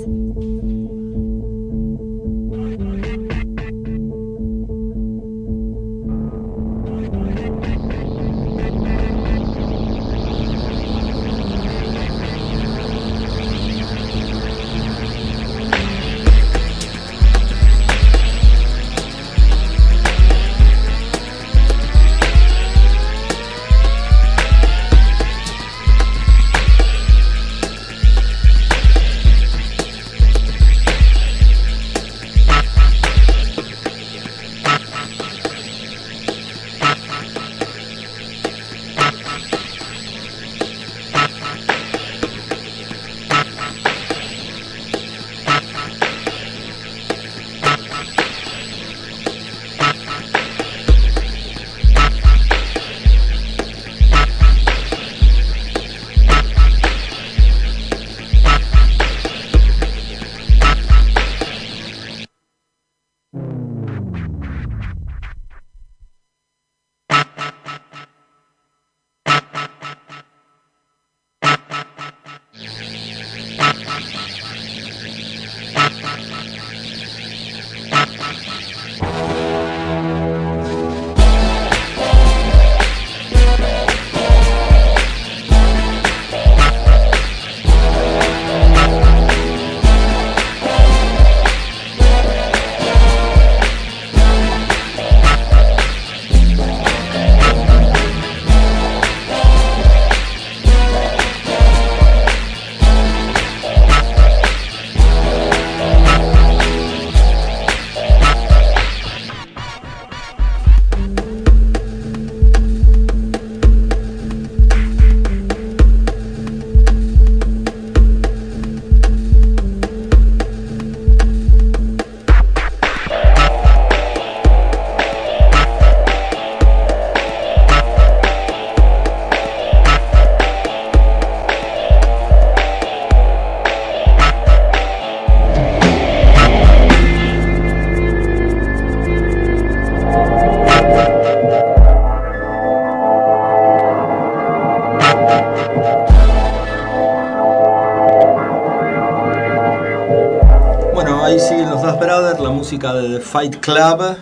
Música de The Fight Club.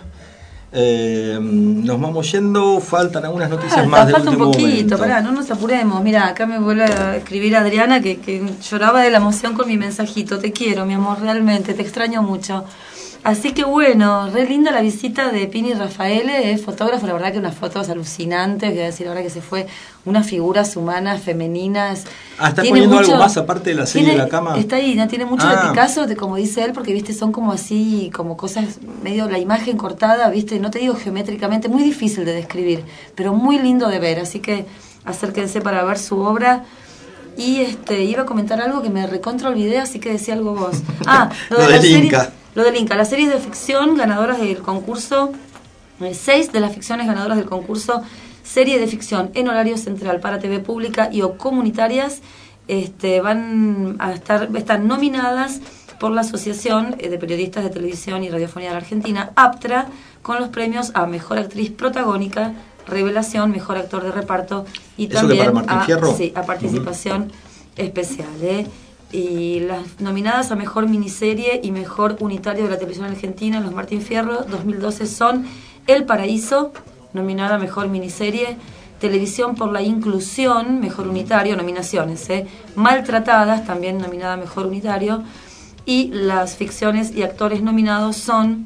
Eh, nos vamos yendo, faltan algunas noticias falta, más del falta último un poquito, momento. Pará, no nos apuremos. Mira, acá me vuelve a escribir Adriana que, que lloraba de la emoción con mi mensajito. Te quiero, mi amor, realmente, te extraño mucho. Así que bueno, re linda la visita de Pini Rafaele, es fotógrafo, la verdad que unas fotos alucinantes, quiero decir, la verdad que se fue unas figuras humanas, femeninas. Ah, ¿estás poniendo mucho, algo más aparte de la serie tiene, de la cama? Está ahí, ¿no? Tiene mucho ah. de Picasso, de, como dice él, porque viste, son como así, como cosas, medio la imagen cortada, viste, no te digo geométricamente, muy difícil de describir, pero muy lindo de ver, así que acérquense para ver su obra. Y este iba a comentar algo que me recontra olvidé, así que decía algo vos. Ah, lo, lo del Inca. Serie, lo del Inca, las series de ficción ganadoras del concurso, eh, seis de las ficciones ganadoras del concurso, serie de ficción en horario central para T V pública y o comunitarias, este, van a estar, están nominadas por la Asociación de Periodistas de Televisión y Radiofonía de la Argentina, APTRA, con los premios a Mejor Actriz Protagónica, Revelación, Mejor Actor de Reparto y ¿Eso también que para Martín a, Fierro? Sí, a participación uh-huh. especial. ¿eh? Y las nominadas a Mejor Miniserie y Mejor Unitario de la Televisión Argentina en los Martín Fierro dos mil doce son El Paraíso, nominada a Mejor Miniserie, Televisión por la Inclusión, Mejor Unitario, nominaciones, ¿eh? Maltratadas, también nominada a Mejor Unitario, Y las ficciones y actores nominados son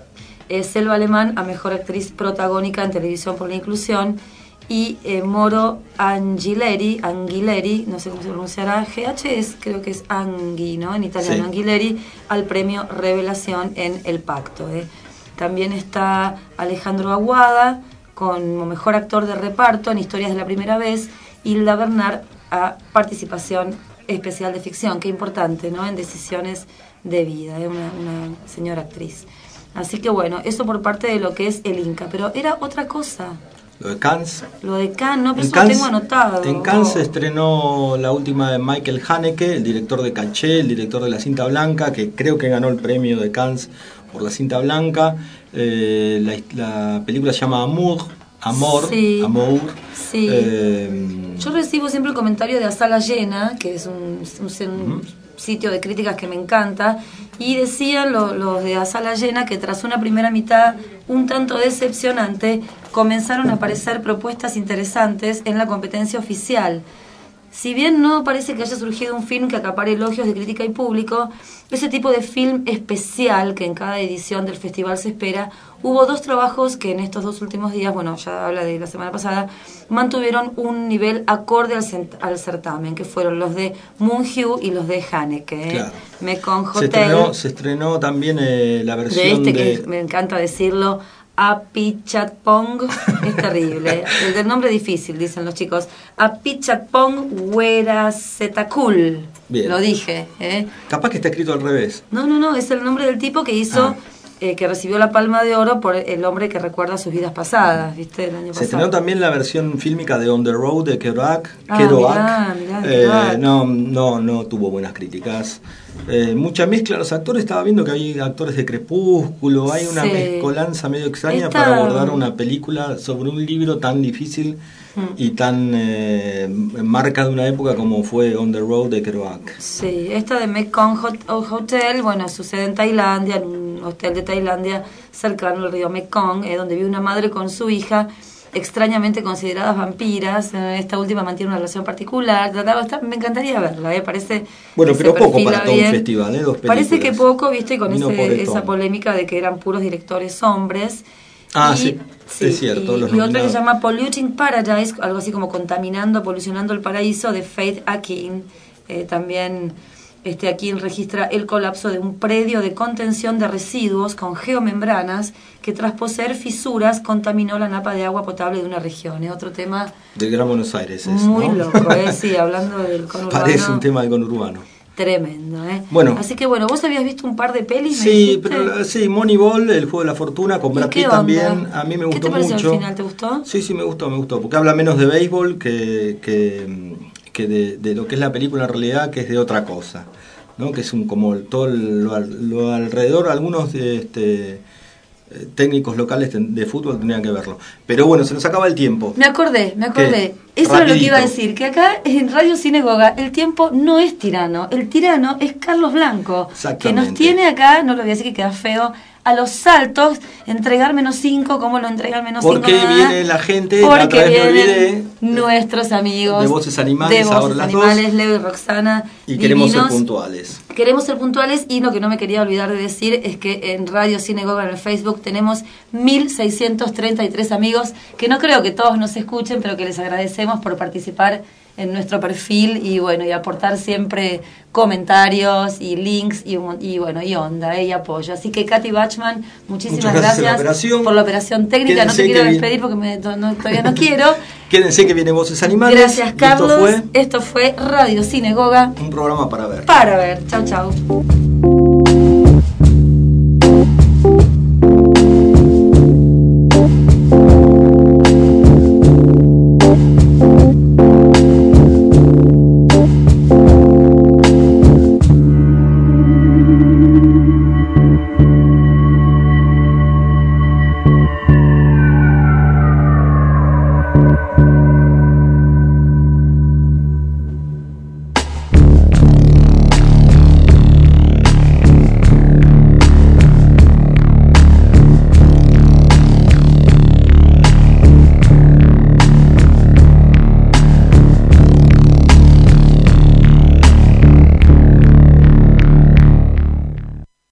eh, Selva Alemán a Mejor Actriz Protagónica en Televisión por la Inclusión y eh, Moro Angileri, Angileri, no sé cómo se pronunciará, G H es, creo que es Anghi, ¿no? En italiano, sí. Angileri, al premio Revelación en El Pacto. ¿eh? También está Alejandro Aguada como mejor actor de reparto en Historias de la Primera Vez, y Hilda Bernard a participación especial de ficción, qué importante, ¿no? En Decisiones de Vida, ¿eh? una, una señora actriz. Así que bueno, eso por parte de lo que es el Inca, pero era otra cosa. Lo de Cannes. Lo de Cannes, no, pero eso lo tengo anotado. En Cannes se estrenó la última de Michael Haneke, el director de Caché, el director de La Cinta Blanca, que creo que ganó el premio de Cannes por La Cinta Blanca. Eh, la, la película se llama Amour, Amor, sí, Amour. Sí. Eh, Yo recibo siempre el comentario de A Sala Llena, que es un, un, un uh-huh. sitio de críticas que me encanta, y decían los lo de A Sala Llena que tras una primera mitad un tanto decepcionante, comenzaron a aparecer propuestas interesantes en la competencia oficial. Si bien no parece que haya surgido un film que acapare elogios de crítica y público, ese tipo de film especial que en cada edición del festival se espera, hubo dos trabajos que en estos dos últimos días, bueno, ya habla de la semana pasada, mantuvieron un nivel acorde al, cent- al certamen, que fueron los de Moon-Hugh y los de Haneke. ¿eh? Claro. Mekong Hotel. Se estrenó, se estrenó también eh, la versión de este de... que me encanta decirlo, Apichatpong, es terrible. El del nombre difícil, dicen los chicos. Apichatpong Werasetakul. Bien. Lo dije, ¿eh? Capaz que está escrito al revés. No, no, no, es el nombre del tipo que hizo, ah. eh, que recibió la Palma de Oro por El hombre que recuerda sus vidas pasadas, ¿viste? El año Se pasado. estrenó también la versión fílmica de On the Road de Kerouac. Ah, Kerouac. mirá, mirá, eh, no, no, no tuvo buenas críticas. Eh, mucha mezcla, los actores, estaba viendo que hay actores de Crepúsculo, hay una sí. mezcolanza medio extraña Esta... para abordar una película sobre un libro tan difícil mm. y tan eh, marca de una época como fue On the Road de Kerouac. Sí, esta de Mekong Hotel, bueno, sucede en Tailandia, en un hotel de Tailandia cercano al río Mekong, eh, donde vive una madre con su hija, extrañamente consideradas vampiras. Esta última mantiene una relación particular. Me encantaría verla, ¿eh? Parece. Bueno, pero poco para todo un festival, ¿eh? Dos películas. Parece que poco, viste, con ese, esa polémica de que eran puros directores hombres. Ah, y, sí, sí, es cierto. Y, los y otra que se llama Polluting Paradise, algo así como Contaminando, Polucionando el Paraíso, de Faith Akin. Eh, también. Este, aquí registra el colapso de un predio de contención de residuos con geomembranas que tras poseer fisuras contaminó la napa de agua potable de una región. Es otro tema del Gran Buenos Aires, es, muy ¿no? loco, ¿eh? Sí, hablando del conurbano. Parece un tema del conurbano. Tremendo, ¿eh? Bueno, así que bueno, vos habías visto un par de pelis. Sí, pero sí, Moneyball, El Juego de la Fortuna, con Brad Pitt también. A mí me gustó mucho. ¿Qué te pareció al final? ¿Te gustó? Sí, sí, me gustó, me gustó. Porque habla menos de béisbol que, que, que de, de lo que es la película en realidad, que es de otra cosa, ¿no? Que es un como todo lo, lo alrededor, algunos este, técnicos locales de fútbol tendrían que verlo. Pero bueno, se nos acaba el tiempo. Me acordé, me acordé. Eso era lo que iba a decir, que acá en Radio Sinagoga el tiempo no es tirano, el tirano es Carlos Blanco, que nos tiene acá, no lo voy a decir que queda feo, a los saltos, entregar menos cinco, como lo entrega el menos cinco. Porque viene la gente, porque a través vienen me olvidé, nuestros amigos de Voces Animales, de Voces ahora las Animales, dos, Leo y Roxana. Y divinos. Queremos ser puntuales. Queremos ser puntuales, y lo que no me quería olvidar de decir es que en Radio Sinagoga en el Facebook tenemos mil seiscientos treinta y tres amigos, que no creo que todos nos escuchen, pero que les agradecemos por participar en nuestro perfil y bueno, y aportar siempre comentarios y links y, y bueno, y onda, ¿eh? Y apoyo. Así que Katy Bachman, muchísimas Muchas gracias, gracias la operación. por la operación técnica. Quédense no te quiero que despedir porque me, no, todavía no quiero. Quédense que viene Voces Animales. Gracias, Carlos. Esto fue, Esto fue Radio Sinagoga. Un programa para ver. Para ver. Chau, chau.